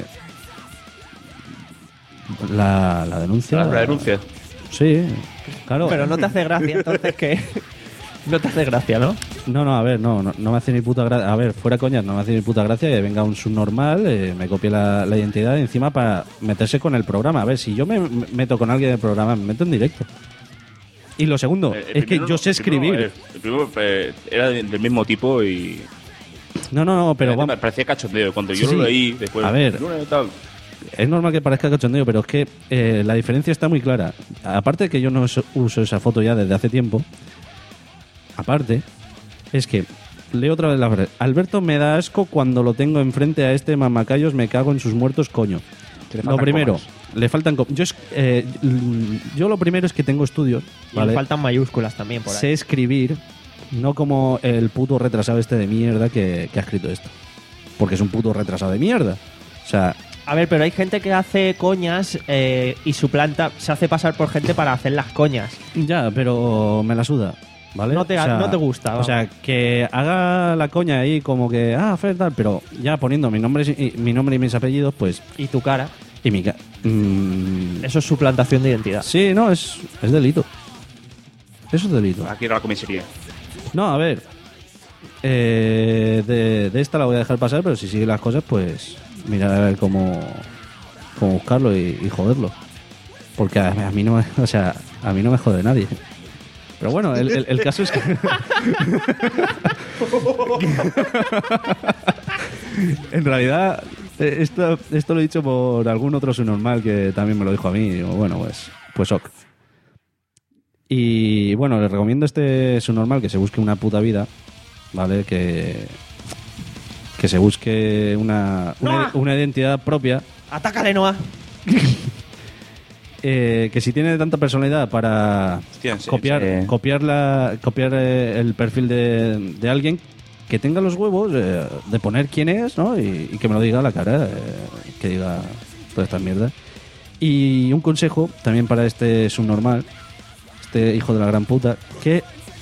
la, la denuncia...
La, la denuncia.
Sí, claro.
Pero no te hace gracia, entonces que... No te hace gracia, ¿no?
No, no, a ver, no, no, no me hace ni puta gracia. A ver, fuera coñas, no me hace ni puta gracia que venga un subnormal, eh, me copie la, la identidad encima para meterse con el programa. A ver, si yo me me meto con alguien del programa, me meto en directo. Y lo segundo,
El- el
es que
primero
yo
no,
sé
el primero,
escribir.
El primero eh, era de- del mismo tipo y.
No, no, no, pero
me
vamos.
parecía cachondeo. Cuando
Sí,
yo
sí.
lo leí, después.
A ver.
"Luna y tal".
Es normal que parezca cachondeo, pero es que eh, la diferencia está muy clara. Aparte de que yo no uso- uso esa foto ya desde hace tiempo, aparte, es que leo otra vez la frase. Alberto me da asco cuando lo tengo enfrente a este mamacayos, me cago en sus muertos, coño.
Que le
Lo
faltan
primero,
comas.
le faltan comas. Yo, es- eh, l- yo lo primero es que tengo estudios,
Y
¿vale?
le faltan mayúsculas también por ahí.
Sé escribir, no como el puto retrasado este de mierda que, que ha escrito esto. Porque es un puto retrasado de mierda. O sea,
A ver, pero hay gente que hace coñas eh, y suplanta, se hace pasar por gente para hacer las coñas.
ya, pero me la suda, ¿vale?
No te- no te gusta,
O
vamos.
sea, que haga la coña ahí como que, ah, Fer, tal, pero ya poniendo mi nombre, y, mi nombre y mis apellidos, pues,
Y tu cara.
y mi ca- mm,
Eso es suplantación de identidad.
sí, no, es, es delito. Eso es delito.
Aquí era la comisaría.
No, a ver. Eh, de, de esta la voy a dejar pasar, pero si sigue las cosas, pues mirar a ver cómo, cómo buscarlo y, y joderlo. Porque a, a mí no me, o sea, a mí no me jode nadie. Pero bueno, el, el- el caso es que en realidad eh, esto, esto lo he dicho por algún otro subnormal que también me lo dijo a mí. Y digo, bueno, pues, pues ok. Y bueno, les recomiendo a este subnormal que se busque una puta vida, ¿vale? Que, que se busque una, una,
¡Noah!
una identidad propia.
¡Atácale, Noah!
Eh, que si tiene tanta personalidad para
Hostia, sí,
copiar,
sí.
copiar, la, copiar eh, el perfil de, de alguien, que tenga los huevos eh, de poner quién es, ¿no? Y, y que me lo diga a la cara, eh, que diga todas estas mierdas. Y un consejo también para este subnormal, este hijo de la gran puta, que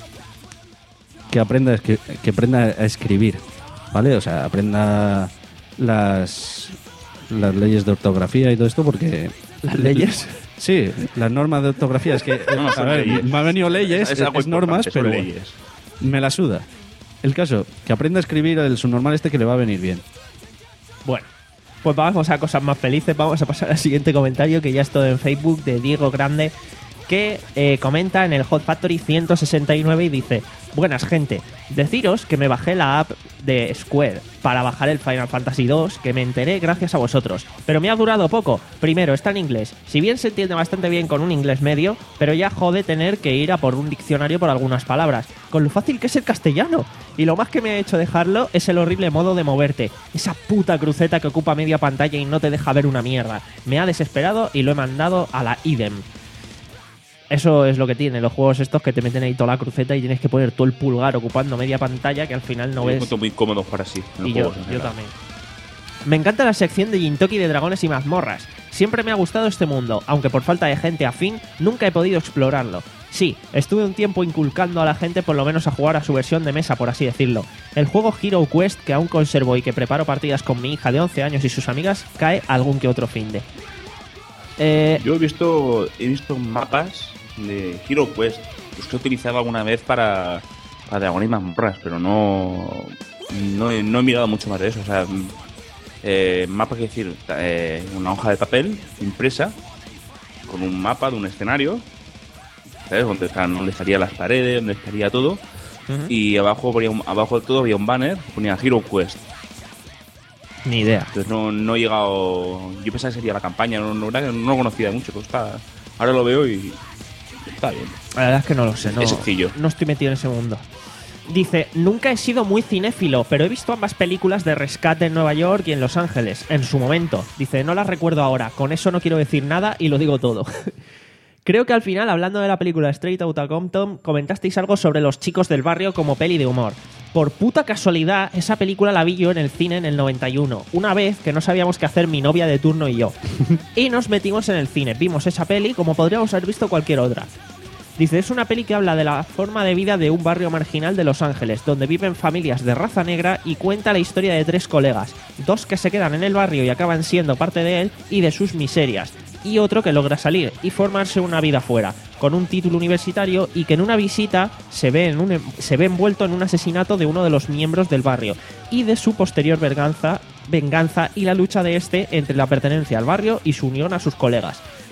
que aprenda a escri- que aprenda a escribir, ¿vale? O sea, aprenda las las leyes de ortografía y todo esto, porque
¿Las leyes?
sí, las normas de ortografía. Es que,
No, no,
a
son
ver,
leyes.
me han venido leyes,
Es
es,
algo
es normas,
importante, son
pero
leyes.
me la suda. El caso, que aprenda a escribir el subnormal este que le va a venir bien.
Bueno, pues vamos a cosas más felices. Vamos a pasar al siguiente comentario, que ya es todo en Facebook, de Diego Grande, que eh, comenta en el Hot Factory ciento sesenta y nueve y dice: buenas, gente, deciros que me bajé la app de Square para bajar el Final Fantasy dos, que me enteré gracias a vosotros, pero me ha durado poco. Primero, está en inglés, si bien se entiende bastante bien con un inglés medio, pero ya jode tener que ir a por un diccionario por algunas palabras, con lo fácil que es el castellano. Y lo más que me ha hecho dejarlo es el horrible modo de moverte, esa puta cruceta que ocupa media pantalla y no te deja ver una mierda. Me ha desesperado y lo he mandado a la idem. Eso es lo que tiene los juegos estos, que te meten ahí toda la cruceta y tienes que poner todo el pulgar ocupando media pantalla, que al final no
Yo
ves.
encuentro muy cómodos para sí. en los
Y yo,
juegos en
yo
general.
también. Me encanta la sección de Jintoki de dragones y mazmorras. Siempre me ha gustado este mundo, aunque por falta de gente afín nunca he podido explorarlo. Sí, estuve un tiempo inculcando a la gente por lo menos a jugar a su versión de mesa, por así decirlo. El juego Hero Quest, que aún conservo y que preparo partidas con mi hija de once años y sus amigas, cae algún que otro finde. Eh,
Yo he visto, he visto mapas de Hero Quest, los que he utilizado alguna vez para, para Dragon y Mazmorras, pero no, no, he, no he mirado mucho más de eso. O sea, eh, mapa, que decir, eh, una hoja de papel impresa con un mapa de un escenario, ¿sabes? Donde, están, donde estarían las paredes, donde estaría todo,
Ujú.
y abajo, ponía un- abajo de todo había un banner que ponía Hero Quest.
Ni idea.
Entonces no, no he llegado. Yo pensaba que sería la campaña, no, no, no lo conocía mucho, pero está, ahora lo veo y está bien.
La verdad es que no lo sé, no,
Es sencillo.
no estoy metido en ese mundo. Dice: nunca he sido muy cinéfilo, pero he visto ambas películas de rescate en Nueva York y en Los Ángeles, en su momento. Dice: no las recuerdo ahora, con eso no quiero decir nada y lo digo todo. Creo que al final, hablando de la película Straight Outta Compton, comentasteis algo sobre los chicos del barrio como peli de humor. Por puta casualidad, esa película la vi yo en el cine en el noventa y uno, una vez que no sabíamos qué hacer mi novia de turno y yo. Y nos metimos en el cine, vimos esa peli como podríamos haber visto cualquier otra. Dice: es una peli que habla de la forma de vida de un barrio marginal de Los Ángeles, donde viven familias de raza negra, y cuenta la historia de tres colegas, dos que se quedan en el barrio y acaban siendo parte de él y de sus miserias, y otro que logra salir y formarse una vida fuera, con un título universitario, y que en una visita se ve, en un, se ve envuelto en un asesinato de uno de los miembros del barrio, y de su posterior venganza, venganza y la lucha de este entre la pertenencia al barrio y su unión a sus colegas.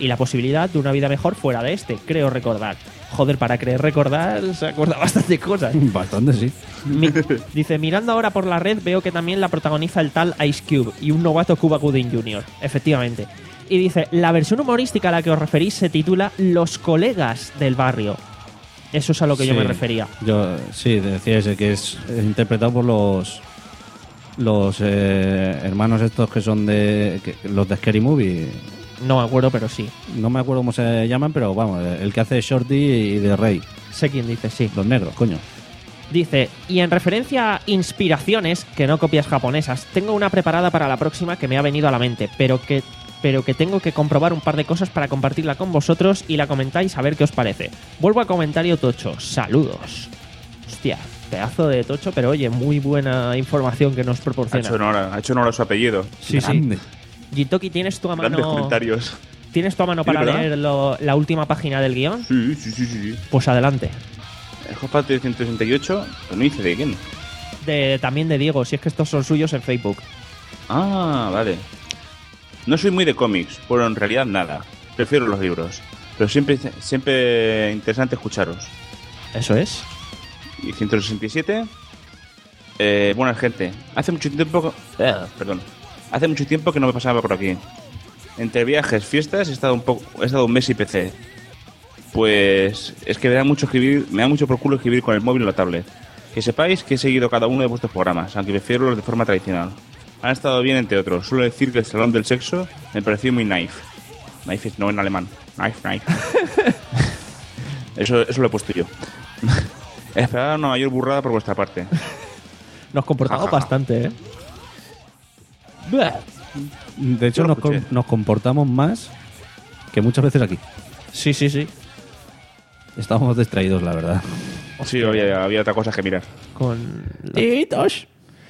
y la posibilidad de una vida mejor fuera de este, creo recordar. Joder, para creer recordar se acuerda bastante cosas.
Bastante, sí.
Mi- dice, mirando ahora por la red veo que también la protagoniza el tal Ice Cube y un novato Cuba Gooding junior Efectivamente. Y dice, la versión humorística a la que os referís se titula Los colegas del barrio. Eso es a lo que yo
Sí,
me refería.
Yo, sí, decía ese, que es eh, interpretado por los los eh, hermanos estos que son de que- los de Scary Movie.
No me acuerdo, pero sí.
No me acuerdo cómo se llaman, pero vamos, el que hace Shorty y de Rey.
Sé quién dice, sí.
Los negros, coño.
Dice, y en referencia a inspiraciones, que no copias japonesas, tengo una preparada para la próxima que me ha venido a la mente, pero que, pero que tengo que comprobar un par de cosas para compartirla con vosotros y la comentáis a ver qué os parece. Vuelvo a comentario tocho. Saludos. Hostia, pedazo de tocho, pero oye, muy buena información que nos
Ha
proporciona.
hecho honor a, ha hecho honor a su apellido.
Sí,
Grande.
sí. Gitoki, ¿tienes tu a
Grandes
mano,
comentarios.
¿tienes tu a mano
Sí,
para
¿verdad?
leer lo- la última página del guión?
Sí, sí, sí, sí. sí.
Pues adelante.
El Hot Factory ciento sesenta y ocho, pero no dice de quién.
De, también de Diego, si es que estos son suyos en Facebook.
Ah, vale. No soy muy de cómics, bueno, en realidad nada. Prefiero los libros. Pero siempre, siempre interesante escucharos.
Eso es.
Y ciento sesenta y siete. Eh, buena gente. Hace mucho tiempo. eh, perdón. Hace mucho tiempo que no me pasaba por aquí. Entre viajes, fiestas, he estado un poco, he estado un mes y P C. Pues es que me da mucho escribir, me da mucho por culo escribir con el móvil o la tablet. Que sepáis que he seguido cada uno de vuestros programas, aunque prefiero los de forma tradicional. Han estado bien entre otros. Suelo decir que el Salón del Sexo me pareció muy knife. Knife es no en alemán. Knife, knife. eso, eso lo he puesto yo. Esperaba una mayor burrada por vuestra parte.
Nos comportamos
Ja, ja, ja.
bastante, ¿eh?
De hecho,
Yo lo
nos, com-
escuché.
nos comportamos más que muchas veces aquí.
Sí, sí, sí.
Estábamos distraídos, la verdad.
Sí, había, había otra cosa que mirar.
Con Titos.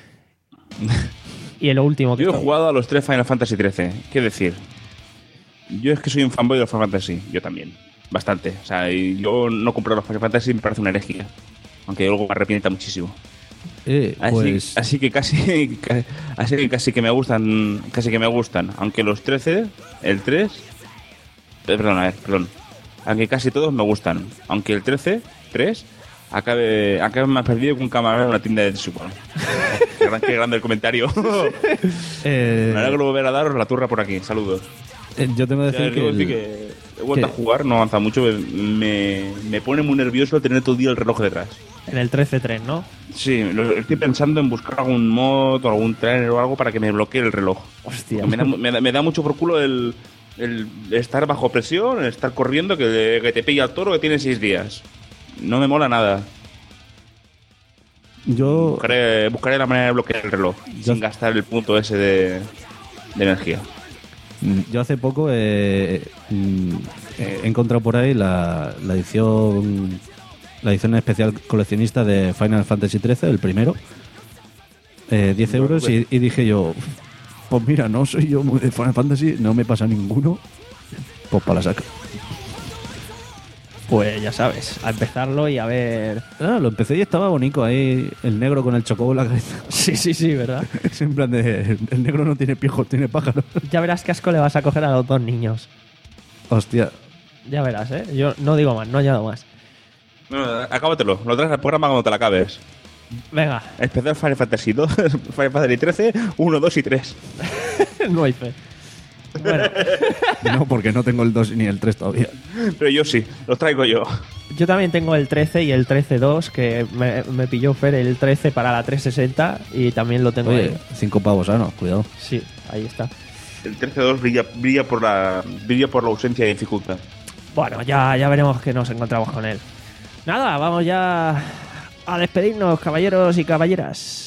Y lo último que
Yo he jugado a los tres Final Fantasy trece. ¿Qué decir? Yo es que soy un fanboy de los Final Fantasy. Yo también. Bastante. O sea, y yo no comprar los Final Fantasy me parece una herejía. Aunque luego me arrepienta muchísimo.
Eh,
Así,
pues
así que casi, ca- así que casi que me gustan, casi que me gustan. Aunque los trece, el tres, eh, perdón, a ver, perdón. Aunque casi todos me gustan. Aunque el trece, tres, acabe, acabe más perdido que un camarero en una tienda de desigual. qué, gran- qué grande el comentario.
eh,
Me alegro volver a daros la turra por aquí. Saludos.
eh, yo tengo que
Ya,
decir que,
debo
el-
decir que he vuelto
que-
a jugar, no avanza mucho. Me, me pone muy nervioso tener todo el día el reloj detrás.
en el trece tres, ¿no?
Sí, lo- estoy pensando en buscar algún mod o algún trainer o algo para que me bloquee el reloj.
Hostia.
Me da, me da- me da mucho por culo el, el estar bajo presión, el estar corriendo, que, que te pilla el toro que tiene seis días. No me mola nada.
yo
Buscaré, buscaré la manera de bloquear el reloj
Yo-
sin gastar el punto ese de, de energía.
Yo hace poco eh, mm, he encontrado por ahí la, la edición la edición especial coleccionista de Final Fantasy trece, el primero. Eh, diez euros y, y dije yo, pues mira, no soy yo muy de Final Fantasy, no me pasa ninguno, pues para la saca.
Pues ya sabes, a empezarlo y a ver.
Ah, lo empecé y estaba bonito ahí, el negro con el chocobo en la cabeza.
Sí, sí, sí, ¿verdad?
Es en plan de, el negro no tiene piojos, tiene pájaros.
Ya verás qué asco le vas a coger a los dos niños.
Hostia.
Ya verás, ¿eh? Yo no digo más, no añado más.
No, acábatelo, lo traes al programa cuando te la acabes.
Venga,
Especial Final Fantasy dos, Final Fantasy trece, uno, dos y tres.
no hay fe. Bueno,
No, porque no tengo el dos ni el tres todavía.
Pero yo sí, los traigo yo.
yo también tengo el trece y el trece dos, que me, me pilló Fer el trece para la trescientos sesenta y también lo tengo
Oye,
ahí.
cinco pavos, ah, no, cuidado.
Sí, ahí está.
El trece dos brilla, brilla, por la, brilla por la ausencia de dificultad.
Bueno, ya, ya veremos que nos encontramos con él. Nada, vamos ya a despedirnos, caballeros y caballeras.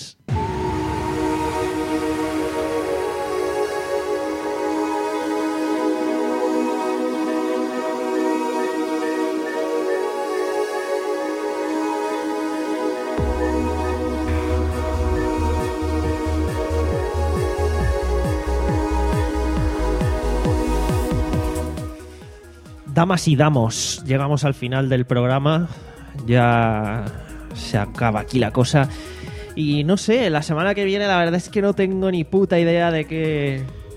Damas y damos, llegamos al final del programa. Ya se acaba aquí la cosa. Y no sé, la semana que viene la verdad es que no tengo ni puta idea de qué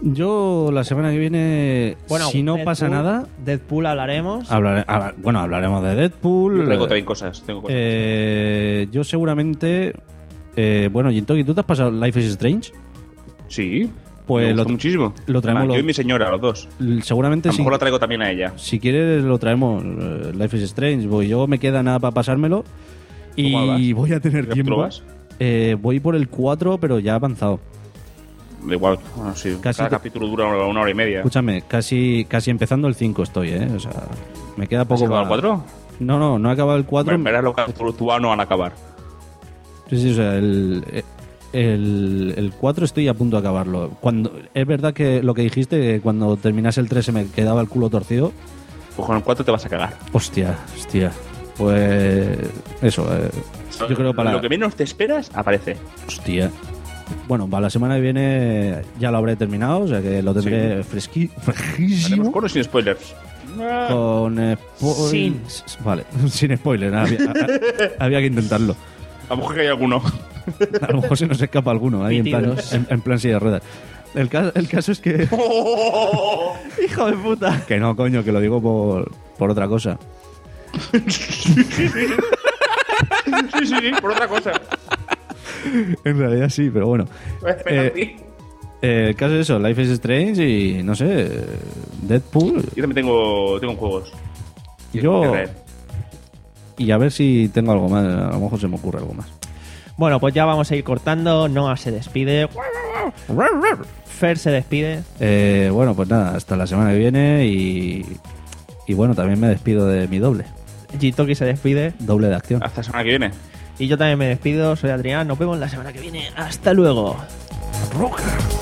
Yo la semana que viene,
Bueno,
si no
Deadpool,
pasa nada,
Deadpool hablaremos.
hablaré- habla- bueno, hablaremos de Deadpool.
Yo traigo también cosas. Tengo cosas.
Eh, yo seguramente... Eh, bueno, Jintoki, ¿tú te has pasado Life is Strange?
Sí.
Pues
me
lo,
gustó muchísimo.
lo traemos
Ah,
lo-
yo y mi señora, los dos.
seguramente
A lo
sí.
mejor la traigo también a ella.
Si quieres lo traemos, eh, Life is Strange. Voy, yo me queda nada para pasármelo
¿Cómo vas?
y voy a tener
¿Qué
tiempo.
capítulo vas?
Eh, voy por el cuatro, pero ya avanzado.
Da igual, bueno, sí.
Casi
Cada
te-
capítulo dura una, una hora y media.
Escúchame, casi casi empezando el cinco estoy, ¿eh? O sea, me queda
¿Has
poco
acabado
para...
el cuatro?
No, no, no he acabado el cuatro.
Bueno, verás los capítulos tú no van a acabar.
Sí, sí, o sea, el, el, el cuatro estoy a punto de acabarlo. Cuando, es verdad que lo que dijiste, que cuando terminase el tres se me quedaba el culo torcido.
Pues con el cuatro te vas a cagar.
Hostia, hostia. Pues eso, eh, yo creo para...
Lo que menos te esperas, aparece.
Hostia. Bueno, para la semana que viene ya lo habré terminado, o sea que lo tendré fresqui,
¿Haremos
fresquísimo.
con o sin spoilers?
Con spo-
Sin.
Vale, sin spoiler, había, había que intentarlo.
A lo mejor que hay alguno.
A lo mejor se nos escapa alguno ahí en plan,
Pitidos.
en, en plan silla de ruedas. El caso, el caso es que...
¡Hijo de puta!
Que no, coño, que lo digo por, por otra cosa.
Sí, sí, sí, por otra cosa.
En realidad sí, pero bueno.
Espera,
Eh,
sí.
Eh, el caso es eso, Life is Strange y no sé, Deadpool.
Yo también tengo, tengo juegos.
Yo...
que traer.
Y a ver si tengo algo más, a lo mejor se me ocurre algo más.
Bueno, pues ya vamos a ir cortando. Noah se despide. Fer se despide.
Eh, bueno, pues nada, hasta la semana que viene y... Y bueno, también me despido de mi doble.
Jitoki se despide.
Doble de acción.
Hasta la semana que viene.
Y yo también me despido. Soy Adrián. Nos vemos la semana que viene. Hasta luego. Rocker.